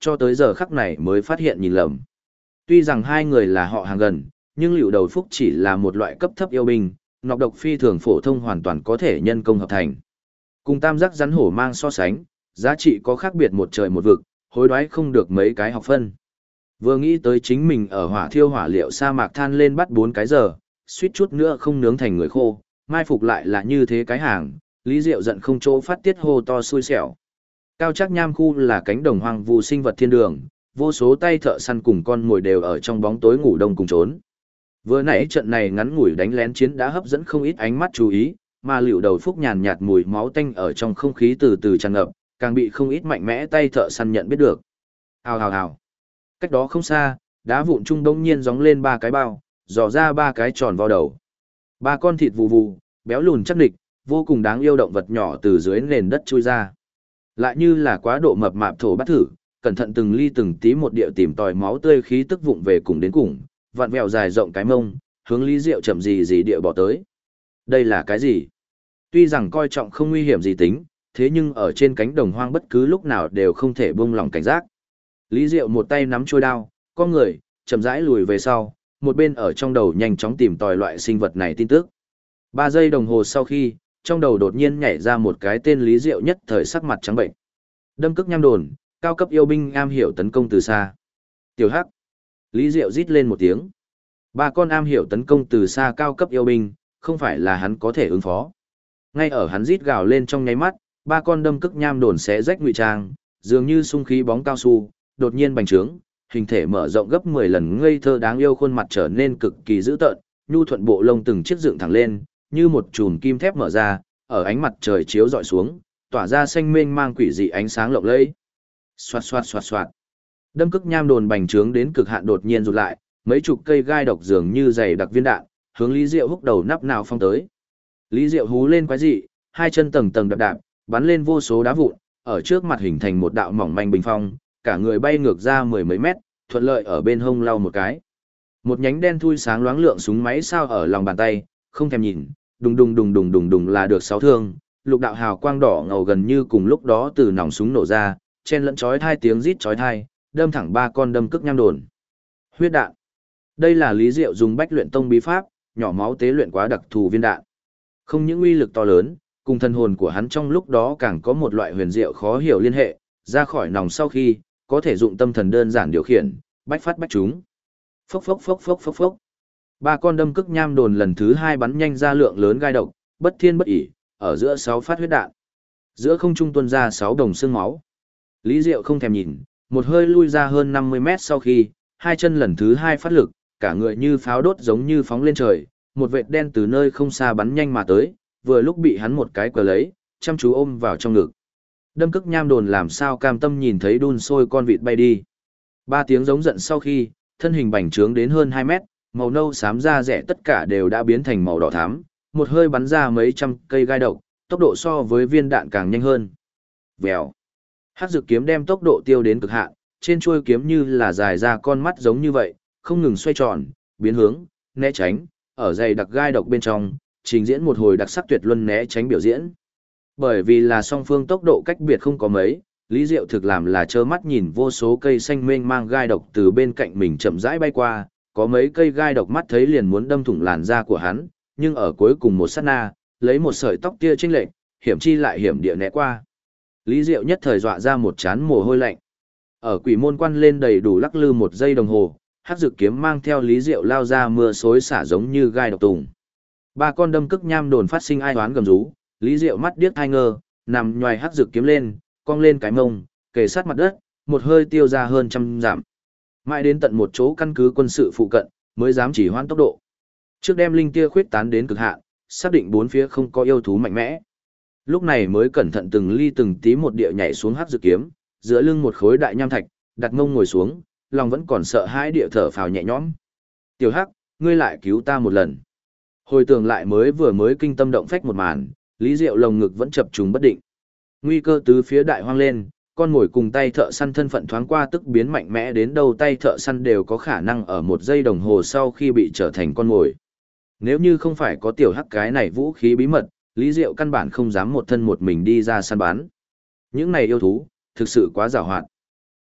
cho tới giờ khắc này mới phát hiện nhìn lầm. Tuy rằng hai người là họ hàng gần, nhưng Lưu Đầu Phúc chỉ là một loại cấp thấp yêu binh, nọc độc phi thường phổ thông hoàn toàn có thể nhân công hợp thành. Cùng tam giác rắn hổ mang so sánh, giá trị có khác biệt một trời một vực, hối đoái không được mấy cái học phân. Vừa nghĩ tới chính mình ở hỏa thiêu hỏa liệu sa mạc than lên bắt 4 cái giờ, suýt chút nữa không nướng thành người khô, mai phục lại là như thế cái hàng, Lý Diệu giận không chỗ phát tiết hô to xui xẻo. Cao Trác Nham khu là cánh đồng hoang vu sinh vật thiên đường, vô số tay thợ săn cùng con mồi đều ở trong bóng tối ngủ đông cùng trốn. Vừa nãy trận này ngắn ngủi đánh lén chiến đã hấp dẫn không ít ánh mắt chú ý, mà Lưu Đầu Phúc nhàn nhạt mùi máu tanh ở trong không khí từ từ tràn ngập, càng bị không ít mạnh mẽ tay thợ săn nhận biết được. Hào hào hào. Cách đó không xa, đá vụn trung đông nhiên gióng lên 3 cái bao, dò ra 3 cái tròn vào đầu. 3 con thịt vù vù, béo lùn chắc địch, vô cùng đáng yêu động vật nhỏ từ dưới nền đất chui ra. Lại như là quá độ mập mạp thổ bắt thử, cẩn thận từng ly từng tí một điệu tìm tòi máu tươi khí tức vụng về cùng đến cùng, vặn vẹo dài rộng cái mông, hướng Lý Diệu chậm gì địa bỏ tới. Đây là cái gì? Tuy rằng coi trọng không nguy hiểm gì tính, thế nhưng ở trên cánh đồng hoang bất cứ lúc nào đều không thể buông lỏng cảnh giác. Lý Diệu một tay nắm chuôi đao, con người, chậm rãi lùi về sau, một bên ở trong đầu nhanh chóng tìm tòi loại sinh vật này tin tức. 3 giây đồng hồ sau khi, trong đầu đột nhiên nhảy ra một cái tên Lý Diệu nhất thời sắc mặt trắng bệnh. Đâm cức nham đồn, cao cấp yêu binh am hiểu tấn công từ xa. Tiểu Hắc. Lý Diệu rít lên một tiếng. 3 con am hiểu tấn công từ xa cao cấp yêu binh, không phải là hắn có thể ứng phó. Ngay ở hắn rít gào lên trong nháy mắt, 3 con đâm cức nham đồn xé rách ngụy trang, dường như xung khí bóng cao su, đột nhiên bành trướng, hình thể mở rộng gấp 10 lần, ngây thơ đáng yêu, khuôn mặt trở nên cực kỳ dữ tợn, nhu thuận bộ lông từng chiếc dựng thẳng lên, như một chùm kim thép mở ra, ở ánh mặt trời chiếu rọi xuống, tỏa ra xanh mênh mang quỷ dị ánh sáng lộng lẫy. Xoạt xoạt xoạt xoạt. Đâm cức nham đồn bành trướng đến cực hạn đột nhiên rụt lại, mấy chục cây gai độc dường như dày đặc viên đạn, hướng Lý Diệu húc đầu nắp nào phong tới. Lý Diệu hú lên quái dị, hai chân tầng tầng đạp đạp, bắn lên vô số đá vụn, ở trước mặt hình thành một đạo mỏng manh bình phong, cả người bay ngược ra 10 mấy mét, thuận lợi ở bên hông lau một cái. Một nhánh đen thui sáng loáng lượng súng máy sao ở lòng bàn tay, không thèm nhìn, đùng đùng đùng đùng đùng đùng là được 6 thương, lục đạo hào quang đỏ ngầu gần như cùng lúc đó từ nòng súng nổ ra, chen lẫn chói tai tiếng rít chói tai, đâm thẳng 3 con đâm cức nham đồn. Huyết đạn. Đây là Lý Diệu dùng Bách Luyện Tông bí pháp, nhỏ máu tế luyện quá đặc thù viên đạn. Không những uy lực to lớn, cùng thân hồn của hắn trong lúc đó càng có một loại huyền diệu khó hiểu liên hệ, ra khỏi nòng sau khi, có thể dụng tâm thần đơn giản điều khiển, bách phát bách chúng. Phốc phốc phốc phốc phốc phốc. 3 con đâm cức nham đồn lần thứ 2 bắn nhanh ra lượng lớn gai độc, bất thiên bất ỉ, ở giữa 6 phát huyết đạn. Giữa không trung tuôn ra 6 đồng xương máu. Lý Diệu không thèm nhìn, một hơi lui ra hơn 50 mét sau khi, hai chân lần thứ 2 phát lực, cả người như pháo đốt giống như phóng lên trời, một vệt đen từ nơi không xa bắn nhanh mà tới, vừa lúc bị hắn một cái cờ lấy, chăm chú ôm vào trong ngực. Đâm cức nham đồn làm sao cam tâm nhìn thấy đun sôi con vịt bay đi. 3 tiếng giống giận sau khi, thân hình bành trướng đến hơn 2 mét, màu nâu xám da rẻ tất cả đều đã biến thành màu đỏ thắm, một hơi bắn ra mấy trăm cây gai độc, tốc độ so với viên đạn càng nhanh hơn. Vèo. Hắc dược kiếm đem tốc độ tiêu đến cực hạn, trên chuôi kiếm như là dài ra con mắt giống như vậy, không ngừng xoay tròn, biến hướng, né tránh, ở dày đặc gai độc bên trong, trình diễn một hồi đặc sắc tuyệt luân né tránh biểu diễn. Bởi vì là song phương tốc độ cách biệt không có mấy, Lý Diệu thực làm là trơ mắt nhìn vô số cây xanh mênh mang gai độc từ bên cạnh mình chậm rãi bay qua, có mấy cây gai độc mắt thấy liền muốn đâm thủng làn da của hắn, nhưng ở cuối cùng một sát na, lấy một sợi tóc tia chênh lệch, hiểm chi lại hiểm địa né qua. Lý Diệu nhất thời dọa ra một trán mồ hôi lạnh. Ở quỷ môn quan lên đầy đủ lắc lư 1 giây đồng hồ, hắc dược kiếm mang theo Lý Diệu lao ra mưa xối xả giống như gai độc tùng. 3 con đâm cức nham đồn phát sinh ai oán gầm rú, Lý Diệu mắt điếc hai ngơ, nằm nhoài hắc dược kiếm lên, cong lên cái mông, kề sát mặt đất, một hơi tiêu ra hơn 100 dặm. Mãi đến tận một chỗ căn cứ quân sự phụ cận, mới dám chỉ hoãn tốc độ. Trước đem linh tia khuyết tán đến cực hạn, xác định 4 phía không có yêu thú mạnh mẽ. Lúc này mới cẩn thận từng ly từng tí một địa nhảy xuống hắc dược kiếm, giữa lưng một khối đại nham thạch, đặt mông ngồi xuống, lòng vẫn còn sợ hãi địa thở phào nhẹ nhõm. Tiểu Hắc, ngươi lại cứu ta một lần. Hồi tưởng lại vừa mới kinh tâm động phách một màn, Lý Diệu lồng ngực vẫn chập trùng bất định. Nguy cơ tứ phía đại hoang lên, con mồi cùng tay thợ săn thân phận thoáng qua tức biến mạnh mẽ đến đâu tay thợ săn đều có khả năng ở 1 giây đồng hồ sau khi bị trở thành con mồi. Nếu như không phải có Tiểu Hắc cái này vũ khí bí mật, Lý Diệu căn bản không dám một thân một mình đi ra săn bắn. Những này yêu thú, thực sự quá giàu hoạt.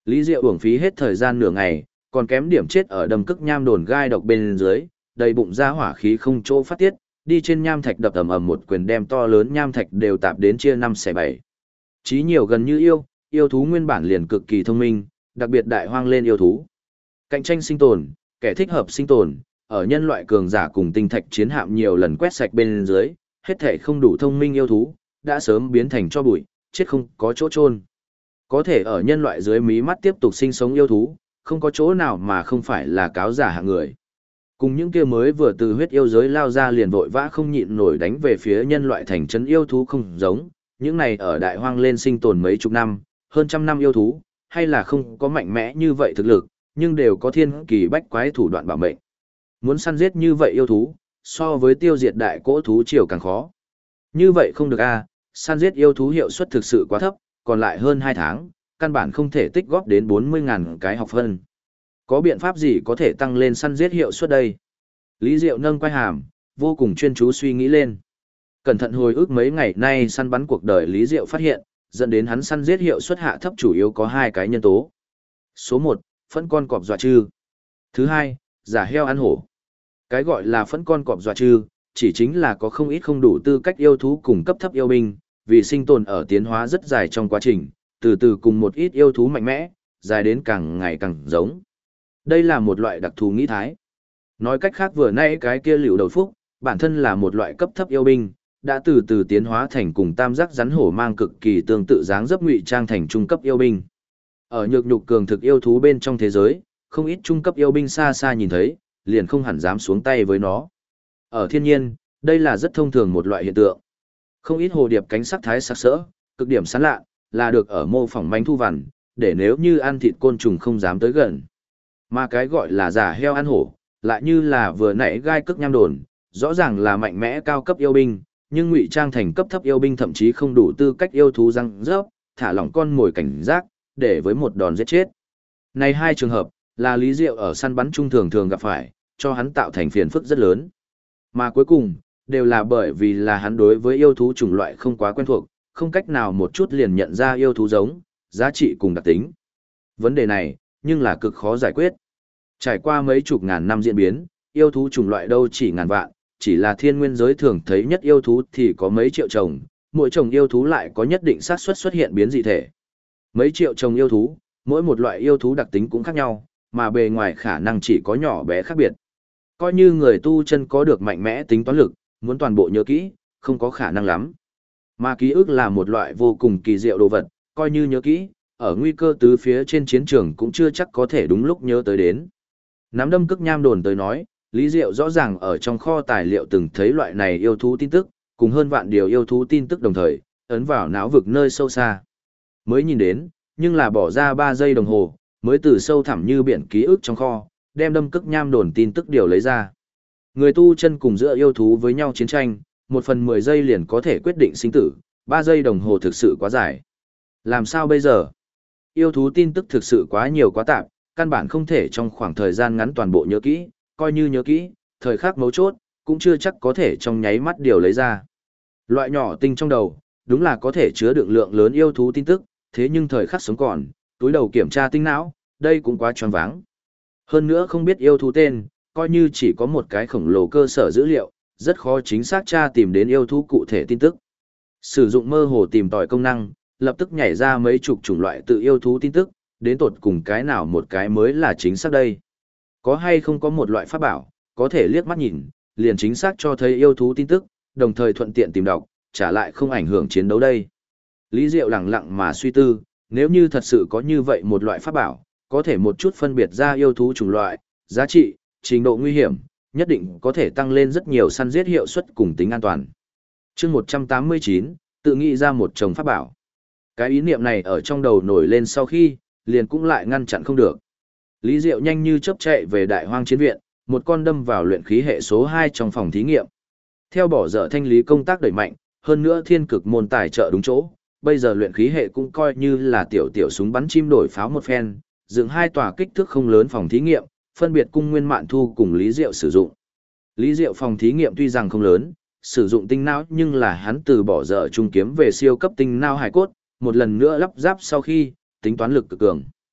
Lý Diệu uổng phí hết thời gian nửa ngày, còn kém điểm chết ở đầm cức nham đồn gai độc bên dưới, đầy bụng ra hỏa khí không chỗ phát tiết, đi trên nham thạch đập ầm ầm một quyền đem to lớn nham thạch đều tạp đến chia 5/7. Chí nhiều gần như yêu thú nguyên bản liền cực kỳ thông minh, đặc biệt đại hoang lên yêu thú. Cạnh tranh sinh tồn, kẻ thích hợp sinh tồn, ở nhân loại cường giả cùng tinh thạch chiến hạm nhiều lần quét sạch bên dưới, hết thể không đủ thông minh yêu thú, đã sớm biến thành tro bụi, chết không có chỗ chôn. Có thể ở nhân loại dưới mí mắt tiếp tục sinh sống yêu thú, không có chỗ nào mà không phải là cáo giả hạng người. Cùng những kia mới vừa từ huyết yêu giới lao ra liền vội vã không nhịn nổi đánh về phía nhân loại thành trấn yêu thú không giống, những này ở đại hoang lên sinh tồn mấy chục năm, hơn trăm năm yêu thú, hay là không có mạnh mẽ như vậy thực lực, nhưng đều có thiên kỳ bách quái thủ đoạn bảo mệnh. Muốn săn giết như vậy yêu thú, so với tiêu diệt đại cỗ thú triều càng khó. Như vậy không được a, săn giết yêu thú hiệu suất thực sự quá thấp, còn lại hơn 2 tháng, căn bản không thể tích góp đến 40.000 cái học phân. Có biện pháp gì có thể tăng lên săn giết hiệu suất đây? Lý Diệu nâng quai hàm, vô cùng chuyên chú suy nghĩ lên. Cẩn thận hồi ức mấy ngày nay săn bắn cuộc đời Lý Diệu phát hiện, dẫn đến hắn săn giết hiệu suất hạ thấp chủ yếu có 2 cái nhân tố. Số 1, phẫn con cọp dọa chư. Thứ 2, giả heo ăn hổ. Cái gọi là phẫn con cọp dọa chư, chỉ chính là có không ít không đủ tư cách yêu thú cùng cấp thấp yêu binh, vì sinh tồn ở tiến hóa rất dài trong quá trình, từ từ cùng một ít yêu thú mạnh mẽ, dài đến càng ngày càng giống. Đây là một loại đặc thù nghĩ thái. Nói cách khác vừa nãy cái kia liễu đầu phúc, bản thân là một loại cấp thấp yêu binh, đã từ từ tiến hóa thành cùng tam giác rắn hổ mang cực kỳ tương tự dáng dấp ngụy trang thành trung cấp yêu binh. Ở nhược nhục cường thực yêu thú bên trong thế giới, không ít trung cấp yêu binh xa xa nhìn thấy, liền không hẳn dám xuống tay với nó. Ở thiên nhiên, đây là rất thông thường một loại hiện tượng. Không ít hồ điệp cánh sắc thái sặc sỡ, cực điểm sáng lạ, là được ở mô phỏng manh thu vằn, để nếu như ăn thịt côn trùng không dám tới gần. Mà cái gọi là giả heo ăn hổ, lại như là vừa nãy gai cước nham đồn, rõ ràng là mạnh mẽ cao cấp yêu binh, nhưng ngụy trang thành cấp thấp yêu binh thậm chí không đủ tư cách yêu thú răng rớp, thả lỏng con mồi cảnh giác, để với một đòn giết chết. Này 2 trường hợp, là Lý Diệu ở săn bắn trung thường thường gặp phải, cho hắn tạo thành phiền phức rất lớn. Mà cuối cùng, đều là bởi vì là hắn đối với yêu thú chủng loại không quá quen thuộc, không cách nào một chút liền nhận ra yêu thú giống, giá trị cùng đặc tính. Vấn đề này, nhưng là cực khó giải quyết. Trải qua mấy chục ngàn năm diễn biến, yêu thú chủng loại đâu chỉ ngàn vạn, chỉ là thiên nguyên giới thường thấy nhất yêu thú thì có mấy triệu chồng, mỗi chồng yêu thú lại có nhất định xác suất xuất hiện biến dị thể. Mấy triệu chồng yêu thú, mỗi một loại yêu thú đặc tính cũng khác nhau, mà bề ngoài khả năng chỉ có nhỏ bé khác biệt. Coi như người tu chân có được mạnh mẽ tính toán lực, muốn toàn bộ nhớ kỹ, không có khả năng lắm. Mà ký ức là một loại vô cùng kỳ diệu đồ vật, coi như nhớ kỹ, ở nguy cơ tứ phía trên chiến trường cũng chưa chắc có thể đúng lúc nhớ tới đến. Nắm đâm cức nham đồn tới nói, Lý Diệu rõ ràng ở trong kho tài liệu từng thấy loại này yêu thú tin tức, cùng hơn vạn điều yêu thú tin tức đồng thời, ấn vào não vực nơi sâu xa. Mới nhìn đến, nhưng là bỏ ra 3 giây đồng hồ, mới từ sâu thẳm như biển ký ức trong kho, đem đâm cức nham đồn tin tức điều lấy ra. Người tu chân cùng giữa yêu thú với nhau chiến tranh, 1/10 giây liền có thể quyết định sinh tử, 3 giây đồng hồ thực sự quá dài. Làm sao bây giờ? Yêu thú tin tức thực sự quá nhiều quá tạp, căn bản không thể trong khoảng thời gian ngắn toàn bộ nhớ kỹ, coi như nhớ kỹ, thời khắc mấu chốt, cũng chưa chắc có thể trong nháy mắt điều lấy ra. Loại nhỏ tinh trong đầu, đúng là có thể chứa đựng lượng lớn yêu thú tin tức, thế nhưng thời khắc sống còn, túi đầu kiểm tra tinh não, đây cũng quá choáng váng. Hơn nữa không biết yêu thú tên, coi như chỉ có một cái khổng lồ cơ sở dữ liệu, rất khó chính xác tra tìm đến yêu thú cụ thể tin tức. Sử dụng mơ hồ tìm tòi công năng, lập tức nhảy ra mấy chục chủng loại tự yêu thú tin tức, đến tột cùng cái nào một cái mới là chính xác đây. Có hay không có một loại pháp bảo, có thể liếc mắt nhìn, liền chính xác cho thấy yêu thú tin tức, đồng thời thuận tiện tìm đọc, trả lại không ảnh hưởng chiến đấu đây. Lý Diệu lặng lặng mà suy tư, nếu như thật sự có như vậy một loại pháp bảo, có thể một chút phân biệt ra yêu thú chủng loại, giá trị, trình độ nguy hiểm, nhất định có thể tăng lên rất nhiều săn giết hiệu suất cùng tính an toàn. Chương 189, tự nghĩ ra một chồng pháp bảo. Cái ý niệm này ở trong đầu nổi lên sau khi, liền cũng lại ngăn chặn không được. Lý Diệu nhanh như chớp chạy về Đại Hoang Chiến viện, một con đâm vào luyện khí hệ số 2 trong phòng thí nghiệm. Theo bỏ dở thanh lý công tác đẩy mạnh, hơn nữa thiên cực môn tài trợ đúng chỗ, bây giờ luyện khí hệ cũng coi như là tiểu tiểu súng bắn chim đổi pháo một phen, dựng 2 tòa kích thước không lớn phòng thí nghiệm, phân biệt cung Nguyên Mạn Thu cùng Lý Diệu sử dụng. Lý Diệu phòng thí nghiệm tuy rằng không lớn, sử dụng tinh não nhưng là hắn từ bỏ dở trung kiếm về siêu cấp tinh não hải cốt, một lần nữa lắp ráp sau khi, tính toán lực cực cường.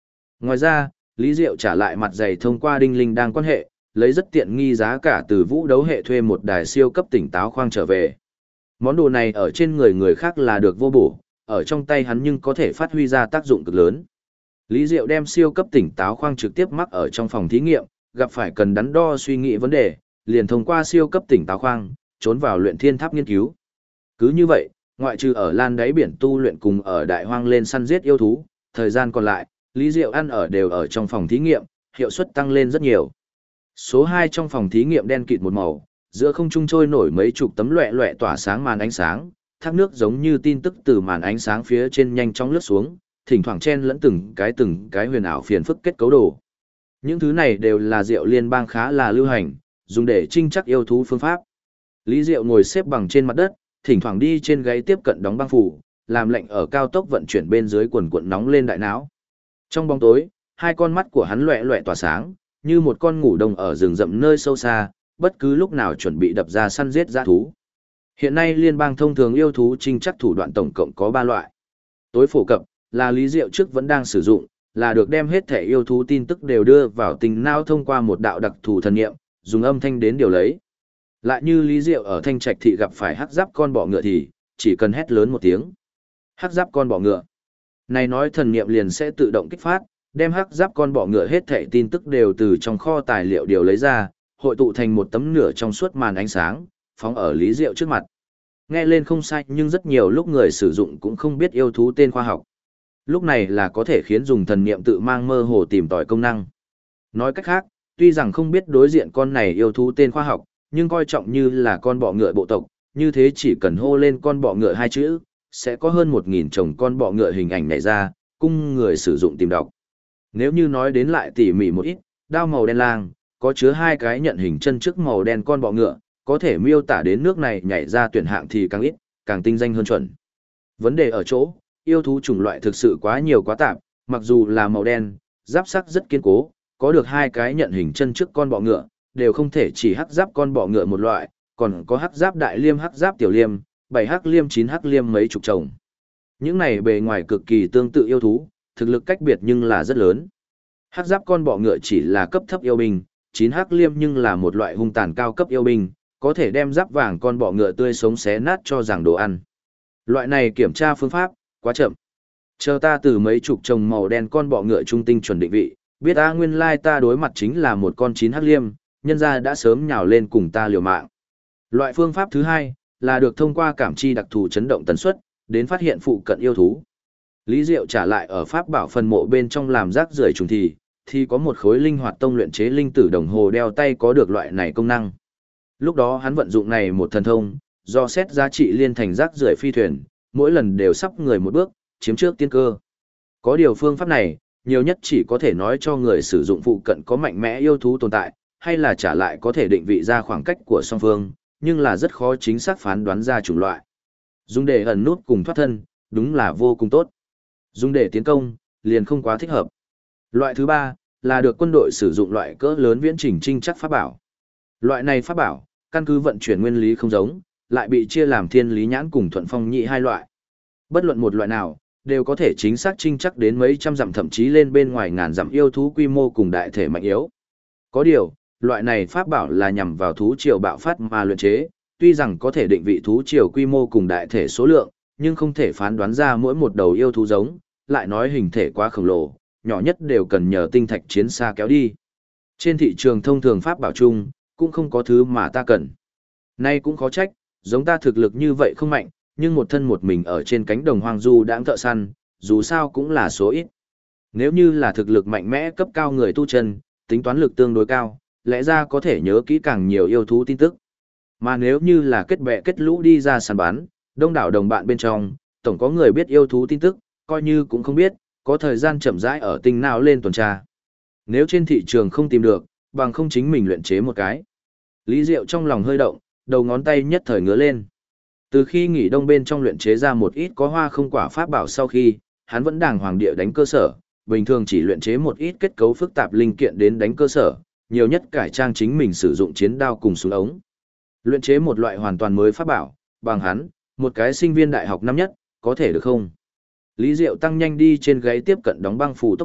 Ngoài ra, Lý Diệu trả lại mặt dày thông qua đinh linh đang quan hệ, lấy rất tiện nghi giá cả từ vũ đấu hệ thuê một đài siêu cấp tỉnh táo khoang trở về. Món đồ này ở trên người người khác là được vô bổ, ở trong tay hắn nhưng có thể phát huy ra tác dụng cực lớn. Lý Diệu đem siêu cấp tỉnh táo khoang trực tiếp mắc ở trong phòng thí nghiệm, gặp phải cần đắn đo suy nghĩ vấn đề, liền thông qua siêu cấp tỉnh táo khoang, trốn vào luyện thiên tháp nghiên cứu. Cứ như vậy, ngoại trừ ở lan đáy biển tu luyện cùng ở đại hoang lên săn giết yêu thú, thời gian còn lại, Lý Diệu ăn ở đều ở trong phòng thí nghiệm, hiệu suất tăng lên rất nhiều. Số 2 trong phòng thí nghiệm đen kịt một màu, giữa không trung trôi nổi mấy chục tấm loẹ loẹ tỏa sáng màn ánh sáng, thác nước giống như tin tức từ màn ánh sáng phía trên nhanh chóng lướt xuống, thỉnh thoảng chen lẫn từng cái huyền ảo phiền phức kết cấu đồ. Những thứ này đều là Diệu Liên bang khá là lưu hành, dùng để trinh chắc yêu thú phương pháp. Lý Diệu ngồi xếp bằng trên mặt đất, thỉnh thoảng đi trên gáy tiếp cận đóng băng phủ, làm lệnh ở cao tốc vận chuyển bên dưới quần cuộn nóng lên đại não. Trong bóng tối, hai con mắt của hắn loẹ loẹ tỏa sáng, như một con ngủ đông ở rừng rậm nơi sâu xa, bất cứ lúc nào chuẩn bị đập ra săn giết dã thú. Hiện nay liên bang thông thường yêu thú trinh chắc thủ đoạn tổng cộng có 3 loại. Tối phổ cập là Lý Diệu trước vẫn đang sử dụng, là được đem hết thể yêu thú tin tức đều đưa vào tình não thông qua một đạo đặc thù thần niệm, dùng âm thanh đến điều lấy. Lại như Lý Diệu ở Thanh Trạch thị gặp phải hắc giáp con bọ ngựa thì chỉ cần hét lớn một tiếng, hắc giáp con bọ ngựa. Này nói thần niệm liền sẽ tự động kích phát, đem hắc giáp con bọ ngựa hết thảy tin tức đều từ trong kho tài liệu điều lấy ra, hội tụ thành một tấm nửa trong suốt màn ánh sáng, phóng ở Lý Diệu trước mặt. Nghe lên không sai nhưng rất nhiều lúc người sử dụng cũng không biết yêu thú tên khoa học. Lúc này là có thể khiến dùng thần niệm tự mang mơ hồ tìm tòi công năng. Nói cách khác, tuy rằng không biết đối diện con này yêu thú tên khoa học, nhưng coi trọng như là con bọ ngựa bộ tộc, như thế chỉ cần hô lên con bọ ngựa 2 chữ, sẽ có hơn 1000 chồng con bọ ngựa hình ảnh này ra, cung người sử dụng tìm đọc. Nếu như nói đến lại tỉ mỉ một ít, đao màu đen lang, có chứa 2 cái nhận hình chân trước màu đen con bọ ngựa, có thể miêu tả đến nước này nhảy ra tuyển hạng thì càng ít, càng tinh danh hơn chuẩn. Vấn đề ở chỗ, yêu thú chủng loại thực sự quá nhiều quá tạp, mặc dù là màu đen, giáp sắc rất kiên cố, có được 2 cái nhận hình chân trước con bọ ngựa, đều không thể chỉ hắc giáp con bọ ngựa một loại, còn có hắc giáp đại liêm, hắc giáp tiểu liêm, 7 hắc liêm, 9 hắc liêm mấy chục chồng. Những này bề ngoài cực kỳ tương tự yêu thú, thực lực cách biệt nhưng là rất lớn. Hắc giáp con bọ ngựa chỉ là cấp thấp yêu binh, 9 hắc liêm nhưng là một loại hung tàn cao cấp yêu binh, có thể đem giáp vàng con bọ ngựa tươi sống xé nát cho rằng đồ ăn. Loại này kiểm tra phương pháp quá chậm. Chờ ta từ mấy chục chồng màu đen con bọ ngựa trung tinh chuẩn định vị, biết ta nguyên lai ta đối mặt chính là một con 9 hắc liêm, nhân ra đã sớm nhào lên cùng ta liều mạng. Loại phương pháp thứ hai là được thông qua cảm chi đặc thù chấn động tần suất, đến phát hiện phụ cận yêu thú. Lý Diệu trả lại ở pháp bảo phần mộ bên trong làm rác rưởi trùng thì có một khối linh hoạt tông luyện chế linh tử đồng hồ đeo tay có được loại này công năng. Lúc đó hắn vận dụng này một thần thông, do xét giá trị liên thành rác rưởi phi thuyền, mỗi lần đều sắp người một bước, chiếm trước tiên cơ. Có điều phương pháp này, nhiều nhất chỉ có thể nói cho người sử dụng phụ cận có mạnh mẽ yêu thú tồn tại, hay là trả lại có thể định vị ra khoảng cách của song phương, nhưng là rất khó chính xác phán đoán ra chủng loại. Dùng để ẩn nút cùng thoát thân, đúng là vô cùng tốt. Dùng để tiến công, liền không quá thích hợp. Loại thứ ba là được quân đội sử dụng loại cỡ lớn viễn trình trinh chắc pháp bảo. Loại này pháp bảo, căn cứ vận chuyển nguyên lý không giống, lại bị chia làm thiên lý nhãn cùng thuận phong nhị 2 loại. Bất luận một loại nào, đều có thể chính xác trinh chắc đến mấy trăm dặm thậm chí lên bên ngoài ngàn dặm yêu thú quy mô cùng đại thể mạnh yếu. Có điều, loại này pháp bảo là nhằm vào thú triều bạo phát mà luyện chế, tuy rằng có thể định vị thú triều quy mô cùng đại thể số lượng, nhưng không thể phán đoán ra mỗi một đầu yêu thú giống, lại nói hình thể quá khổng lồ, nhỏ nhất đều cần nhờ tinh thạch chiến xa kéo đi. Trên thị trường thông thường pháp bảo chung, cũng không có thứ mà ta cần. Nay cũng khó trách, giống ta thực lực như vậy không mạnh, nhưng một thân một mình ở trên cánh đồng hoang du đãng thợ săn, dù sao cũng là số ít. Nếu như là thực lực mạnh mẽ cấp cao người tu chân, tính toán lực tương đối cao, lẽ ra có thể nhớ kỹ càng nhiều yêu thú tin tức. Mà nếu như là kết bè kết lũ đi ra săn bắn, đông đảo đồng bạn bên trong, tổng có người biết yêu thú tin tức, coi như cũng không biết, có thời gian chậm rãi ở tinh não lên tuần tra. Nếu trên thị trường không tìm được, bằng không chính mình luyện chế một cái. Lý Diệu trong lòng hơi động, đầu ngón tay nhất thời ngứa lên. Từ khi nghỉ đông bên trong luyện chế ra một ít có hoa không quả pháp bảo sau khi, hắn vẫn đàng hoàng địa đánh cơ sở, bình thường chỉ luyện chế một ít kết cấu phức tạp linh kiện đến đánh cơ sở, nhiều nhất cải trang chính mình sử dụng chiến đao cùng súng ống. Luyện chế một loại hoàn toàn mới pháp bảo, bằng hắn, một cái sinh viên đại học năm nhất, có thể được không? Lý Diệu tăng nhanh đi trên gáy tiếp cận đóng băng phủ tốc độ,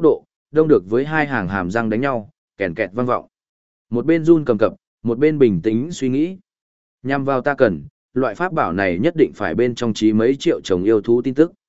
đông được với hai hàng hàm răng đánh nhau, kèn kẹt vang vọng. Một bên run cầm cập, một bên bình tĩnh suy nghĩ. Nhằm vào ta cần, loại pháp bảo này nhất định phải bên trong trí mấy triệu chồng yêu thú tin tức.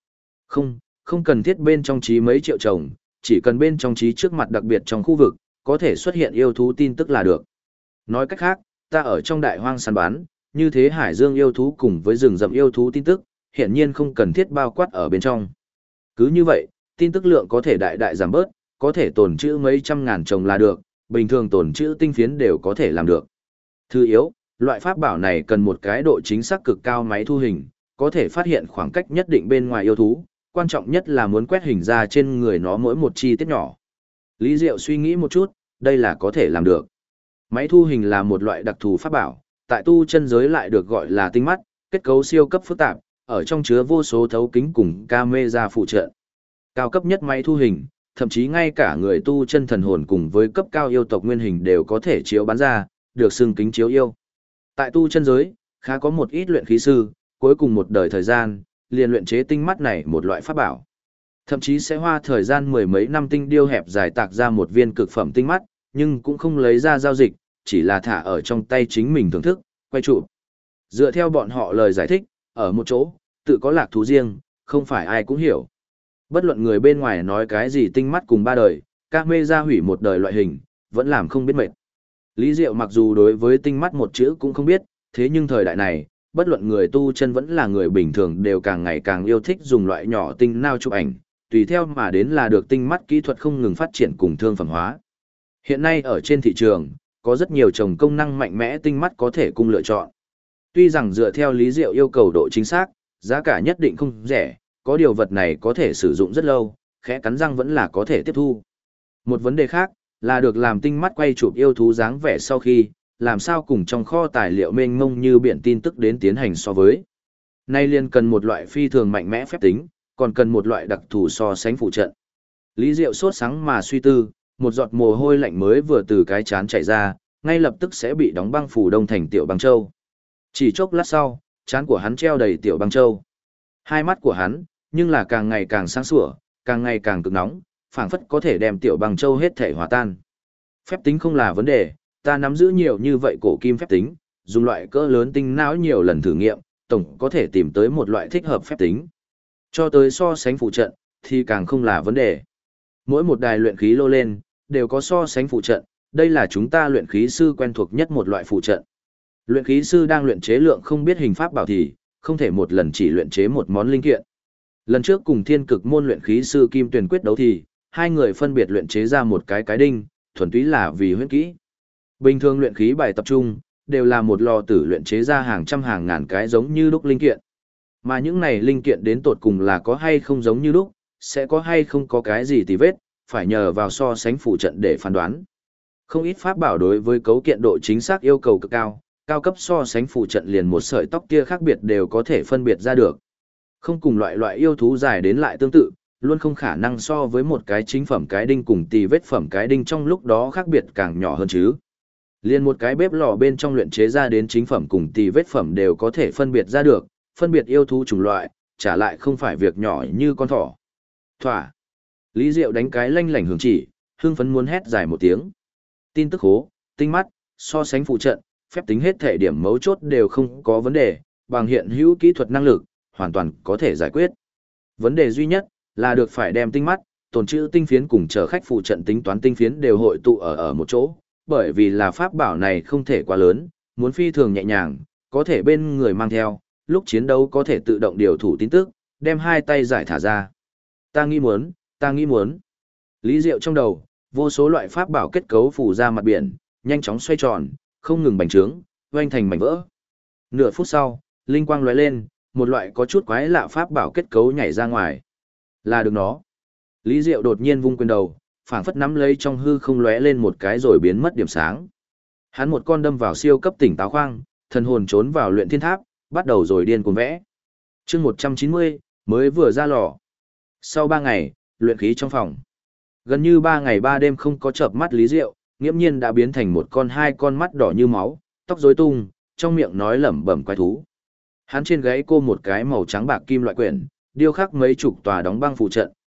Không cần thiết bên trong trí mấy triệu chồng, chỉ cần bên trong trí trước mặt đặc biệt trong khu vực, có thể xuất hiện yêu thú tin tức là được. Nói cách khác, ta ở trong đại hoang săn bắn, như thế hải dương yêu thú cùng với rừng rậm yêu thú tin tức, hiện nhiên không cần thiết bao quát ở bên trong. Cứ như vậy, tin tức lượng có thể đại đại giảm bớt, có thể tồn trữ mấy trăm ngàn chồng là được, bình thường tồn trữ tinh phiến đều có thể làm được. Thứ yếu, loại pháp bảo này cần một cái độ chính xác cực cao máy thu hình, có thể phát hiện khoảng cách nhất định bên ngoài yêu thú, quan trọng nhất là muốn quét hình ra trên người nó mỗi một chi tiết nhỏ. Lý Diệu suy nghĩ một chút, đây là có thể làm được. Máy thu hình là một loại đặc thù pháp bảo, tại tu chân giới lại được gọi là tinh mắt, kết cấu siêu cấp phức tạp, ở trong chứa vô số thấu kính cùng camera phụ trợ. Cao cấp nhất máy thu hình, thậm chí ngay cả người tu chân thần hồn cùng với cấp cao yêu tộc nguyên hình đều có thể chiếu bán ra, được xưng kính chiếu yêu. Tại tu chân giới, khá có một ít luyện khí sư, cuối cùng một đời thời gian, liền luyện chế tinh mắt này một loại pháp bảo. Thậm chí sẽ hoa thời gian mười mấy năm tinh điêu hẹp dài tạc ra một viên cực phẩm tinh mắt, nhưng cũng không lấy ra giao dịch, chỉ là thả ở trong tay chính mình thưởng thức, quay chụp. Dựa theo bọn họ lời giải thích, ở một chỗ, tự có lạc thú riêng, không phải ai cũng hiểu. Bất luận người bên ngoài nói cái gì tinh mắt cùng ba đời, các mê ra hủy một đời loại hình, vẫn làm không biết mệt. Lý Diệu mặc dù đối với tinh mắt một chữ cũng không biết, thế nhưng thời đại này, bất luận người tu chân vẫn là người bình thường đều càng ngày càng yêu thích dùng loại nhỏ tinh nao chụp ảnh, tùy theo mà đến là được tinh mắt kỹ thuật không ngừng phát triển cùng thương phẩm hóa. Hiện nay ở trên thị trường, có rất nhiều chồng công năng mạnh mẽ tinh mắt có thể cung lựa chọn. Tuy rằng dựa theo Lý Diệu yêu cầu độ chính xác, giá cả nhất định không rẻ, có điều vật này có thể sử dụng rất lâu, khẽ cắn răng vẫn là có thể tiếp thu. Một vấn đề khác, là được làm tinh mắt quay chụp yêu thú dáng vẻ sau khi, làm sao cùng trong kho tài liệu mênh mông như biển tin tức đến tiến hành so với. Nay liền cần một loại phi thường mạnh mẽ phép tính, còn cần một loại đặc thù so sánh phụ trận. Lý Diệu sốt sắng mà suy tư, một giọt mồ hôi lạnh mới vừa từ cái chán chảy ra, ngay lập tức sẽ bị đóng băng phủ đông thành tiểu băng châu. Chỉ chốc lát sau, trán của hắn treo đầy tiểu băng châu. Hai mắt của hắn, nhưng là càng ngày càng sáng sủa, càng ngày càng cực nóng, phảng phất có thể đem tiểu băng châu hết thể hòa tan. Phép tính không là vấn đề, ta nắm giữ nhiều như vậy cổ kim phép tính, dùng loại cỡ lớn tinh não nhiều lần thử nghiệm, tổng có thể tìm tới một loại thích hợp phép tính. Cho tới so sánh phụ trận, thì càng không là vấn đề. Mỗi một đài luyện khí lô lên, đều có so sánh phụ trận, đây là chúng ta luyện khí sư quen thuộc nhất một loại phụ trận. Luyện khí sư đang luyện chế lượng không biết hình pháp bảo thì, không thể một lần chỉ luyện chế một món linh kiện. Lần trước cùng thiên cực môn luyện khí sư Kim Tuyền quyết đấu thì, hai người phân biệt luyện chế ra một cái đinh, thuần túy là vì huyết kỹ. Bình thường luyện khí bài tập trung, đều là một lò tử luyện chế ra hàng trăm hàng ngàn cái giống như đúc linh kiện. Mà những này linh kiện đến tột cùng là có hay không giống như đúc, sẽ có hay không có cái gì tì vết, phải nhờ vào so sánh phụ trận để phán đoán. Không ít pháp bảo đối với cấu kiện độ chính xác yêu cầu cực cao, cao cấp so sánh phụ trận liền một sợi tóc tia khác biệt đều có thể phân biệt ra được. Không cùng loại yêu thú dài đến lại tương tự, luôn không khả năng so với một cái chính phẩm cái đinh cùng tì vết phẩm cái đinh trong lúc đó khác biệt càng nhỏ hơn chứ. Liền một cái bếp lò bên trong luyện chế ra đến chính phẩm cùng tì vết phẩm đều có thể phân biệt ra được, phân biệt yêu thú chủng loại, trả lại không phải việc nhỏ như con thỏ. Thỏa. Lý Diệu đánh cái lanh lảnh hưởng chỉ, hưng phấn muốn hét dài một tiếng. Tin tức hố, tinh mắt, so sánh phụ trận, phép tính hết thể điểm mấu chốt đều không có vấn đề, bằng hiện hữu kỹ thuật năng lực, hoàn toàn có thể giải quyết. Vấn đề duy nhất là được phải đem tinh mắt, tồn trữ tinh phiến cùng chờ khách phụ trận tính toán tinh phiến đều hội tụ ở một chỗ, bởi vì là pháp bảo này không thể quá lớn, muốn phi thường nhẹ nhàng, có thể bên người mang theo, lúc chiến đấu có thể tự động điều thủ tin tức, đem hai tay giải thả ra. Ta nghĩ muốn. Lý Diệu trong đầu, vô số loại pháp bảo kết cấu phủ ra mặt biển, nhanh chóng xoay tròn, không ngừng bành trướng, oanh thành mảnh vỡ. Nửa phút sau, linh quang lóe lên, một loại có chút quái lạ pháp bảo kết cấu nhảy ra ngoài. Là được nó. Lý Diệu đột nhiên vung quyền đầu, phảng phất nắm lấy trong hư không lóe lên một cái rồi biến mất điểm sáng. Hắn một con đâm vào siêu cấp tỉnh táo khoang, thần hồn trốn vào luyện thiên tháp, bắt đầu rồi điên cuồng vẽ. Chương 190, mới vừa ra lò. Sau 3 ngày, luyện khí trong phòng. Gần như 3 ngày 3 đêm không có chợp mắt Lý Diệu, nghiễm nhiên đã biến thành một con hai con mắt đỏ như máu, tóc rối tung, trong miệng nói lẩm bẩm quái thú. Hắn trên gáy cô một cái màu trắng bạc kim loại quyển, điêu khắc mấy chục tòa đóng băng phụ trận,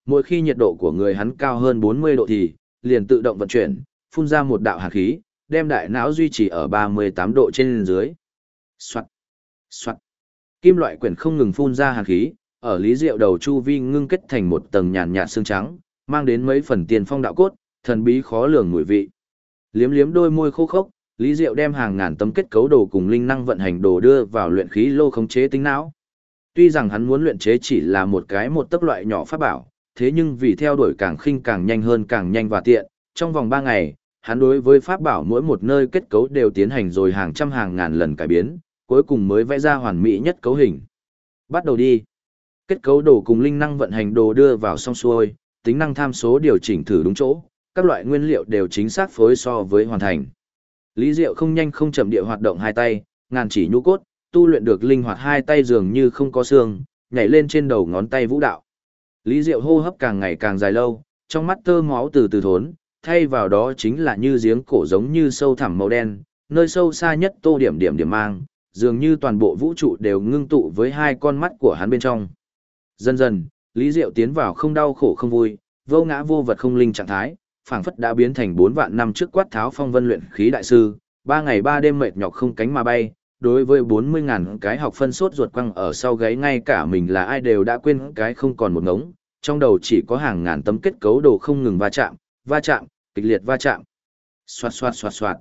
Mỗi khi nhiệt độ của người hắn cao hơn 40 độ thì liền tự động vận chuyển, phun ra một đạo hàn khí, đem đại não duy trì ở 38 độ trên dưới. Soạt, soạt. Kim loại quyển không ngừng phun ra hàn khí, ở Lý Diệu đầu chu vi ngưng kết thành một tầng nhàn nhạt xương trắng, mang đến mấy phần tiền phong đạo cốt, thần bí khó lường mùi vị. Liếm liếm đôi môi khô khốc, Lý Diệu đem hàng ngàn tấm kết cấu đồ cùng linh năng vận hành đồ đưa vào luyện khí lô khống chế tính não. Tuy rằng hắn muốn luyện chế chỉ là một tấc loại nhỏ pháp bảo, thế nhưng vì theo đuổi càng khinh càng nhanh hơn càng nhanh và tiện, trong vòng 3 ngày, hắn đối với pháp bảo mỗi một nơi kết cấu đều tiến hành rồi hàng trăm hàng ngàn lần cải biến, cuối cùng mới vẽ ra hoàn mỹ nhất cấu hình. Bắt đầu đi. Kết cấu đồ cùng linh năng vận hành đồ đưa vào xong xuôi, tính năng tham số điều chỉnh thử đúng chỗ, các loại nguyên liệu đều chính xác phối so với hoàn thành. Lý Diệu không nhanh không chậm địa hoạt động hai tay, ngàn chỉ nhu cốt, tu luyện được linh hoạt hai tay dường như không có xương, nhảy lên trên đầu ngón tay vũ đạo. Lý Diệu hô hấp càng ngày càng dài lâu, trong mắt tơ máu từ từ thốn, thay vào đó chính là như giếng cổ giống như sâu thẳm màu đen, nơi sâu xa nhất tô điểm điểm điểm mang, dường như toàn bộ vũ trụ đều ngưng tụ với hai con mắt của hắn bên trong. Dần dần, Lý Diệu tiến vào không đau khổ không vui, vô ngã vô vật không linh trạng thái, phảng phất đã biến thành 4 vạn năm trước quát tháo phong vân luyện khí đại sư, 3 ngày 3 đêm mệt nhọc không cánh mà bay, đối với 40.000 cái học phân sốt ruột quăng ở sau gáy ngay cả mình là ai đều đã quên cái không còn một ngống, trong đầu chỉ có hàng ngàn tấm kết cấu đồ không ngừng va chạm, kịch liệt va chạm. Xoạt xoạt xoạt xoạt.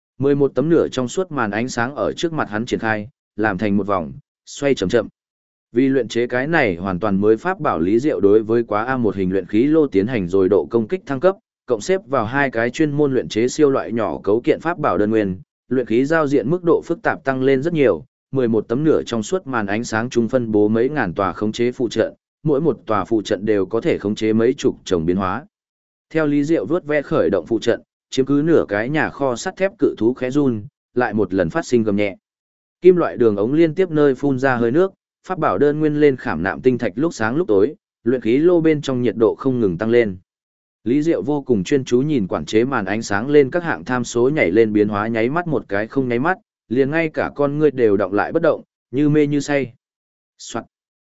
11 tấm nửa trong suốt màn ánh sáng ở trước mặt hắn triển khai, làm thành một vòng, xoay chậm chậm. Vì luyện chế cái này hoàn toàn mới pháp bảo Lý Diệu đối với quá A1 hình luyện khí lô tiến hành rồi độ công kích thăng cấp, cộng xếp vào hai cái chuyên môn luyện chế siêu loại nhỏ cấu kiện pháp bảo đơn nguyên, luyện khí giao diện mức độ phức tạp tăng lên rất nhiều, 11 tấm nửa trong suốt màn ánh sáng trung phân bố mấy ngàn tòa khống chế phụ trận, mỗi một tòa phụ trận đều có thể khống chế mấy chục chồng biến hóa. Theo Lý Diệu vuốt ve khởi động phụ trận, chiếm cứ nửa cái nhà kho sắt thép cự thú khẽ run, lại một lần phát sinh gầm nhẹ. Kim loại đường ống liên tiếp nơi phun ra hơi nước, pháp bảo đơn nguyên lên khảm nạm tinh thạch lúc sáng lúc tối, luyện khí lô bên trong nhiệt độ không ngừng tăng lên. Lý Diệu vô cùng chuyên chú nhìn quản chế màn ánh sáng lên các hạng tham số nhảy lên biến hóa nháy mắt một cái không nháy mắt, liền ngay cả con ngươi đều động lại bất động, như mê như say. Soạt.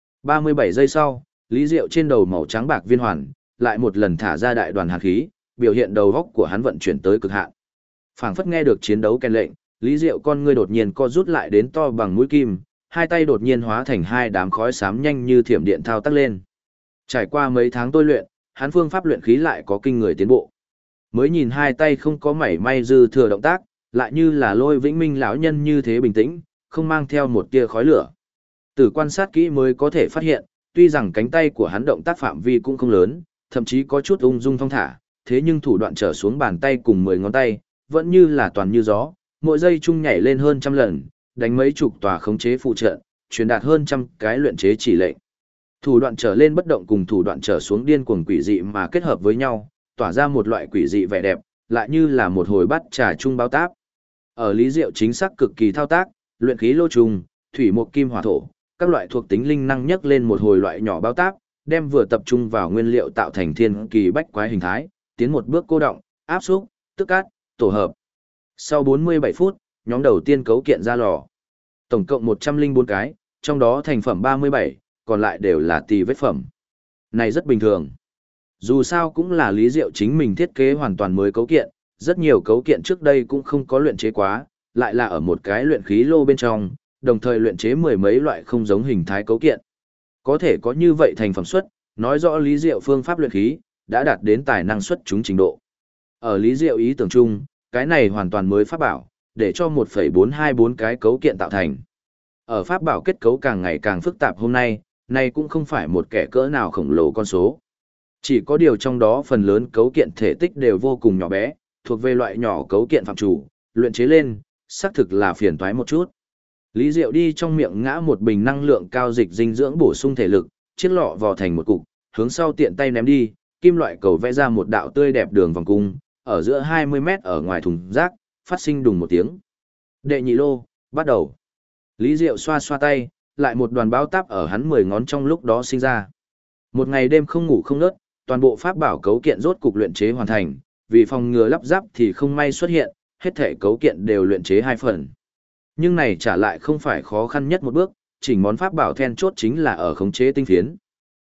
37 giây sau, Lý Diệu trên đầu màu trắng bạc viên hoàn, lại một lần thả ra đại đoàn hàn khí, biểu hiện đầu góc của hắn vận chuyển tới cực hạn. Phảng phất nghe được chiến đấu kèn lệnh, Lý Diệu con ngươi đột nhiên co rút lại đến to bằng mũi kim, hai tay đột nhiên hóa thành hai đám khói xám nhanh như thiểm điện thao tác lên. Trải qua mấy tháng tôi luyện, hắn phương pháp luyện khí lại có kinh người tiến bộ. Mới nhìn hai tay không có mảy may dư thừa động tác, lại như là Lôi Vĩnh Minh lão nhân như thế bình tĩnh, không mang theo một tia khói lửa. Từ quan sát kỹ mới có thể phát hiện, tuy rằng cánh tay của hắn động tác phạm vi cũng không lớn, thậm chí có chút ung dung thong thả, thế nhưng thủ đoạn trở xuống bàn tay cùng 10 ngón tay, vẫn như là toàn như gió, mỗi giây chung nhảy lên hơn trăm lần, đánh mấy chục tòa khống chế phụ trợ, truyền đạt hơn trăm cái luyện chế chỉ lệnh. Thủ đoạn trở lên bất động cùng thủ đoạn trở xuống điên cuồng quỷ dị mà kết hợp với nhau, tỏa ra một loại quỷ dị vẻ đẹp, lại như là một hồi bắt trà chung báo táp. Ở Lý Diệu chính xác cực kỳ thao tác, luyện khí lô trùng, thủy mộc kim hỏa thổ, các loại thuộc tính linh năng nhấc lên một hồi loại nhỏ báo táp, đem vừa tập trung vào nguyên liệu tạo thành thiên kỳ bách quái hình thái, tiến một bước cô động, áp xúc, tức át, tổ hợp. Sau 47 phút, nhóm đầu tiên cấu kiện ra lò. Tổng cộng 104 cái, trong đó thành phẩm 37, còn lại đều là tì vết phẩm. Này rất bình thường. Dù sao cũng là Lý Diệu chính mình thiết kế hoàn toàn mới cấu kiện, rất nhiều cấu kiện trước đây cũng không có luyện chế quá, lại là ở một cái luyện khí lô bên trong, đồng thời luyện chế mười mấy loại không giống hình thái cấu kiện. Có thể có như vậy thành phẩm xuất, nói rõ Lý Diệu phương pháp luyện khí đã đạt đến tài năng xuất chúng trình độ. Ở Lý Diệu ý tưởng chung, cái này hoàn toàn mới pháp bảo, để cho 1,424 cái cấu kiện tạo thành. Ở pháp bảo kết cấu càng ngày càng phức tạp hôm nay, này cũng không phải một kẻ cỡ nào khổng lồ con số. Chỉ có điều trong đó phần lớn cấu kiện thể tích đều vô cùng nhỏ bé, thuộc về loại nhỏ cấu kiện phạm chủ, luyện chế lên, xác thực là phiền toái một chút. Lý Diệu đi trong miệng ngã một bình năng lượng cao dịch dinh dưỡng bổ sung thể lực, chiếc lọ vò thành một cục, hướng sau tiện tay ném đi, kim loại cầu vẽ ra một đạo tươi đẹp đường vòng cung, ở giữa 20 mét ở ngoài thùng rác, phát sinh đùng một tiếng. Đệ nhị lô, bắt đầu. Lý Diệu xoa xoa tay, lại một đoàn báo táp ở hắn 10 ngón trong lúc đó sinh ra. Một ngày đêm không ngủ không ngớt, toàn bộ pháp bảo cấu kiện rốt cục luyện chế hoàn thành, vì phòng ngừa lắp ráp thì không may xuất hiện, hết thể cấu kiện đều luyện chế 2 phần. Nhưng này trả lại không phải khó khăn nhất một bước, chỉnh món pháp bảo then chốt chính là ở khống chế tinh phiến.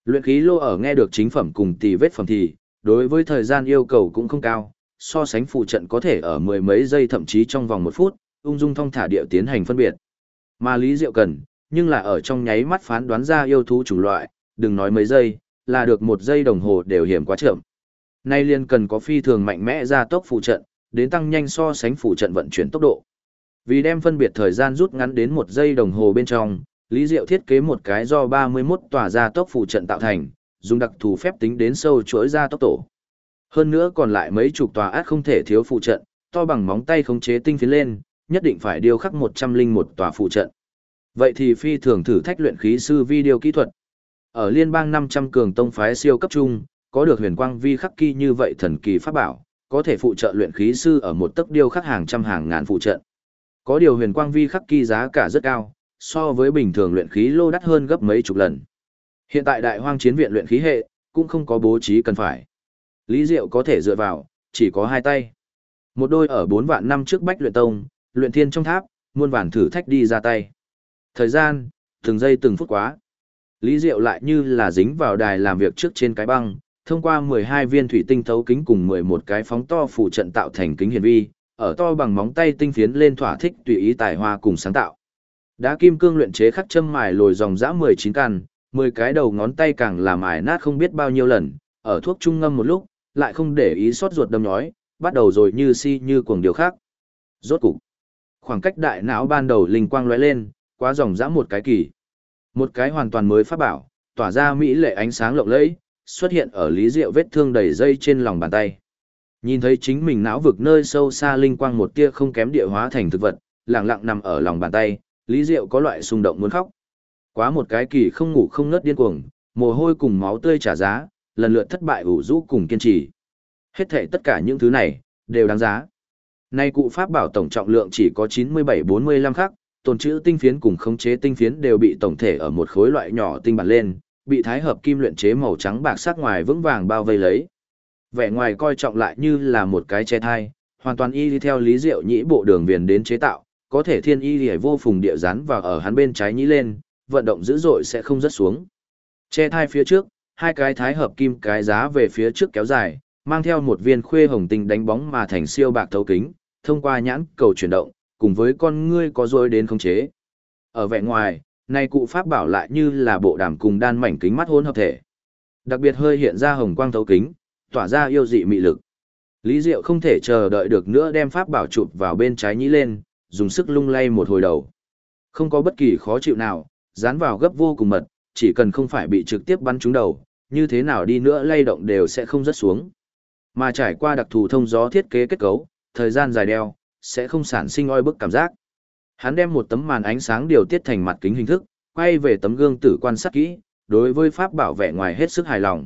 Luyện khí lô ở nghe được chính phẩm cùng tì vết phẩm thì, đối với thời gian yêu cầu cũng không cao, so sánh phụ trận có thể ở mười mấy giây thậm chí trong vòng 1 phút, ung dung thong thả địa tiến hành phân biệt. Mà Lý Diệu cần, nhưng là ở trong nháy mắt phán đoán ra yêu thú chủng loại, đừng nói mấy giây, là được 1 giây đồng hồ đều hiểm quá chậm. Nay liền cần có phi thường mạnh mẽ ra tốc phụ trận, đến tăng nhanh so sánh phụ trận vận chuyển tốc độ. Vì đem phân biệt thời gian rút ngắn đến 1 giây đồng hồ bên trong, Lý Diệu thiết kế một cái do 31 tòa ra tốc phụ trận tạo thành, dùng đặc thù phép tính đến sâu chuỗi ra tốc tổ. Hơn nữa còn lại mấy chục tòa át không thể thiếu phụ trận, to bằng móng tay khống chế tinh phiến lên, nhất định phải điêu khắc 101 tòa phụ trận. Vậy thì phi thường thử thách luyện khí sư video kỹ thuật. Ở liên bang 500 cường tông phái siêu cấp trung, có được huyền quang vi khắc kỳ như vậy thần kỳ pháp bảo, có thể phụ trợ luyện khí sư ở một tấc điêu khắc hàng trăm hàng ngàn phụ trận. Có điều huyền quang vi khắc kỳ giá cả rất cao, so với bình thường luyện khí lô đắt hơn gấp mấy chục lần. Hiện tại Đại Hoang Chiến viện luyện khí hệ cũng không có bố trí cần phải. Lý Diệu có thể dựa vào, chỉ có 2 tay. Một đôi ở 4 vạn năm trước Bách Luyện Tông, luyện thiên trong tháp, muôn vàn thử thách đi ra tay. Thời gian, từng giây từng phút quá. Lý Diệu lại như là dính vào đài làm việc trước trên cái băng, thông qua 12 viên thủy tinh thấu kính cùng 11 cái phóng to phụ trận tạo thành kính hiển vi, ở to bằng móng tay tinh phiến lên thỏa thích tùy ý tài hoa cùng sáng tạo. Đá kim cương luyện chế khắc châm mài lồi dòng dã 19 căn, 10 cái đầu ngón tay càng làm mài nát không biết bao nhiêu lần, ở thuốc trung ngâm một lúc, lại không để ý sót ruột đâm nhói, bắt đầu rồi như si như cuồng điều khác. Rốt cục, khoảng cách đại não ban đầu linh quang lóe lên, quá dòng dã một cái kỳ. Một cái hoàn toàn mới pháp bảo, tỏa ra mỹ lệ ánh sáng lộng lẫy, xuất hiện ở Lý Diệu vết thương đầy dây trên lòng bàn tay. Nhìn thấy chính mình não vực nơi sâu xa linh quang một tia không kém địa hóa thành thực vật, lặng lặng nằm ở lòng bàn tay, Lý Diệu có loại xung động muốn khóc. Quá một cái kỳ không ngủ không ngớt điên cuồng, mồ hôi cùng máu tươi trả giá, lần lượt thất bại ủ rũ cùng kiên trì. Hết thảy tất cả những thứ này, đều đáng giá. Nay cụ pháp bảo tổng trọng lượng chỉ có 97-45 khắc, tồn trữ tinh phiến cùng khống chế tinh phiến đều bị tổng thể ở một khối loại nhỏ tinh bản lên, bị thái hợp kim luyện chế màu trắng bạc sắc ngoài vững vàng bao vây lấy. Vẻ ngoài coi trọng lại như là một cái che thai, hoàn toàn y theo Lý Diệu nhĩ bộ đường viền đến chế tạo, có thể thiên y liễu vô phùng địa rán vào ở hắn bên trái nhĩ lên, vận động dữ dội sẽ không rớt xuống. Che thai phía trước, 2 cái thái hợp kim cái giá về phía trước kéo dài, mang theo một viên khuê hồng tinh đánh bóng mà thành siêu bạc thấu kính, thông qua nhãn cầu chuyển động, cùng với con ngươi có dối đến khống chế. Ở vẻ ngoài, này cụ pháp bảo lại như là bộ đàm cùng đan mảnh kính mắt hỗn hợp thể. Đặc biệt hơi hiện ra hồng quang thấu kính, tỏa ra yêu dị mị lực. Lý Diệu không thể chờ đợi được nữa đem pháp bảo chụp vào bên trái nhĩ lên, dùng sức lung lay một hồi đầu. Không có bất kỳ khó chịu nào, dán vào gấp vô cùng mật, chỉ cần không phải bị trực tiếp bắn trúng đầu, như thế nào đi nữa lay động đều sẽ không rớt xuống. Mà trải qua đặc thù thông gió thiết kế kết cấu, thời gian dài đeo, sẽ không sản sinh oi bức cảm giác. Hắn đem một tấm màn ánh sáng điều tiết thành mặt kính hình thức, quay về tấm gương tử quan sát kỹ, đối với pháp bảo vệ ngoài hết sức hài lòng.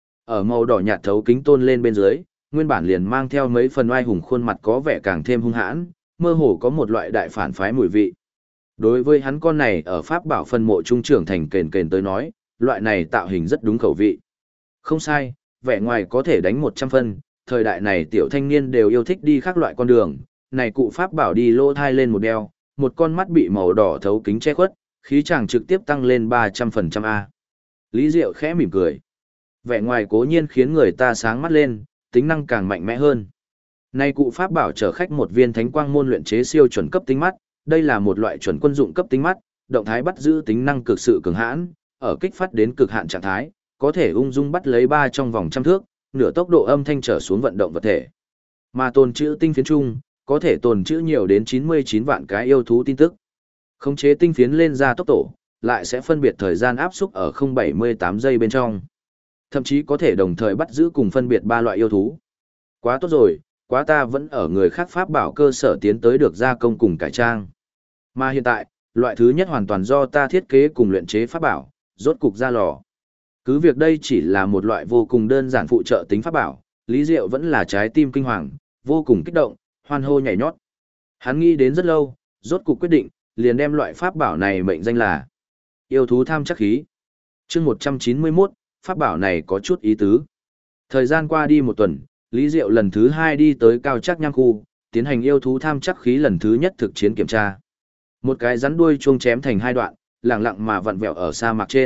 Ở màu đỏ nhạt thấu kính tôn lên bên dưới, nguyên bản liền mang theo mấy phần oai hùng khuôn mặt có vẻ càng thêm hung hãn, mơ hồ có một loại đại phản phái mùi vị. Đối với hắn con này ở pháp bảo phân mộ trung trưởng thành kền kền tới nói, loại này tạo hình rất đúng khẩu vị. Không sai, vẻ ngoài có thể đánh 100 phân, thời đại này tiểu thanh niên đều yêu thích đi khác loại con đường, này cụ pháp bảo đi lỗ thai lên một đeo, một con mắt bị màu đỏ thấu kính che khuất, khí chàng trực tiếp tăng lên 300% A. Lý Diệu khẽ mỉm cười. Vẻ ngoài cố nhiên khiến người ta sáng mắt lên, tính năng càng mạnh mẽ hơn. Này cụ pháp bảo chở khách một viên thánh quang môn luyện chế siêu chuẩn cấp tính mắt, đây là một loại chuẩn quân dụng cấp tính mắt, động thái bắt giữ tính năng cực sự cường hãn, ở kích phát đến cực hạn trạng thái, có thể ung dung bắt lấy 3 trong vòng trăm thước, nửa tốc độ âm thanh trở xuống vận động vật thể. Mà tồn trữ tinh phiến chung, có thể tồn trữ nhiều đến 99 vạn cái yêu thú tin tức. Khống chế tinh phiến lên ra tốc tổ, lại sẽ phân biệt thời gian áp xúc ở 0,78 giây bên trong. Thậm chí có thể đồng thời bắt giữ cùng phân biệt 3 loại yêu thú. Quá tốt rồi, quá ta vẫn ở người khác pháp bảo cơ sở tiến tới được gia công cùng cải trang. Mà hiện tại, loại thứ nhất hoàn toàn do ta thiết kế cùng luyện chế pháp bảo, rốt cục ra lò. Cứ việc đây chỉ là một loại vô cùng đơn giản phụ trợ tính pháp bảo, Lý Diệu vẫn là trái tim kinh hoàng, vô cùng kích động, hoan hô nhảy nhót. Hắn nghĩ đến rất lâu, rốt cục quyết định, liền đem loại pháp bảo này mệnh danh là yêu thú tham chắc khí. Chương 191, pháp bảo này có chút ý tứ. Thời gian qua đi một tuần, Lý Diệu lần thứ 2 đi tới cao chắc nham khu, tiến hành yêu thú tham chắc khí lần thứ nhất thực chiến kiểm tra. Một cái rắn đuôi chuông chém thành 2 đoạn, lẳng lặng mà vặn vẹo ở sa mạc trên,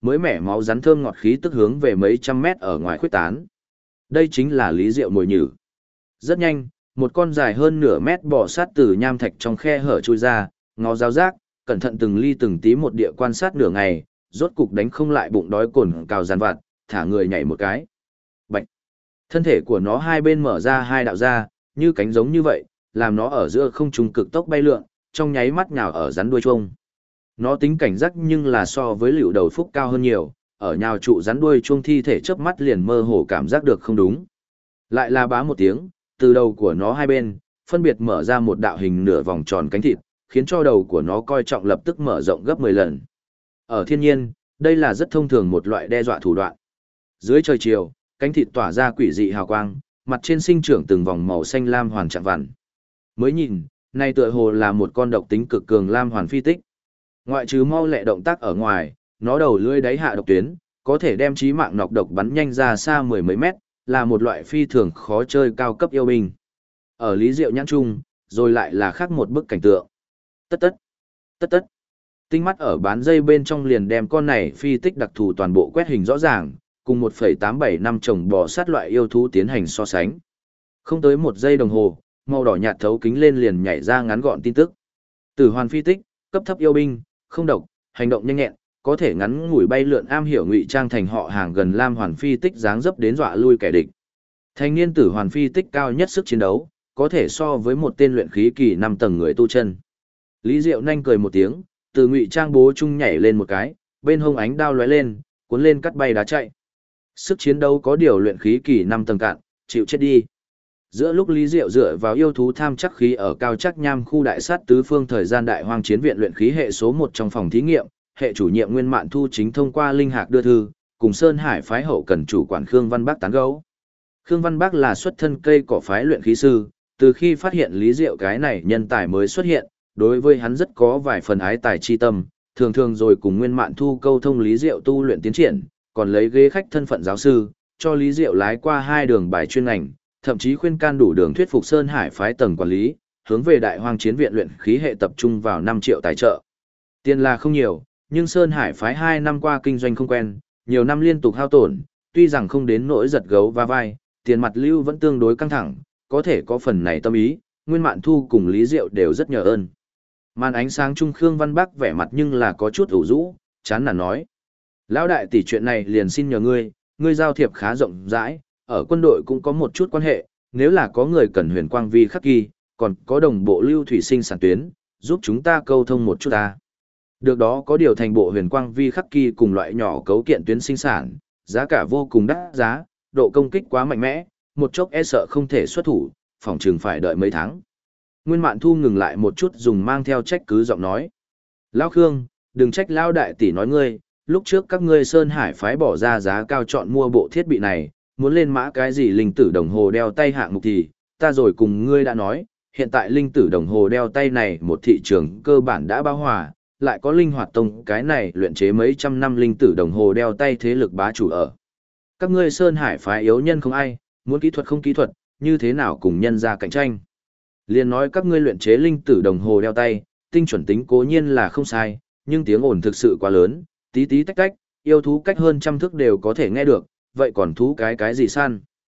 mới mẻ máu rắn thơm ngọt khí tức hướng về mấy trăm mét ở ngoài khuếch tán. Đây chính là Lý Diệu mồi nhử. Rất nhanh, một con dài hơn nửa mét bò sát từ nham thạch trong khe hở chui ra, ngó giáo giác, cẩn thận từng ly từng tí một địa quan sát nửa ngày, rốt cục đánh không lại bụng đói cồn cào giàn vặt, thả người nhảy một cái. Bạch! Thân thể của nó hai bên mở ra hai đạo ra, như cánh giống như vậy, làm nó ở giữa không trung cực tốc bay lượn, trong nháy mắt nhào ở rắn đuôi chuông. Nó tính cảnh giác nhưng là so với liều đầu phúc cao hơn nhiều, ở nhào trụ rắn đuôi chuông thi thể chớp mắt liền mơ hồ cảm giác được không đúng. Lại là bá một tiếng, từ đầu của nó hai bên, phân biệt mở ra một đạo hình nửa vòng tròn cánh thịt, khiến cho đầu của nó coi trọng lập tức mở rộng gấp 10 lần. Ở thiên nhiên, đây là rất thông thường một loại đe dọa thủ đoạn. Dưới trời chiều, cánh thịt tỏa ra quỷ dị hào quang, mặt trên sinh trưởng từng vòng màu xanh lam hoàn trạng vằn. Mới nhìn, này tựa hồ là một con độc tính cực cường lam hoàn phi tích. Ngoại trừ mau lẹ động tác ở ngoài, nó đầu lưỡi đáy hạ độc tuyến, có thể đem chí mạng nọc độc bắn nhanh ra xa mười mấy mét, là một loại phi thường khó chơi cao cấp yêu binh. Ở Lý Diệu nhãn trung, rồi lại là khác một bức cảnh tượng. Tất tất, tất tất. Tinh mắt ở bán dây bên trong liền đem con này phi tích đặc thù toàn bộ quét hình rõ ràng, cùng 1,875 chồng bò sát loại yêu thú tiến hành so sánh. Không tới một giây đồng hồ, màu đỏ nhạt thấu kính lên liền nhảy ra ngắn gọn tin tức. Tử hoàn phi tích, cấp thấp yêu binh, không độc, hành động nhanh nhẹn, có thể ngắn ngủi bay lượn am hiểu ngụy trang thành họ hàng gần lam hoàn phi tích dáng dấp đến dọa lui kẻ địch. Thanh niên tử hoàn phi tích cao nhất sức chiến đấu, có thể so với một tên luyện khí kỳ 5 tầng người tu chân. Lý Diệu nhanh cười một tiếng, từ ngụy trang bố trung nhảy lên một cái, bên hông ánh đao lóe lên, cuốn lên cắt bay đá chạy. Sức chiến đấu có điều luyện khí kỳ 5 tầng cạn, chịu chết đi. Giữa lúc Lý Diệu dựa vào yêu thú tham chắc khí ở cao chắc nham khu đại sát tứ phương thời gian đại hoang chiến viện luyện khí hệ số 1 trong phòng thí nghiệm, hệ chủ nhiệm Nguyên Mạn Thu chính thông qua linh hạc đưa thư, cùng Sơn Hải phái hậu cần chủ quản Khương Văn Bác tán gẫu. Khương Văn Bác là xuất thân cây cỏ phái luyện khí sư, từ khi phát hiện Lý Diệu cái này nhân tài mới xuất hiện, đối với hắn rất có vài phần ái tài chi tâm, thường thường rồi cùng Nguyên Mạn Thu câu thông Lý Diệu tu luyện tiến triển, còn lấy ghế khách thân phận giáo sư, cho Lý Diệu lái qua 2 đường bài chuyên ngành, thậm chí khuyên can đủ đường thuyết phục Sơn Hải phái tầng quản lý, hướng về Đại Hoang chiến viện luyện khí hệ tập trung vào 5 triệu tài trợ. Tiền là không nhiều, nhưng Sơn Hải phái 2 năm qua kinh doanh không quen, nhiều năm liên tục hao tổn, tuy rằng không đến nỗi giật gấu va vai, tiền mặt lưu vẫn tương đối căng thẳng, có thể có phần này tâm ý, Nguyên Mạn Thu cùng Lý Diệu đều rất nhờ ơn. Màn ánh sáng trung Khương Văn Bắc vẻ mặt nhưng là có chút ủ rũ, chán nản nói: "Lão đại tỷ, chuyện này liền xin nhờ ngươi giao thiệp khá rộng rãi, ở quân đội cũng có một chút quan hệ, nếu là có người cần huyền quang vi khắc kỳ, còn có đồng bộ lưu thủy sinh sản tuyến, giúp chúng ta câu thông một chút ta." Được đó, có điều thành bộ huyền quang vi khắc kỳ cùng loại nhỏ cấu kiện tuyến sinh sản, giá cả vô cùng đắt giá, độ công kích quá mạnh mẽ, một chốc e sợ không thể xuất thủ, phòng trường phải đợi mấy tháng. Nguyên Mạn Thu ngừng lại một chút dùng mang theo trách cứ giọng nói: "Lão Khương, đừng trách lão đại tỷ nói ngươi, lúc trước các ngươi Sơn Hải phái bỏ ra giá cao chọn mua bộ thiết bị này, muốn lên mã cái gì linh tử đồng hồ đeo tay hạng mục thì, ta rồi cùng ngươi đã nói, hiện tại linh tử đồng hồ đeo tay này một thị trường cơ bản đã bão hòa, lại có linh hoạt tông cái này luyện chế mấy trăm năm linh tử đồng hồ đeo tay thế lực bá chủ ở. Các ngươi Sơn Hải phái yếu nhân không ai, muốn kỹ thuật không kỹ thuật, như thế nào cùng nhân ra cạnh tranh. Liên nói các ngươi luyện chế linh tử đồng hồ đeo tay, tinh chuẩn tính cố nhiên là không sai, nhưng tiếng ồn thực sự quá lớn, tí tí tách tách, yêu thú cách hơn trăm thước đều có thể nghe được, vậy còn thú cái gì săn?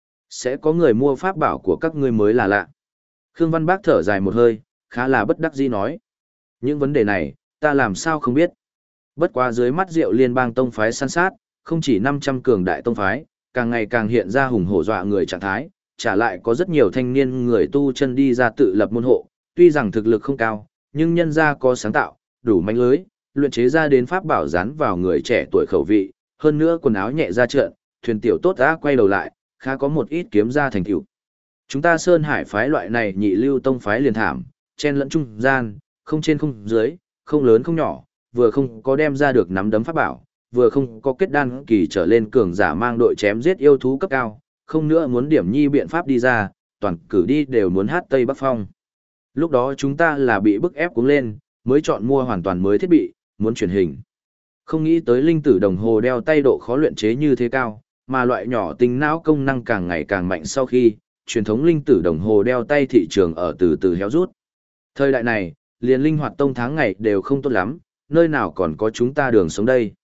Sẽ có người mua pháp bảo của các ngươi mới là lạ." Khương Văn Bác thở dài một hơi, khá là bất đắc dĩ nói: "Những vấn đề này, ta làm sao không biết. Bất quá dưới mắt Diệu Liên bang tông phái săn sát, không chỉ 500 cường đại tông phái, càng ngày càng hiện ra hùng hổ dọa người trạng thái, trả lại có rất nhiều thanh niên người tu chân đi ra tự lập môn hộ, tuy rằng thực lực không cao, nhưng nhân ra có sáng tạo, đủ manh lưới, luyện chế ra đến pháp bảo dán vào người trẻ tuổi khẩu vị, hơn nữa quần áo nhẹ ra trận, thuyền tiểu tốt đã quay đầu lại, khá có một ít kiếm ra thành tựu. Chúng ta Sơn Hải phái loại này nhị lưu tông phái liền thảm, chen lẫn trung gian, không trên không dưới, không lớn không nhỏ, vừa không có đem ra được nắm đấm pháp bảo, vừa không có kết đan kỳ trở lên cường giả mang đội chém giết yêu thú cấp cao, không nữa muốn điểm nhi biện pháp đi ra, toàn cử đi đều muốn hát Tây Bắc Phong. Lúc đó chúng ta là bị bức ép cuống lên, mới chọn mua hoàn toàn mới thiết bị, muốn chuyển hình. Không nghĩ tới linh tử đồng hồ đeo tay độ khó luyện chế như thế cao, mà loại nhỏ tính não công năng càng ngày càng mạnh sau khi, truyền thống linh tử đồng hồ đeo tay thị trường ở từ từ héo rút. Thời đại này, liền linh hoạt tông tháng ngày đều không tốt lắm, nơi nào còn có chúng ta đường sống đây.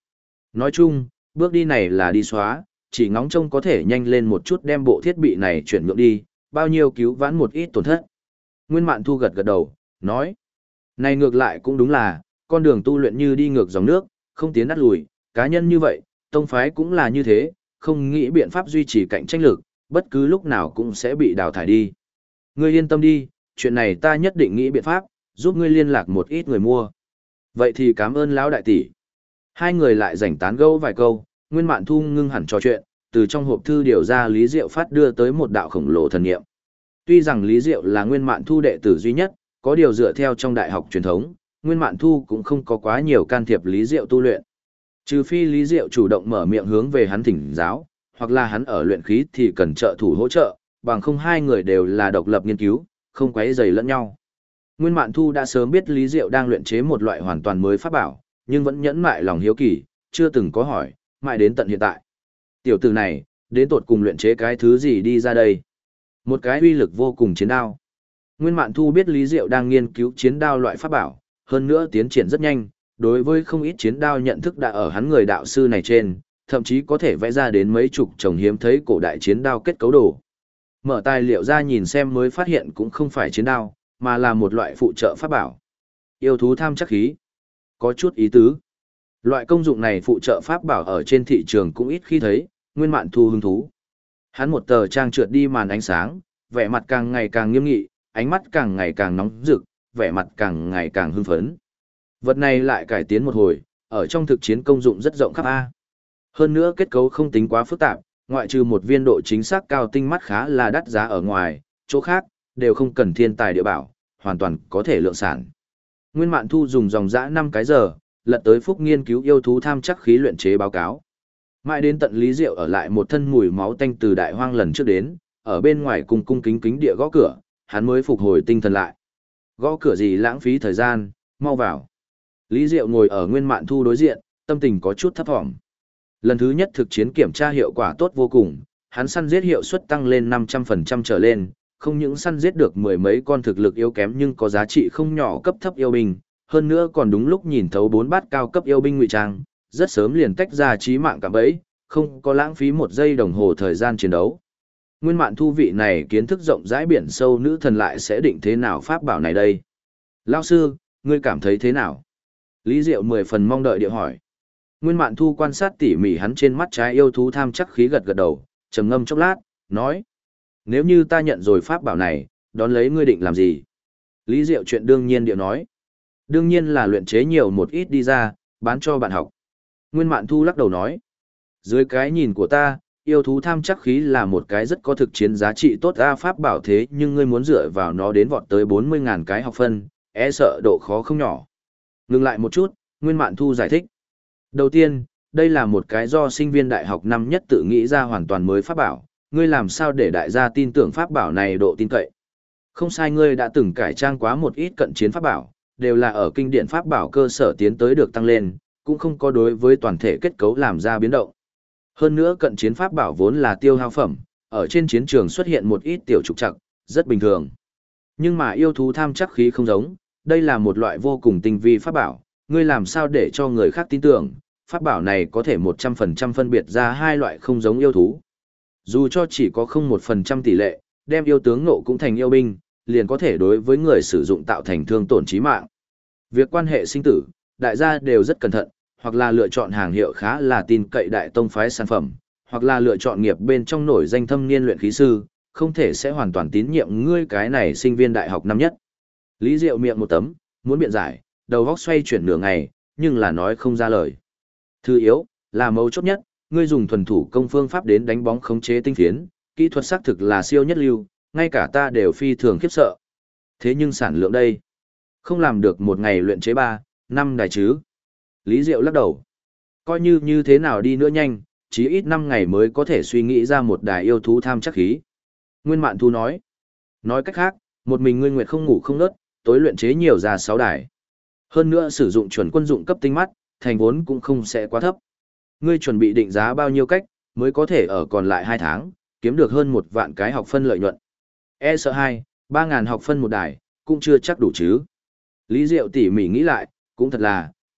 Nói chung, bước đi này là đi xóa, chỉ ngóng trông có thể nhanh lên một chút đem bộ thiết bị này chuyển nhượng đi, bao nhiêu cứu vãn một ít tổn thất. Nguyên Mạn Thu gật gật đầu, nói. Này ngược lại cũng đúng là, con đường tu luyện như đi ngược dòng nước, không tiến đắt lùi, cá nhân như vậy, tông phái cũng là như thế, không nghĩ biện pháp duy trì cạnh tranh lực, bất cứ lúc nào cũng sẽ bị đào thải đi. Ngươi yên tâm đi, chuyện này ta nhất định nghĩ biện pháp, giúp ngươi liên lạc một ít người mua. Vậy thì cảm ơn lão đại tỷ. Hai người lại rảnh tán gẫu vài câu, Nguyên Mạn Thu ngưng hẳn trò chuyện, từ trong hộp thư điều ra Lý Diệu phát đưa tới một đạo khổng lồ thần niệm. Tuy rằng Lý Diệu là Nguyên Mạn Thu đệ tử duy nhất, có điều dựa theo trong đại học truyền thống, Nguyên Mạn Thu cũng không có quá nhiều can thiệp Lý Diệu tu luyện. Trừ phi Lý Diệu chủ động mở miệng hướng về hắn thỉnh giáo, hoặc là hắn ở luyện khí thì cần trợ thủ hỗ trợ, bằng không hai người đều là độc lập nghiên cứu, không quấy rầy lẫn nhau. Nguyên Mạn Thu đã sớm biết Lý Diệu đang luyện chế một loại hoàn toàn mới pháp bảo, nhưng vẫn nhẫn mại lòng hiếu kỳ, chưa từng có hỏi, mãi đến tận hiện tại. Tiểu tử này, đến tột cùng luyện chế cái thứ gì đi ra đây? Một cái uy lực vô cùng chiến đao. Nguyên Mạn Thu biết Lý Diệu đang nghiên cứu chiến đao loại pháp bảo, hơn nữa tiến triển rất nhanh, đối với không ít chiến đao nhận thức đã ở hắn người đạo sư này trên, thậm chí có thể vẽ ra đến mấy chục chồng hiếm thấy cổ đại chiến đao kết cấu đồ. Mở tài liệu ra nhìn xem mới phát hiện cũng không phải chiến đao, mà là một loại phụ trợ pháp bảo. Yêu thú tham chắc khí. Có chút ý tứ. Loại công dụng này phụ trợ pháp bảo ở trên thị trường cũng ít khi thấy, Nguyên Mạn Thu hứng thú. Hắn một tờ trang trượt đi màn ánh sáng, vẻ mặt càng ngày càng nghiêm nghị, ánh mắt càng ngày càng nóng rực, vẻ mặt càng ngày càng hưng phấn. Vật này lại cải tiến một hồi, ở trong thực chiến công dụng rất rộng khắp A. Hơn nữa kết cấu không tính quá phức tạp, ngoại trừ một viên độ chính xác cao tinh mắt khá là đắt giá ở ngoài, chỗ khác, đều không cần thiên tài địa bảo, hoàn toàn có thể lượng sản. Nguyên Mạn Thu dùng dòng dã 5 cái giờ, lật tới phúc nghiên cứu yêu thú tham chắc khí luyện chế báo cáo. Mãi đến tận Lý Diệu ở lại một thân mùi máu tanh từ đại hoang lần trước đến, ở bên ngoài cung cung kính kính địa gõ cửa, hắn mới phục hồi tinh thần lại. Gõ cửa gì lãng phí thời gian, mau vào. Lý Diệu ngồi ở Nguyên Mạn Thu đối diện, tâm tình có chút thấp thỏm. Lần thứ nhất thực chiến kiểm tra hiệu quả tốt vô cùng, hắn săn giết hiệu suất tăng lên 500% trở lên, không những săn giết được mười mấy con thực lực yếu kém nhưng có giá trị không nhỏ cấp thấp yêu binh, hơn nữa còn đúng lúc nhìn thấu 4 bát cao cấp yêu binh ngụy trang, rất sớm liền tách ra chí mạng cả bẫy, không có lãng phí một giây đồng hồ thời gian chiến đấu. Nguyên Mạn Thu vị này kiến thức rộng rãi biển sâu nữ thần lại sẽ định thế nào pháp bảo này đây? Lão sư, ngươi cảm thấy thế nào? Lý Diệu 10 phần mong đợi địa hỏi. Nguyên Mạn Thu quan sát tỉ mỉ hắn trên mắt trái yêu thú tham chắc khí gật gật đầu, trầm ngâm chốc lát, nói. Nếu như ta nhận rồi pháp bảo này, đón lấy ngươi định làm gì? Lý Diệu chuyện đương nhiên điệu nói. Đương nhiên là luyện chế nhiều một ít đi ra, bán cho bạn học. Nguyên Mạn Thu lắc đầu nói. Dưới cái nhìn của ta, yêu thú tham chắc khí là một cái rất có thực chiến giá trị tốt ra pháp bảo thế nhưng ngươi muốn dựa vào nó đến vọt tới 40.000 cái học phân, e sợ độ khó không nhỏ. Ngừng lại một chút, Nguyên Mạn Thu giải thích. Đầu tiên, đây là một cái do sinh viên đại học năm nhất tự nghĩ ra hoàn toàn mới pháp bảo, ngươi làm sao để đại gia tin tưởng pháp bảo này độ tin cậy. Không sai, ngươi đã từng cải trang quá một ít cận chiến pháp bảo, đều là ở kinh điển pháp bảo cơ sở tiến tới được tăng lên, cũng không có đối với toàn thể kết cấu làm ra biến động. Hơn nữa cận chiến pháp bảo vốn là tiêu hao phẩm, ở trên chiến trường xuất hiện một ít tiểu trục trặc, rất bình thường. Nhưng mà yêu thú tham chắc khí không giống, đây là một loại vô cùng tinh vi pháp bảo, ngươi làm sao để cho người khác tin tưởng, pháp bảo này có thể 100% phân biệt ra hai loại không giống yêu thú. Dù cho chỉ có 0,1% tỷ lệ, đem yêu tướng nộ cũng thành yêu binh, liền có thể đối với người sử dụng tạo thành thương tổn chí mạng. Việc quan hệ sinh tử, đại gia đều rất cẩn thận, hoặc là lựa chọn hàng hiệu khá là tin cậy đại tông phái sản phẩm, hoặc là lựa chọn nghiệp bên trong nổi danh thâm niên luyện khí sư, không thể sẽ hoàn toàn tín nhiệm ngươi cái này sinh viên đại học năm nhất. Lý Diệu miệng một tấm, muốn biện giải, đầu óc xoay chuyển nửa ngày, nhưng là nói không ra lời. Thứ yếu, là mấu chốt nhất, ngươi dùng thuần thủ công phương pháp đến đánh bóng khống chế tinh phiến, kỹ thuật xác thực là siêu nhất lưu, ngay cả ta đều phi thường khiếp sợ. Thế nhưng sản lượng đây, không làm được một ngày luyện chế 3, 5 đài chứ. Lý Diệu lắc đầu. Coi như thế nào đi nữa nhanh, chí ít 5 ngày mới có thể suy nghĩ ra một đài yêu thú tham chắc khí. Nguyên Mạn Thu nói. Nói cách khác, một mình ngươi nguyệt không ngủ không nớt, tối luyện chế nhiều ra 6 đài. Hơn nữa sử dụng chuẩn quân dụng cấp tinh mắt, thành vốn cũng không sẽ quá thấp. Ngươi chuẩn bị định giá bao nhiêu cách, mới có thể ở còn lại 2 tháng, kiếm được hơn 1 vạn cái học phân lợi nhuận. E sợ 3.000 học phân một đài, cũng chưa chắc đủ chứ. Lý Diệu tỉ mỉ nghĩ lại, cũng thật là,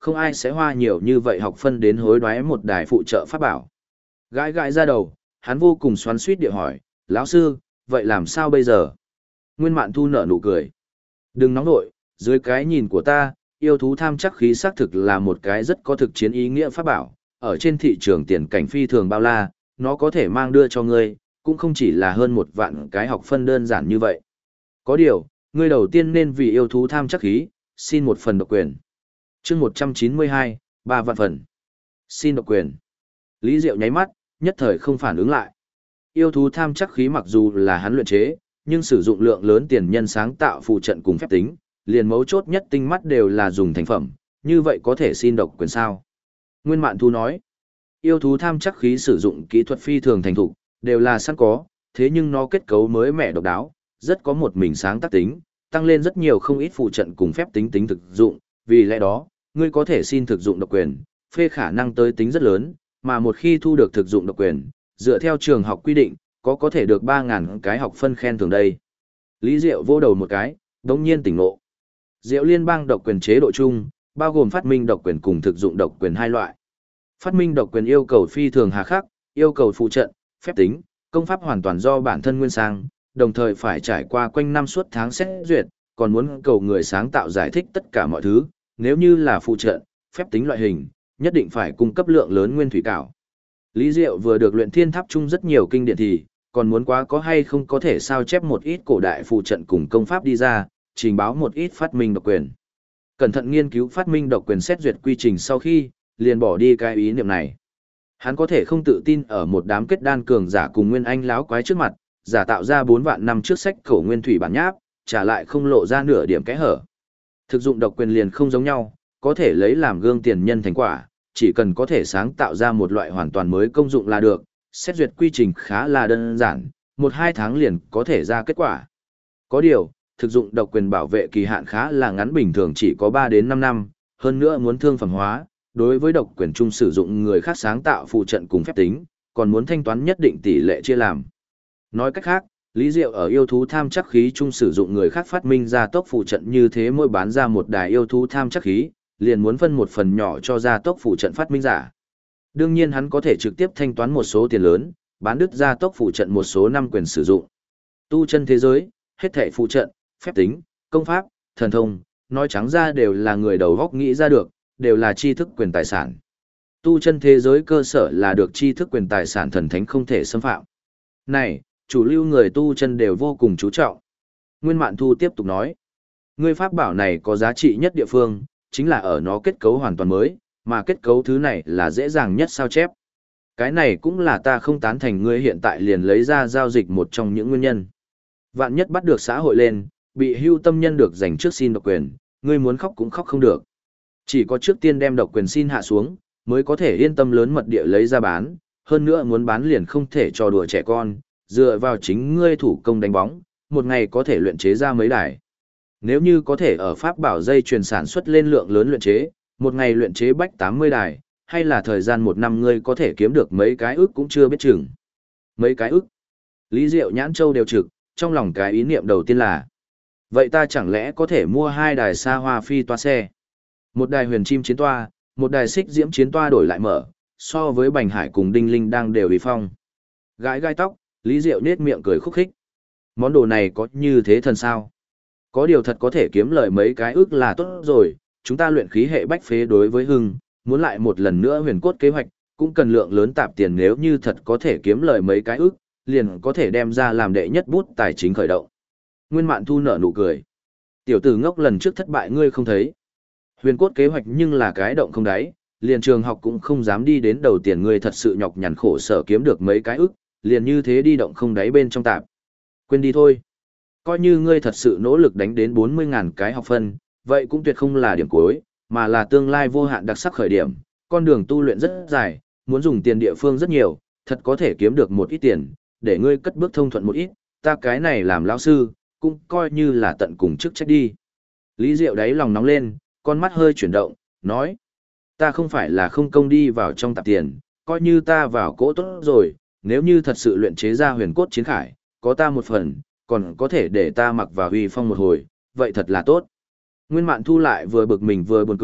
Không ai sẽ hoa nhiều như vậy học phân đến hối đoái một đài phụ trợ pháp bảo. Gãi gãi ra đầu, hắn vô cùng xoắn xuýt địa hỏi, lão sư, vậy làm sao bây giờ? Nguyên Mạn Thu nở nụ cười. Đừng nóng nội, dưới cái nhìn của ta, yêu thú tham chắc khí xác thực là một cái rất có thực chiến ý nghĩa pháp bảo. Ở trên thị trường tiền cảnh phi thường bao la, nó có thể mang đưa cho ngươi, cũng không chỉ là hơn 1 vạn cái học phân đơn giản như vậy. Có điều, ngươi đầu tiên nên vì yêu thú tham chắc khí, xin một phần độc quyền. Chương 192, 3 vạn phần. Xin độc quyền. Lý Diệu nháy mắt, nhất thời không phản ứng lại. Yêu thú tham chắc khí mặc dù là hắn luyện chế, nhưng sử dụng lượng lớn tiền nhân sáng tạo phù trận cùng phép tính, liền mấu chốt nhất tinh mắt đều là dùng thành phẩm, như vậy có thể xin độc quyền sao? Nguyên Mạn Thu nói, yêu thú tham chắc khí sử dụng kỹ thuật phi thường thành thục, đều là sẵn có, thế nhưng nó kết cấu mới mẻ độc đáo, rất có một mình sáng tác tính, tăng lên rất nhiều không ít phù trận cùng phép tính tính thực dụng, vì lẽ đó, ngươi có thể xin thực dụng độc quyền, phê khả năng tới tính rất lớn, mà một khi thu được thực dụng độc quyền, dựa theo trường học quy định, có thể được 3.000 cái học phân khen thưởng đây. Lý Diệu vô đầu một cái, đống nhiên tỉnh ngộ. Diệu liên bang độc quyền chế độ chung, bao gồm phát minh độc quyền cùng thực dụng độc quyền hai loại. Phát minh độc quyền yêu cầu phi thường hà khắc, yêu cầu phụ trận, phép tính, công pháp hoàn toàn do bản thân nguyên sang, đồng thời phải trải qua quanh năm suốt tháng xét duyệt, còn muốn cầu người sáng tạo giải thích tất cả mọi thứ, nếu như là phụ trận, phép tính loại hình, nhất định phải cung cấp lượng lớn nguyên thủy cảo. Lý Diệu vừa được luyện thiên tháp chung rất nhiều kinh điển thì, còn muốn quá có hay không có thể sao chép một ít cổ đại phụ trận cùng công pháp đi ra, trình báo một ít phát minh độc quyền. Cẩn thận nghiên cứu phát minh độc quyền xét duyệt quy trình sau khi, liền bỏ đi cái ý niệm này. Hắn có thể không tự tin ở một đám kết đan cường giả cùng nguyên anh láo quái trước mặt, giả tạo ra 4 vạn năm trước sách cổ nguyên thủy bản nháp, trả lại không lộ ra nửa điểm kẽ hở. Thực dụng độc quyền liền không giống nhau, có thể lấy làm gương tiền nhân thành quả, chỉ cần có thể sáng tạo ra một loại hoàn toàn mới công dụng là được, xét duyệt quy trình khá là đơn giản, 1-2 tháng liền có thể ra kết quả. Có điều, thực dụng độc quyền bảo vệ kỳ hạn khá là ngắn, bình thường chỉ có 3 đến 5 năm, hơn nữa muốn thương phẩm hóa, đối với độc quyền chung sử dụng người khác sáng tạo phụ trận cùng phép tính, còn muốn thanh toán nhất định tỷ lệ chia làm. Nói cách khác, Lý Diệu ở yêu thú tham chắc khí chung sử dụng người khác phát minh ra tốc phụ trận như thế, mỗi bán ra một đài yêu thú tham chắc khí, liền muốn phân một phần nhỏ cho gia tốc phụ trận phát minh giả. Đương nhiên hắn có thể trực tiếp thanh toán một số tiền lớn, bán đứt gia tốc phụ trận một số năm quyền sử dụng. Tu chân thế giới, hết thảy phụ trận, phép tính, công pháp, thần thông, nói trắng ra đều là người đầu góc nghĩ ra được, đều là tri thức quyền tài sản. Tu chân thế giới cơ sở là được tri thức quyền tài sản thần thánh không thể xâm phạm. Này, chủ lưu người tu chân đều vô cùng chú trọng. Nguyên Mạn Thu tiếp tục nói, ngươi pháp bảo này có giá trị nhất địa phương, chính là ở nó kết cấu hoàn toàn mới, mà kết cấu thứ này là dễ dàng nhất sao chép. Cái này cũng là ta không tán thành ngươi hiện tại liền lấy ra giao dịch một trong những nguyên nhân. Vạn nhất bắt được xã hội lên, bị hưu tâm nhân được giành trước xin độc quyền, ngươi muốn khóc cũng khóc không được. Chỉ có trước tiên đem độc quyền xin hạ xuống, mới có thể yên tâm lớn mật địa lấy ra bán, hơn nữa muốn bán liền không thể trò đùa trẻ con, dựa vào chính ngươi thủ công đánh bóng, một ngày có thể luyện chế ra mấy đài. Nếu như có thể ở pháp bảo dây chuyền sản xuất lên lượng lớn luyện chế, một ngày luyện chế bách 80 đài, hay là thời gian 1 năm ngươi có thể kiếm được mấy cái ức cũng chưa biết chừng. Mấy cái ức? Lý Diệu nhãn châu đều trực, trong lòng cái ý niệm đầu tiên là, vậy ta chẳng lẽ có thể mua 2 đài xa hoa phi toa xe? Một đài huyền chim chiến toa, một đài xích diễm chiến toa đổi lại mở, so với Bành Hải cùng Đinh Linh đang đều uy phong. Gãi gai tóc, Lý Diệu nết miệng cười khúc khích. Món đồ này có như thế thần sao? Có điều thật có thể kiếm lời mấy cái ức là tốt rồi, chúng ta luyện khí hệ bách phế đối với Hưng, muốn lại một lần nữa huyền cốt kế hoạch, cũng cần lượng lớn tạp tiền, nếu như thật có thể kiếm lời mấy cái ức, liền có thể đem ra làm đệ nhất bút tài chính khởi động. Nguyên Mạn Thu nở nụ cười. Tiểu tử ngốc lần trước thất bại ngươi không thấy. Huyền cốt kế hoạch nhưng là cái động không đáy, liền trường học cũng không dám đi đến đầu tiền, ngươi thật sự nhọc nhằn khổ sở kiếm được mấy cái ức, liền như thế đi động không đáy bên trong tạp. Quên đi thôi. Coi như ngươi thật sự nỗ lực đánh đến 40.000 cái học phân, vậy cũng tuyệt không là điểm cuối, mà là tương lai vô hạn đặc sắc khởi điểm. Con đường tu luyện rất dài, muốn dùng tiền địa phương rất nhiều, thật có thể kiếm được một ít tiền, để ngươi cất bước thông thuận một ít, ta cái này làm lão sư, cũng coi như là tận cùng chức trách đi. Lý Diệu đáy lòng nóng lên, con mắt hơi chuyển động, nói, ta không phải là không công đi vào trong tạp tiền, coi như ta vào cỗ tốt rồi, nếu như thật sự luyện chế ra huyền cốt chiến khải, có ta một phần, còn có thể để ta mặc vào huy phong một hồi, vậy thật là tốt. Nguyên Mạn Thu lại vừa bực mình vừa buồn cười,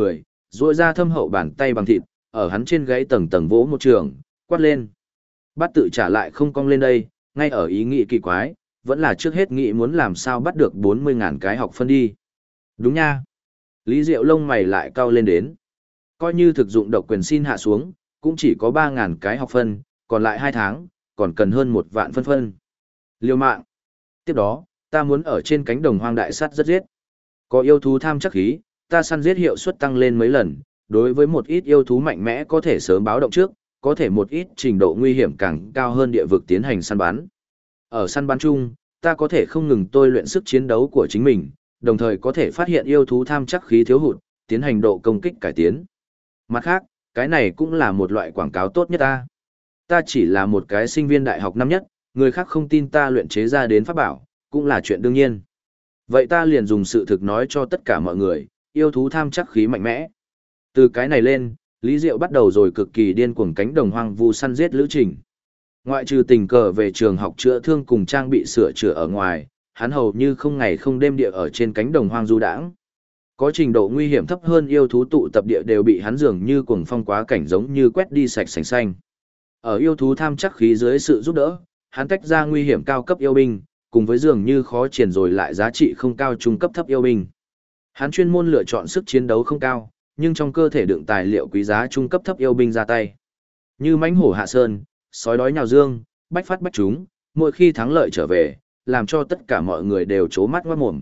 duỗi ra thâm hậu bàn tay bằng thịt, ở hắn trên gáy tầng tầng vỗ một trường, quát lên. Bắt tự trả lại không cong lên đây, ngay ở ý nghĩ kỳ quái, vẫn là trước hết nghĩ muốn làm sao bắt được 40.000 cái học phân đi. Đúng nha. Lý Diệu lông mày lại cau lên đến. Coi như thực dụng độc quyền xin hạ xuống, cũng chỉ có 3.000 cái học phân, còn lại 2 tháng, còn cần hơn 1 vạn phân phân. Liêu mạng. Tiếp đó, ta muốn ở trên cánh đồng hoang đại sắt rất giết. Có yêu thú tham chắc khí, ta săn giết hiệu suất tăng lên mấy lần, đối với một ít yêu thú mạnh mẽ có thể sớm báo động trước, có thể một ít trình độ nguy hiểm càng cao hơn địa vực tiến hành săn bắn. Ở săn bắn chung, ta có thể không ngừng tôi luyện sức chiến đấu của chính mình, đồng thời có thể phát hiện yêu thú tham chắc khí thiếu hụt, tiến hành độ công kích cải tiến. Mặt khác, cái này cũng là một loại quảng cáo tốt nhất ta. Ta chỉ là một cái sinh viên đại học năm nhất, người khác không tin ta luyện chế ra đến pháp bảo, cũng là chuyện đương nhiên. Vậy ta liền dùng sự thực nói cho tất cả mọi người, yêu thú tham chắc khí mạnh mẽ. Từ cái này lên, Lý Diệu bắt đầu rồi cực kỳ điên cuồng cánh đồng hoang vu săn giết lữ trình. Ngoại trừ tình cờ về trường học chữa thương cùng trang bị sửa chữa ở ngoài, hắn hầu như không ngày không đêm địa ở trên cánh đồng hoang du đãng. Có trình độ nguy hiểm thấp hơn yêu thú tụ tập địa đều bị hắn dường như cuồng phong quá cảnh giống như quét đi sạch sành xanh. Ở yêu thú tham chắc khí dưới sự giúp đỡ, hắn tách ra nguy hiểm cao cấp yêu binh, cùng với dường như khó triển rồi lại giá trị không cao trung cấp thấp yêu binh. Hắn chuyên môn lựa chọn sức chiến đấu không cao, nhưng trong cơ thể đựng tài liệu quý giá trung cấp thấp yêu binh ra tay. Như mãnh hổ hạ sơn, sói đói nhào dương, bách phát bách chúng, mỗi khi thắng lợi trở về, làm cho tất cả mọi người đều trố mắt ngoát mồm.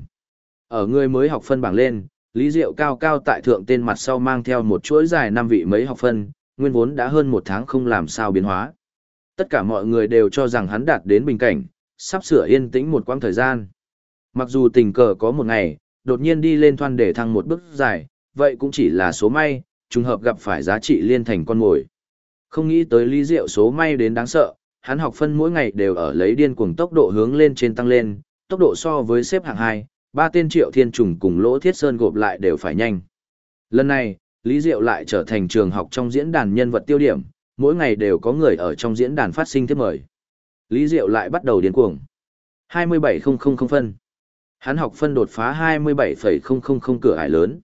Ở người mới học phân bảng lên, Lý Diệu cao cao tại thượng tên mặt sau mang theo một chuỗi dài 5 vị mấy học phân, nguyên vốn đã hơn 1 tháng không làm sao biến hóa. Tất cả mọi người đều cho rằng hắn đạt đến bình cảnh, sắp sửa yên tĩnh một quãng thời gian. Mặc dù tình cờ có một ngày, đột nhiên đi lên thoăn để thăng một bước dài, vậy cũng chỉ là số may, trùng hợp gặp phải giá trị liên thành con mồi. Không nghĩ tới Lý Diệu số may đến đáng sợ, hắn học phân mỗi ngày đều ở lấy điên cuồng tốc độ hướng lên trên tăng lên, tốc độ so với xếp hạng 2, 3 tên Triệu Thiên Trùng cùng Lỗ Thiết Sơn gộp lại đều phải nhanh. Lần này, Lý Diệu lại trở thành trường học trong diễn đàn nhân vật tiêu điểm, mỗi ngày đều có người ở trong diễn đàn phát sinh thiếp mời. Lý Diệu lại bắt đầu điên cuồng. 27.000 phân. Hắn học phân đột phá 27.000 cửa ải lớn.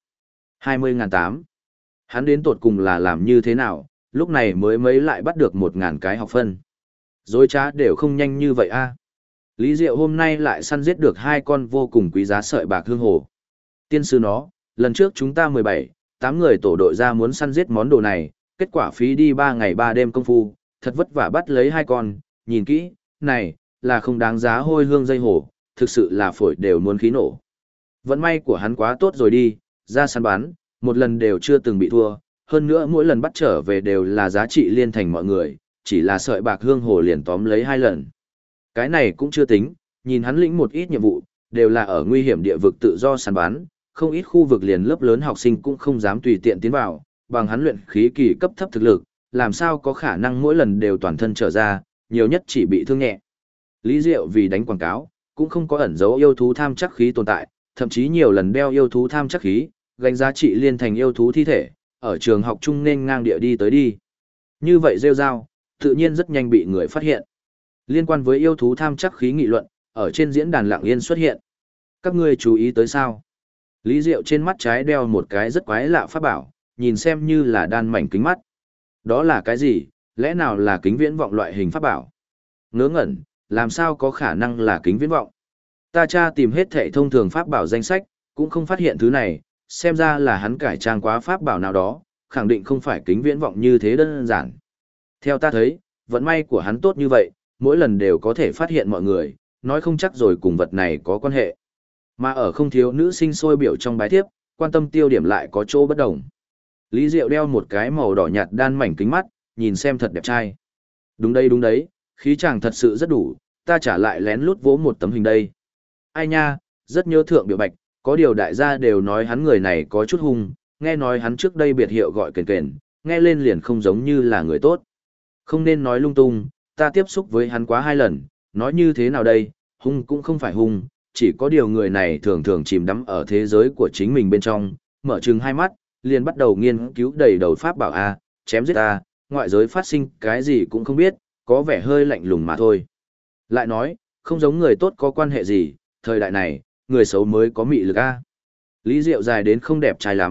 20.800. Hắn đến tột cùng là làm như thế nào, lúc này mới mấy lại bắt được 1.000 cái học phân. Dối trá đều không nhanh như vậy a. Lý Diệu hôm nay lại săn giết được 2 con vô cùng quý giá sợi bạc hương hồ. Tiên sư nó, lần trước chúng ta 8 người tổ đội ra muốn săn giết món đồ này, kết quả phí đi 3 ngày 3 đêm công phu, thật vất vả bắt lấy 2 con, nhìn kỹ, này, là không đáng giá hôi hương dây hổ, thực sự là phổi đều muốn khí nổ. Vận may của hắn quá tốt rồi đi, ra săn bắn, một lần đều chưa từng bị thua, hơn nữa mỗi lần bắt trở về đều là giá trị liên thành mọi người, chỉ là sợi bạc hương hồ liền tóm lấy 2 lần. Cái này cũng chưa tính, nhìn hắn lĩnh một ít nhiệm vụ, đều là ở nguy hiểm địa vực tự do săn bắn, không ít khu vực liền lớp lớn học sinh cũng không dám tùy tiện tiến vào, bằng hắn luyện khí kỳ cấp thấp thực lực, làm sao có khả năng mỗi lần đều toàn thân trở ra, nhiều nhất chỉ bị thương nhẹ. Lý Diệu vì đánh quảng cáo, cũng không có ẩn dấu yêu thú tham chắc khí tồn tại, thậm chí nhiều lần đeo yêu thú tham chắc khí, gánh giá trị liên thành yêu thú thi thể, ở trường học chung nên ngang địa đi tới đi. Như vậy rêu rao, tự nhiên rất nhanh bị người phát hiện. Liên quan với yêu thú tham chắc khí nghị luận, ở trên diễn đàn lặng yên xuất hiện. Các ngươi chú ý tới sao? Lý Diệu trên mắt trái đeo một cái rất quái lạ pháp bảo, nhìn xem như là đan mảnh kính mắt. Đó là cái gì? Lẽ nào là kính viễn vọng loại hình pháp bảo? Ngớ ngẩn, làm sao có khả năng là kính viễn vọng? Ta tra tìm hết thảy thông thường pháp bảo danh sách, cũng không phát hiện thứ này, xem ra là hắn cải trang quá pháp bảo nào đó, khẳng định không phải kính viễn vọng như thế đơn giản. Theo ta thấy, vận may của hắn tốt như vậy, mỗi lần đều có thể phát hiện mọi người, nói không chắc rồi cùng vật này có quan hệ. Mà ở không thiếu nữ sinh sôi biểu trong bài thiếp, quan tâm tiêu điểm lại có chỗ bất đồng. Lý Diệu đeo một cái màu đỏ nhạt đan mảnh kính mắt, nhìn xem thật đẹp trai. Đúng đấy, khí chàng thật sự rất đủ, ta trả lại lén lút vỗ một tấm hình đây. Ai nha, rất nhớ Thượng Biểu Bạch, có điều đại gia đều nói hắn người này có chút hung, nghe nói hắn trước đây biệt hiệu gọi kền kền, nghe lên liền không giống như là người tốt. Không nên nói lung tung, ta tiếp xúc với hắn quá 2 lần, nói như thế nào đây, hung cũng không phải hung, chỉ có điều người này thường thường chìm đắm ở thế giới của chính mình bên trong, mở trừng 2 mắt, liền bắt đầu nghiên cứu đầy đầu pháp bảo A, chém giết A, ngoại giới phát sinh cái gì cũng không biết, có vẻ hơi lạnh lùng mà thôi. Lại nói, không giống người tốt có quan hệ gì, thời đại này, người xấu mới có mị lực A. Lý Diệu dài đến không đẹp trai lắm,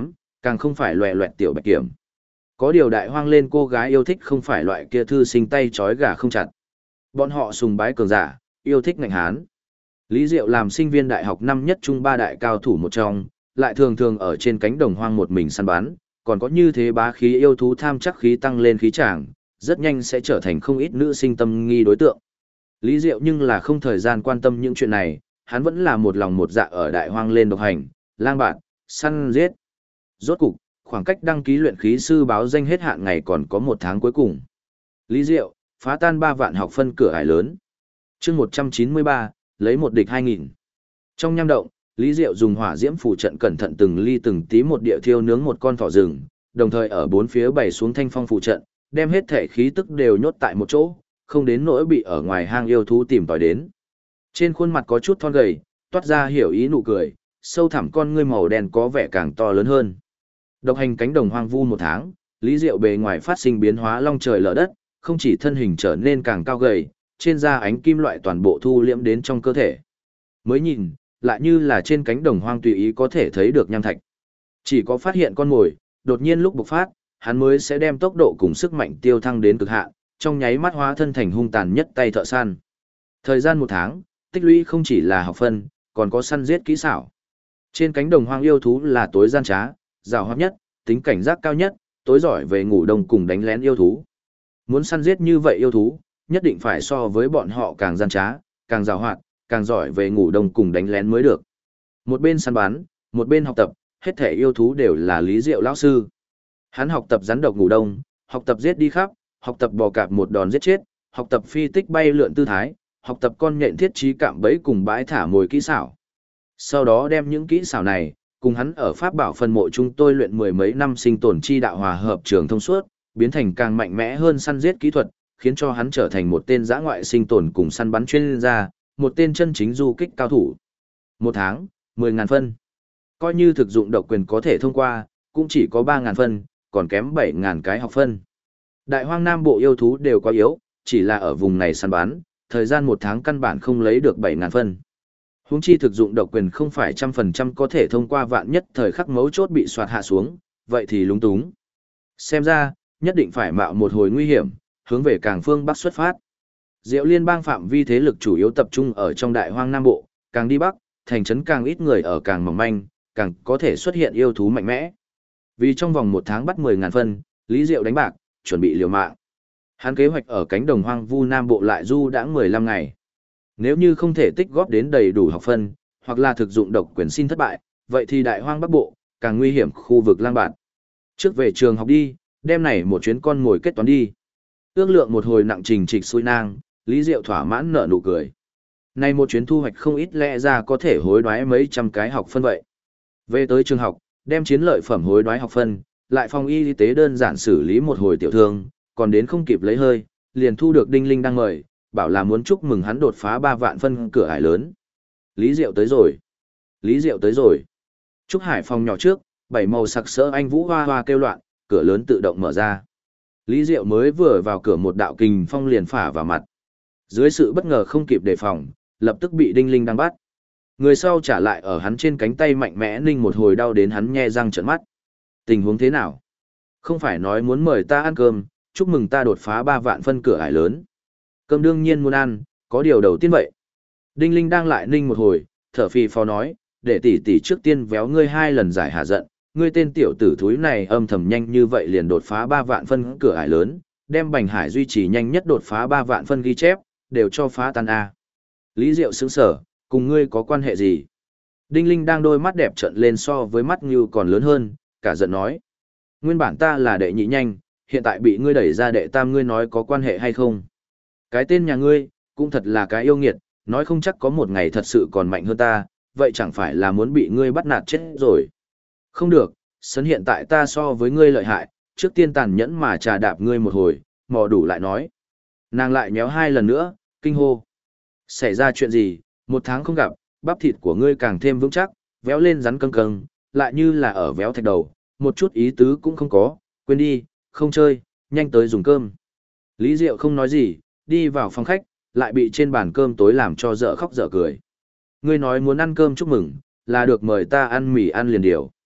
càng không phải loẹ loẹt tiểu bạch kiểm. Có điều đại hoang lên cô gái yêu thích không phải loại kia thư sinh tay trói gà không chặt. Bọn họ sùng bái cường giả, yêu thích ngạnh hán. Lý Diệu làm sinh viên đại học năm nhất trung ba đại cao thủ một trong, lại thường thường ở trên cánh đồng hoang một mình săn bắn, còn có như thế bá khí yêu thú tham chắc khí tăng lên khí tràng, rất nhanh sẽ trở thành không ít nữ sinh tâm nghi đối tượng. Lý Diệu nhưng là không thời gian quan tâm những chuyện này, hắn vẫn là một lòng một dạ ở đại hoang lên độc hành, lang bạt, săn giết. Rốt cục, khoảng cách đăng ký luyện khí sư báo danh hết hạn ngày còn có 1 tháng cuối cùng. Lý Diệu, phá tan 3 vạn học phân cửa ải lớn. chương 193, lấy một địch 2000. Trong nham động, Lý Diệu dùng hỏa diễm phù trận cẩn thận từng ly từng tí một địa thiêu nướng một con thỏ rừng, đồng thời ở 4 phía bày xuống thanh phong phù trận, đem hết thể khí tức đều nhốt tại một chỗ, không đến nỗi bị ở ngoài hang yêu thú tìm tòi đến. Trên khuôn mặt có chút thon gầy, toát ra hiểu ý nụ cười, sâu thẳm con ngươi màu đen có vẻ càng to lớn hơn. Độc hành cánh đồng hoang vu 1 tháng, Lý Diệu bề ngoài phát sinh biến hóa long trời lở đất, không chỉ thân hình trở nên càng cao gầy, trên da ánh kim loại toàn bộ thu liễm đến trong cơ thể. Mới nhìn, lại như là trên cánh đồng hoang tùy ý có thể thấy được nham thạch. Chỉ có phát hiện con mồi, đột nhiên lúc bộc phát, hắn mới sẽ đem tốc độ cùng sức mạnh tiêu thăng đến cực hạn, trong nháy mắt hóa thân thành hung tàn nhất tay thợ săn. Thời gian 1 tháng, tích lũy không chỉ là học phân, còn có săn giết kỹ xảo. Trên cánh đồng hoang yêu thú là tối gian trá, giàu hoạt nhất, tính cảnh giác cao nhất, tối giỏi về ngủ đông cùng đánh lén yêu thú. Muốn săn giết như vậy yêu thú, nhất định phải so với bọn họ càng gian trá, càng giàu hoạt, càng giỏi về ngủ đông cùng đánh lén mới được. Một bên săn bắn, một bên học tập, hết thể yêu thú đều là Lý Diệu lão sư. Hắn học tập rắn độc ngủ đông, học tập giết đi khắp, học tập bò cạp một đòn giết chết, học tập phi tích bay lượn tư thái, học tập con nhện thiết trí cạm bẫy cùng bãi thả mồi kỹ xảo. Sau đó đem những kỹ xảo này, cùng hắn ở Pháp Bảo phân mộ chúng tôi luyện 10 mấy năm sinh tồn chi đạo hòa hợp trường thông suốt, biến thành càng mạnh mẽ hơn săn giết kỹ thuật, khiến cho hắn trở thành một tên dã ngoại sinh tồn cùng săn bắn chuyên gia, một tên chân chính du kích cao thủ. 1 tháng, 10.000 phân. Coi như thực dụng độc quyền có thể thông qua, cũng chỉ có 3.000 phân, còn kém 7.000 cái học phân. Đại hoang Nam Bộ yêu thú đều quá yếu, chỉ là ở vùng này săn bắn, thời gian 1 tháng căn bản không lấy được 7.000 phân. Huống chi thực dụng độc quyền không phải 100% có thể thông qua, vạn nhất thời khắc mấu chốt bị soạt hạ xuống, vậy thì lúng túng. Xem ra, nhất định phải mạo một hồi nguy hiểm, hướng về càng phương Bắc xuất phát. Diệu Liên bang phạm vi thế lực chủ yếu tập trung ở trong đại hoang Nam Bộ, càng đi Bắc, thành trấn càng ít người ở càng mỏng manh, càng có thể xuất hiện yêu thú mạnh mẽ. Vì trong vòng 1 tháng bắt 10.000 phân, Lý Diệu đánh bạc, chuẩn bị liều mạng. Hắn kế hoạch ở cánh đồng hoang vu Nam Bộ lại du đãng 15 ngày. Nếu như không thể tích góp đến đầy đủ học phân, hoặc là thực dụng độc quyền xin thất bại, vậy thì đại hoang Bắc Bộ, càng nguy hiểm khu vực lang bạt. Trước về trường học đi, đem này một chuyến con ngồi kết toán đi. Ước lượng một hồi nặng trình trịch xuôi nang, Lý Diệu thỏa mãn nở nụ cười. Này một chuyến thu hoạch không ít, lẽ ra có thể hối đoái mấy trăm cái học phân vậy. Về tới trường học, đem chiến lợi phẩm hối đoái học phân, lại phòng y tế đơn giản xử lý một hồi tiểu thương, còn đến không kịp lấy hơi, liền thu được Đinh Linh đang mời, bảo là muốn chúc mừng hắn đột phá 3 vạn phân cửa ải lớn. Lý Diệu tới rồi. Lý Diệu tới rồi. Trúc Hải phòng nhỏ trước, 7 màu sặc sỡ anh vũ hoa hoa kêu loạn, cửa lớn tự động mở ra. Lý Diệu mới vừa vào cửa, một đạo kình phong liền phả vào mặt. Dưới sự bất ngờ không kịp đề phòng, lập tức bị Đinh Linh đang bắt. Người sau trả lại ở hắn trên cánh tay mạnh mẽ ninh một hồi, đau đến hắn nhe răng trợn mắt. Tình huống thế nào? Không phải nói muốn mời ta ăn cơm, chúc mừng ta đột phá 3 vạn phân cửa ải lớn. Cơm đương nhiên muốn ăn, có điều đầu tiên vậy. Đinh Linh đang lại ninh một hồi, thở phì phò nói, để tỷ tỷ trước tiên véo ngươi 2 lần giải hạ giận, ngươi tên tiểu tử thúi này âm thầm nhanh như vậy liền đột phá 3 vạn phân cửa ải lớn, đem Bành Hải duy trì nhanh nhất đột phá 3 vạn phân ghi chép, đều cho phá tan a. Lý Diệu sững sờ, cùng ngươi có quan hệ gì? Đinh Linh đang đôi mắt đẹp trợn lên so với mắt như còn lớn hơn, cả giận nói. Nguyên bản ta là đệ nhị nhanh, hiện tại bị ngươi đẩy ra đệ tam, ngươi nói có quan hệ hay không? Cái tên nhà ngươi, cũng thật là cái yêu nghiệt, nói không chắc có một ngày thật sự còn mạnh hơn ta, vậy chẳng phải là muốn bị ngươi bắt nạt chết rồi. Không được, sân hiện tại ta so với ngươi lợi hại, trước tiên tàn nhẫn mà trà đạp ngươi một hồi, mò đủ lại nói. Nàng lại nhéo 2 lần nữa, kinh hô. Xảy ra chuyện gì, 1 tháng không gặp, bắp thịt của ngươi càng thêm vững chắc, véo lên rắn căng căng, lại như là ở véo thạch đầu, một chút ý tứ cũng không có, quên đi, không chơi, nhanh tới dùng cơm. Lý Diệu không nói gì, đi vào phòng khách, lại bị trên bàn cơm tối làm cho dở khóc dở cười. Ngươi nói muốn ăn cơm chúc mừng, là được mời ta ăn mì ăn liền điều.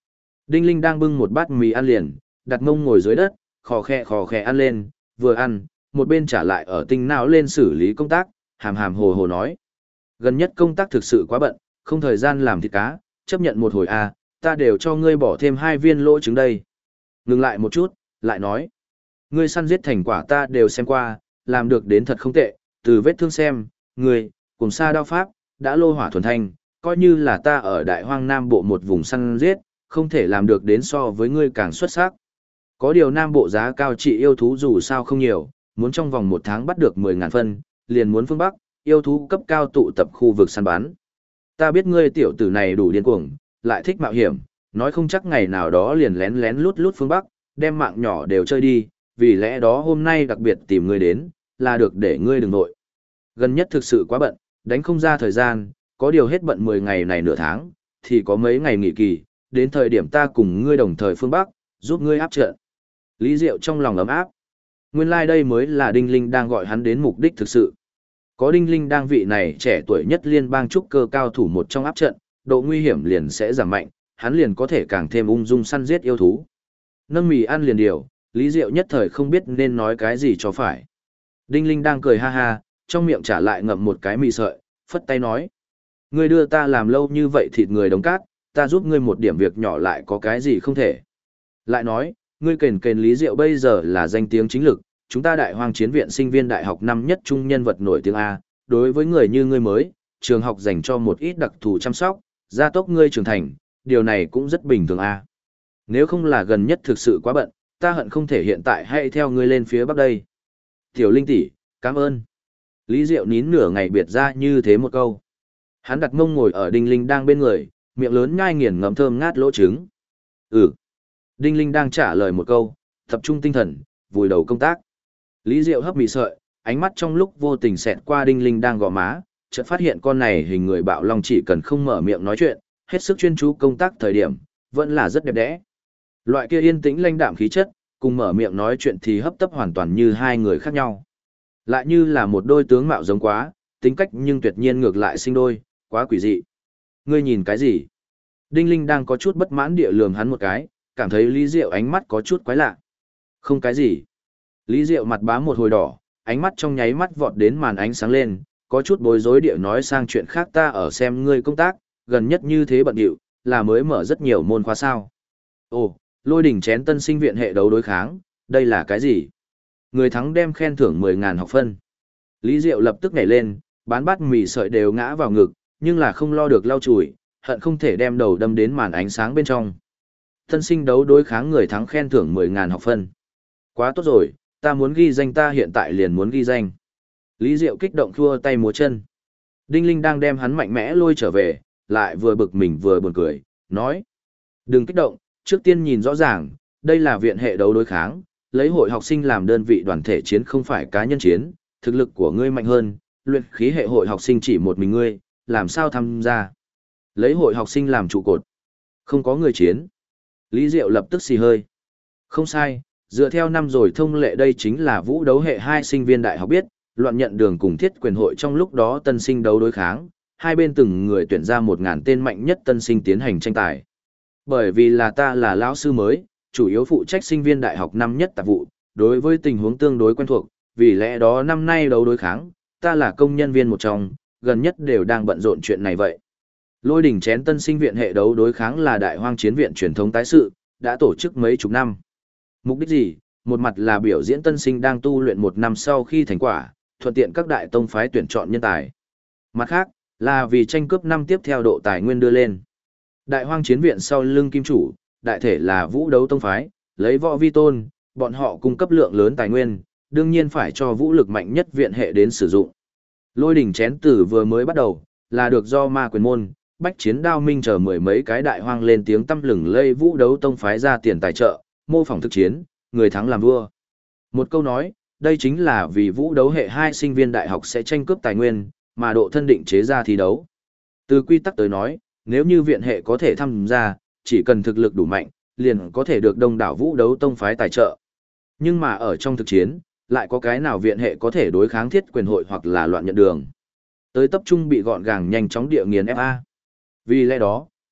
Đinh Linh đang bưng một bát mì ăn liền, đặt mông ngồi dưới đất, khò khè ăn lên, vừa ăn, một bên trả lại ở tinh não lên xử lý công tác, hàm hàm hồ hồ nói. Gần nhất công tác thực sự quá bận, không thời gian làm thịt cá, chấp nhận một hồi à, ta đều cho ngươi bỏ thêm 2 viên lỗ trứng đây. Ngừng lại một chút, lại nói. Ngươi săn giết thành quả ta đều xem qua, làm được đến thật không tệ, từ vết thương xem, ngươi, cùng sa đao pháp, đã lô hỏa thuần thanh, coi như là ta ở đại hoang Nam Bộ một vùng săn giết, không thể làm được đến so với ngươi càng xuất sắc. Có điều Nam Bộ giá cao trị yêu thú dù sao không nhiều, muốn trong vòng 1 tháng bắt được 10.000 phân, liền muốn phương Bắc, yêu thú cấp cao tụ tập khu vực săn bắn. Ta biết ngươi tiểu tử này đủ điên cuồng, lại thích mạo hiểm, nói không chắc ngày nào đó liền lén lén lút lút phương Bắc, đem mạng nhỏ đều chơi đi, vì lẽ đó hôm nay đặc biệt tìm ngươi đến, là được để ngươi đừng nội. Gần nhất thực sự quá bận, đánh không ra thời gian, có điều hết bận 10 ngày này nửa tháng, thì có mấy ngày nghỉ kỳ, đến thời điểm ta cùng ngươi đồng thời phương Bắc, giúp ngươi áp trận. Lý Diệu trong lòng ấm áp. Nguyên lai đây mới là Đinh Linh đang gọi hắn đến mục đích thực sự. Có Đinh Linh đang vị này trẻ tuổi nhất liên bang trúc cơ cao thủ một trong áp trận, độ nguy hiểm liền sẽ giảm mạnh, hắn liền có thể càng thêm ung dung săn giết yêu thú. Nâng mì ăn liền điều, Lý Diệu nhất thời không biết nên nói cái gì cho phải. Đinh Linh đang cười ha ha, trong miệng trả lại ngậm một cái mì sợi, phất tay nói. Ngươi đưa ta làm lâu như vậy thịt người đống cát, ta giúp ngươi một điểm việc nhỏ lại có cái gì không thể. Lại nói, ngươi kền Lý Diệu bây giờ là danh tiếng chính lực, chúng ta đại hoang chiến viện sinh viên đại học năm nhất trung nhân vật nổi tiếng A, đối với người như ngươi mới, trường học dành cho một ít đặc thù chăm sóc, gia tốc ngươi trưởng thành, điều này cũng rất bình thường A. Nếu không là gần nhất thực sự quá bận, ta hận không thể hiện tại hay theo ngươi lên phía bắc đây. Tiểu Linh tỷ, cảm ơn. Lý Diệu nín nửa ngày biệt ra như thế một câu. Hắn đặt mông ngồi ở Đinh Linh đang bên người, miệng lớn nhai nghiền ngấm thơm ngát lỗ trứng. Ừ. Đinh Linh đang trả lời một câu, tập trung tinh thần, vùi đầu công tác. Lý Diệu hấp mì sợi, ánh mắt trong lúc vô tình xẹt qua Đinh Linh đang gò má, chợt phát hiện con này hình người bạo long chỉ cần không mở miệng nói chuyện, hết sức chuyên chú công tác thời điểm, vẫn là rất đẹp đẽ. Loại kia yên tĩnh lãnh đạm khí chất, cùng mở miệng nói chuyện thì hấp tấp hoàn toàn như hai người khác nhau. Lại như là một đôi tướng mạo giống quá, tính cách nhưng tuyệt nhiên ngược lại sinh đôi, quá quỷ dị. Ngươi nhìn cái gì? Đinh Linh đang có chút bất mãn địa lườm hắn một cái, cảm thấy Lý Diệu ánh mắt có chút quái lạ. Không cái gì. Lý Diệu mặt bám một hồi đỏ, ánh mắt trong nháy mắt vọt đến màn ánh sáng lên, có chút bối rối địa nói sang chuyện khác, ta ở xem ngươi công tác, gần nhất như thế bận điệu, là mới mở rất nhiều môn khóa sao. Ồ, Lôi Đỉnh chén tân sinh viện hệ đấu đối kháng, đây là cái gì? Người thắng đem khen thưởng 10.000 học phân. Lý Diệu lập tức nhảy lên, bán bát mì sợi đều ngã vào ngực, nhưng là không lo được lau chùi, hận không thể đem đầu đâm đến màn ánh sáng bên trong. Tân sinh đấu đối kháng người thắng khen thưởng 10.000 học phân. Quá tốt rồi, ta muốn ghi danh, ta hiện tại liền muốn ghi danh. Lý Diệu kích động thua tay múa chân. Đinh Linh đang đem hắn mạnh mẽ lôi trở về, lại vừa bực mình vừa buồn cười, nói. Đừng kích động, trước tiên nhìn rõ ràng, đây là viện hệ đấu đối kháng, lấy hội học sinh làm đơn vị đoàn thể chiến không phải cá nhân chiến, thực lực của ngươi mạnh hơn, luyện khí hệ hội học sinh chỉ một mình ngươi, làm sao tham gia. Lấy hội học sinh làm trụ cột, không có người chiến. Lý Diệu lập tức xì hơi. Không sai, dựa theo năm rồi thông lệ đây chính là vũ đấu hệ 2 sinh viên đại học biết, loạn nhận đường cùng thiết quyền hội trong lúc đó tân sinh đấu đối kháng, hai bên từng người tuyển ra 1.000 tên mạnh nhất tân sinh tiến hành tranh tài. Bởi vì là ta là lão sư mới, chủ yếu phụ trách sinh viên đại học năm nhất tạp vụ, đối với tình huống tương đối quen thuộc, vì lẽ đó năm nay đấu đối kháng, ta là công nhân viên một trong, gần nhất đều đang bận rộn chuyện này vậy. Lôi Đỉnh chén tân sinh viện hệ đấu đối kháng là đại hoang chiến viện truyền thống tái sự, đã tổ chức mấy chục năm. Mục đích gì? Một mặt là biểu diễn tân sinh đang tu luyện 1 năm sau khi thành quả, thuận tiện các đại tông phái tuyển chọn nhân tài. Mặt khác, là vì tranh cướp năm tiếp theo độ tài nguyên đưa lên. Đại hoang chiến viện sau lưng kim chủ, đại thể là vũ đấu tông phái, lấy võ vi tôn, bọn họ cung cấp lượng lớn tài nguyên, đương nhiên phải cho vũ lực mạnh nhất viện hệ đến sử dụng. Lôi Đỉnh chén tử vừa mới bắt đầu, là được do ma quyền môn, bách chiến đao minh chờ 10 mấy cái đại hoang lên tiếng tăm lừng lây vũ đấu tông phái ra tiền tài trợ, mô phỏng thực chiến, người thắng làm vua. Một câu nói, đây chính là vì vũ đấu hệ 2 sinh viên đại học sẽ tranh cướp tài nguyên, mà độ thân định chế ra thi đấu. Từ quy tắc tới nói, nếu như viện hệ có thể tham gia, chỉ cần thực lực đủ mạnh, liền có thể được đông đảo vũ đấu tông phái tài trợ. Nhưng mà ở trong thực chiến, lại có cái nào viện hệ có thể đối kháng thiết quyền hội hoặc là loạn nhận đường. Tới tập trung bị gọn gàng nhanh chóng địa nghiền FA. Vì lẽ đó,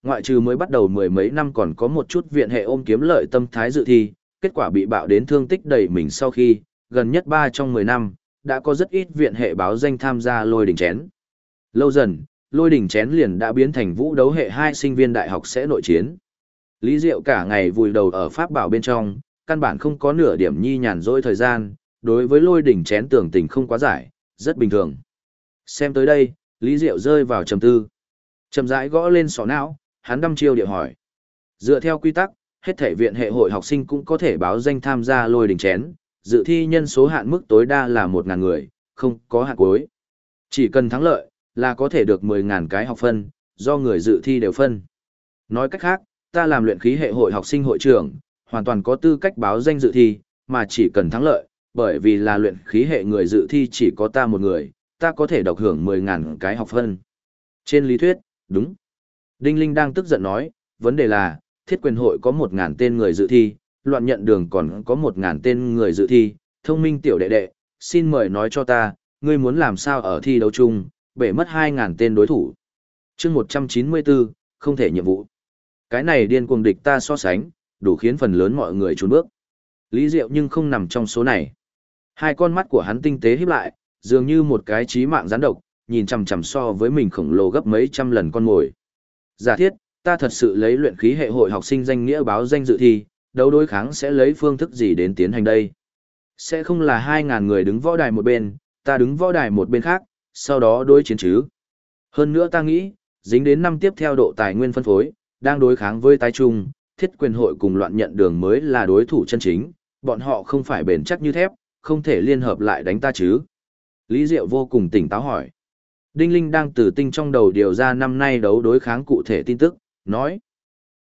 Ngoại trừ mới bắt đầu mười mấy năm còn có một chút viện hệ ôm kiếm lợi tâm thái dự thi, kết quả bị bạo đến thương tích đầy mình sau khi, gần nhất 3 trong 10 năm, đã có rất ít viện hệ báo danh tham gia lôi đỉnh chén. Lâu dần, lôi đỉnh chén liền đã biến thành vũ đấu hệ 2 sinh viên đại học sẽ nội chiến. Lý Diệu cả ngày vùi đầu ở pháp bảo bên trong, căn bản không có nửa điểm nhi nhàn rỗi thời gian, đối với lôi đỉnh chén tưởng tình không quá giải, rất bình thường. Xem tới đây, Lý Diệu rơi vào trầm tư. Chậm rãi gõ lên sọ não, hắn đăm chiêu địa hỏi. Dựa theo quy tắc, hết thể viện hệ hội học sinh cũng có thể báo danh tham gia lôi đỉnh chén, dự thi nhân số hạn mức tối đa là 1.000 người, không có hạn cuối. Chỉ cần thắng lợi, là có thể được 10.000 cái học phân, do người dự thi đều phân. Nói cách khác, ta làm luyện khí hệ hội học sinh hội trưởng, hoàn toàn có tư cách báo danh dự thi, mà chỉ cần thắng lợi, bởi vì là luyện khí hệ người dự thi chỉ có ta một người, ta có thể độc hưởng 10.000 cái học phân. Trên lý thuyết, đúng. Đinh Linh đang tức giận nói, vấn đề là, thiết quyền hội có 1.000 tên người dự thi, loạn nhận đường còn có 1.000 tên người dự thi, thông minh tiểu đệ đệ, xin mời nói cho ta, ngươi muốn làm sao ở thi đấu chung, bể mất 2.000 tên đối thủ. Chương 194, không thể nhiệm vụ. Cái này điên cuồng địch ta so sánh, đủ khiến phần lớn mọi người trốn bước. Lý Diệu nhưng không nằm trong số này. Hai con mắt của hắn tinh tế híp lại, dường như một cái chí mạng rắn độc, nhìn chằm chằm so với mình khổng lồ gấp mấy trăm lần con mồi. Giả thiết, ta thật sự lấy luyện khí hệ hội học sinh danh nghĩa báo danh dự thi, đấu đối kháng sẽ lấy phương thức gì đến tiến hành đây? Sẽ không là 2.000 người đứng võ đài một bên, ta đứng võ đài một bên khác, sau đó đối chiến chứ. Hơn nữa ta nghĩ, dính đến năm tiếp theo độ tài nguyên phân phối, đang đối kháng với tái trung, thiết quyền hội cùng loạn nhận đường mới là đối thủ chân chính, bọn họ không phải bền chắc như thép, không thể liên hợp lại đánh ta chứ. Lý Diệu vô cùng tỉnh táo hỏi. Đinh Linh đang từ tinh trong đầu điều ra năm nay đấu đối kháng cụ thể tin tức, nói.